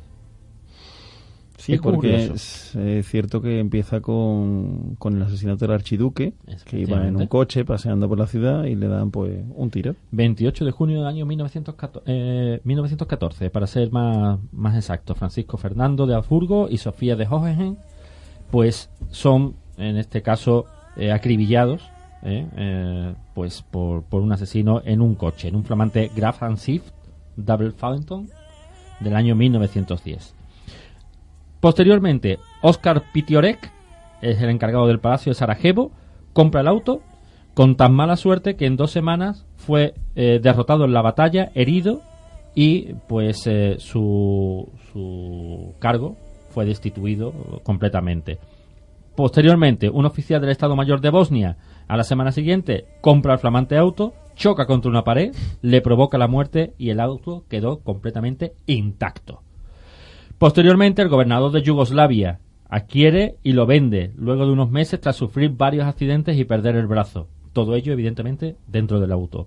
Sí, es porque es, es cierto que empieza con, con el asesinato del archiduque, que iba en un coche paseando por la ciudad y le dan pues un tiro. veintiocho de junio del año mil novecientos catorce, eh, mil novecientos catorce, para ser más, más exacto. Francisco Fernando de Habsburgo y Sofía de Hohenheim pues son, en este caso, eh, acribillados eh, eh, pues por, por un asesino en un coche, en un flamante Graf and Swift Double Phaeton del año mil novecientos diez. Posteriormente, Oskar Pitiorek, es el encargado del Palacio de Sarajevo, compra el auto con tan mala suerte que en dos semanas fue eh, derrotado en la batalla, herido, y pues eh, su, su cargo fue destituido completamente. Posteriormente, un oficial del Estado Mayor de Bosnia, a la semana siguiente, compra el flamante auto, choca contra una pared, le provoca la muerte y el auto quedó completamente intacto. Posteriormente, el gobernador de Yugoslavia adquiere y lo vende luego de unos meses tras sufrir varios accidentes y perder el brazo. Todo ello, evidentemente, dentro del auto.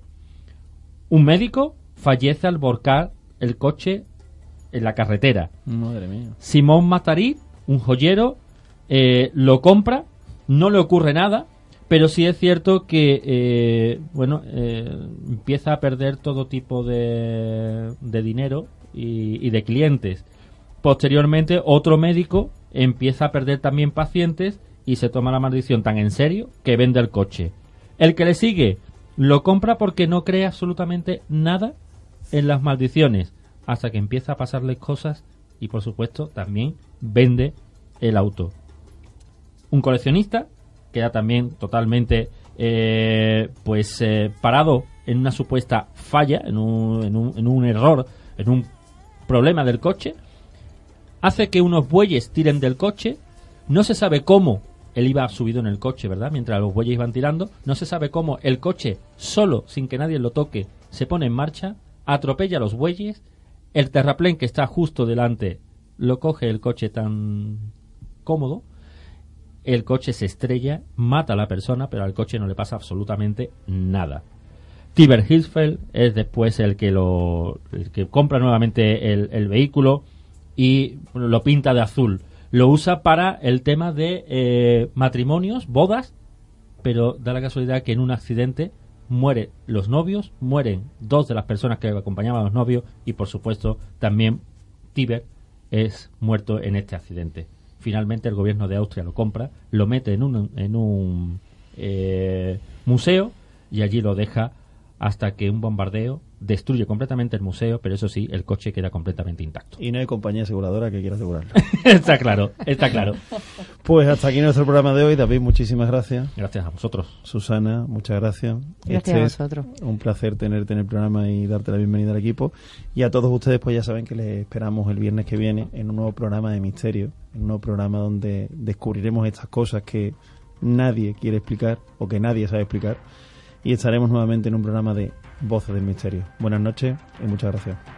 Un médico fallece al volcar el coche en la carretera. Madre mía. Simón Matarí, un joyero, eh, lo compra, no le ocurre nada, pero sí es cierto que eh, bueno eh, empieza a perder todo tipo de, de dinero y, y de clientes. Posteriormente, otro médico empieza a perder también pacientes y se toma la maldición tan en serio que vende el coche. El que le sigue lo compra porque no cree absolutamente nada en las maldiciones, hasta que empieza a pasarle cosas y, por supuesto, también vende el auto. Un coleccionista queda también totalmente eh, pues eh, parado en una supuesta falla, en un, en, un, en un error, en un problema del coche. Hace que unos bueyes tiren del coche. No se sabe cómo él iba subido en el coche, ¿verdad? Mientras los bueyes iban tirando. No se sabe cómo el coche, solo, sin que nadie lo toque, se pone en marcha, atropella a los bueyes. El terraplén que está justo delante lo coge el coche tan cómodo. El coche se estrella, mata a la persona, pero al coche no le pasa absolutamente nada. Tiber Hirschfeld es después el que lo el que compra nuevamente el, el vehículo y lo pinta de azul. Lo usa para el tema de eh, matrimonios, bodas, pero da la casualidad que en un accidente mueren los novios, mueren dos de las personas que acompañaban a los novios y por supuesto también Tiber es muerto en este accidente. Finalmente el gobierno de Austria lo compra, lo mete en un, en un eh, museo y allí lo deja hasta que un bombardeo destruye completamente el museo, pero eso sí, el coche queda completamente intacto. Y no hay compañía aseguradora que quiera asegurarlo. Está claro, está claro. Pues hasta aquí nuestro programa de hoy. David, muchísimas gracias. Gracias a vosotros. Susana, muchas gracias. Gracias este a vosotros. Es un placer tenerte en el programa y darte la bienvenida al equipo. Y a todos ustedes, pues ya saben que les esperamos el viernes que viene en un nuevo programa de misterio, en un nuevo programa donde descubriremos estas cosas que nadie quiere explicar o que nadie sabe explicar. Y estaremos nuevamente en un programa de Voces del Misterio. Buenas noches y muchas gracias.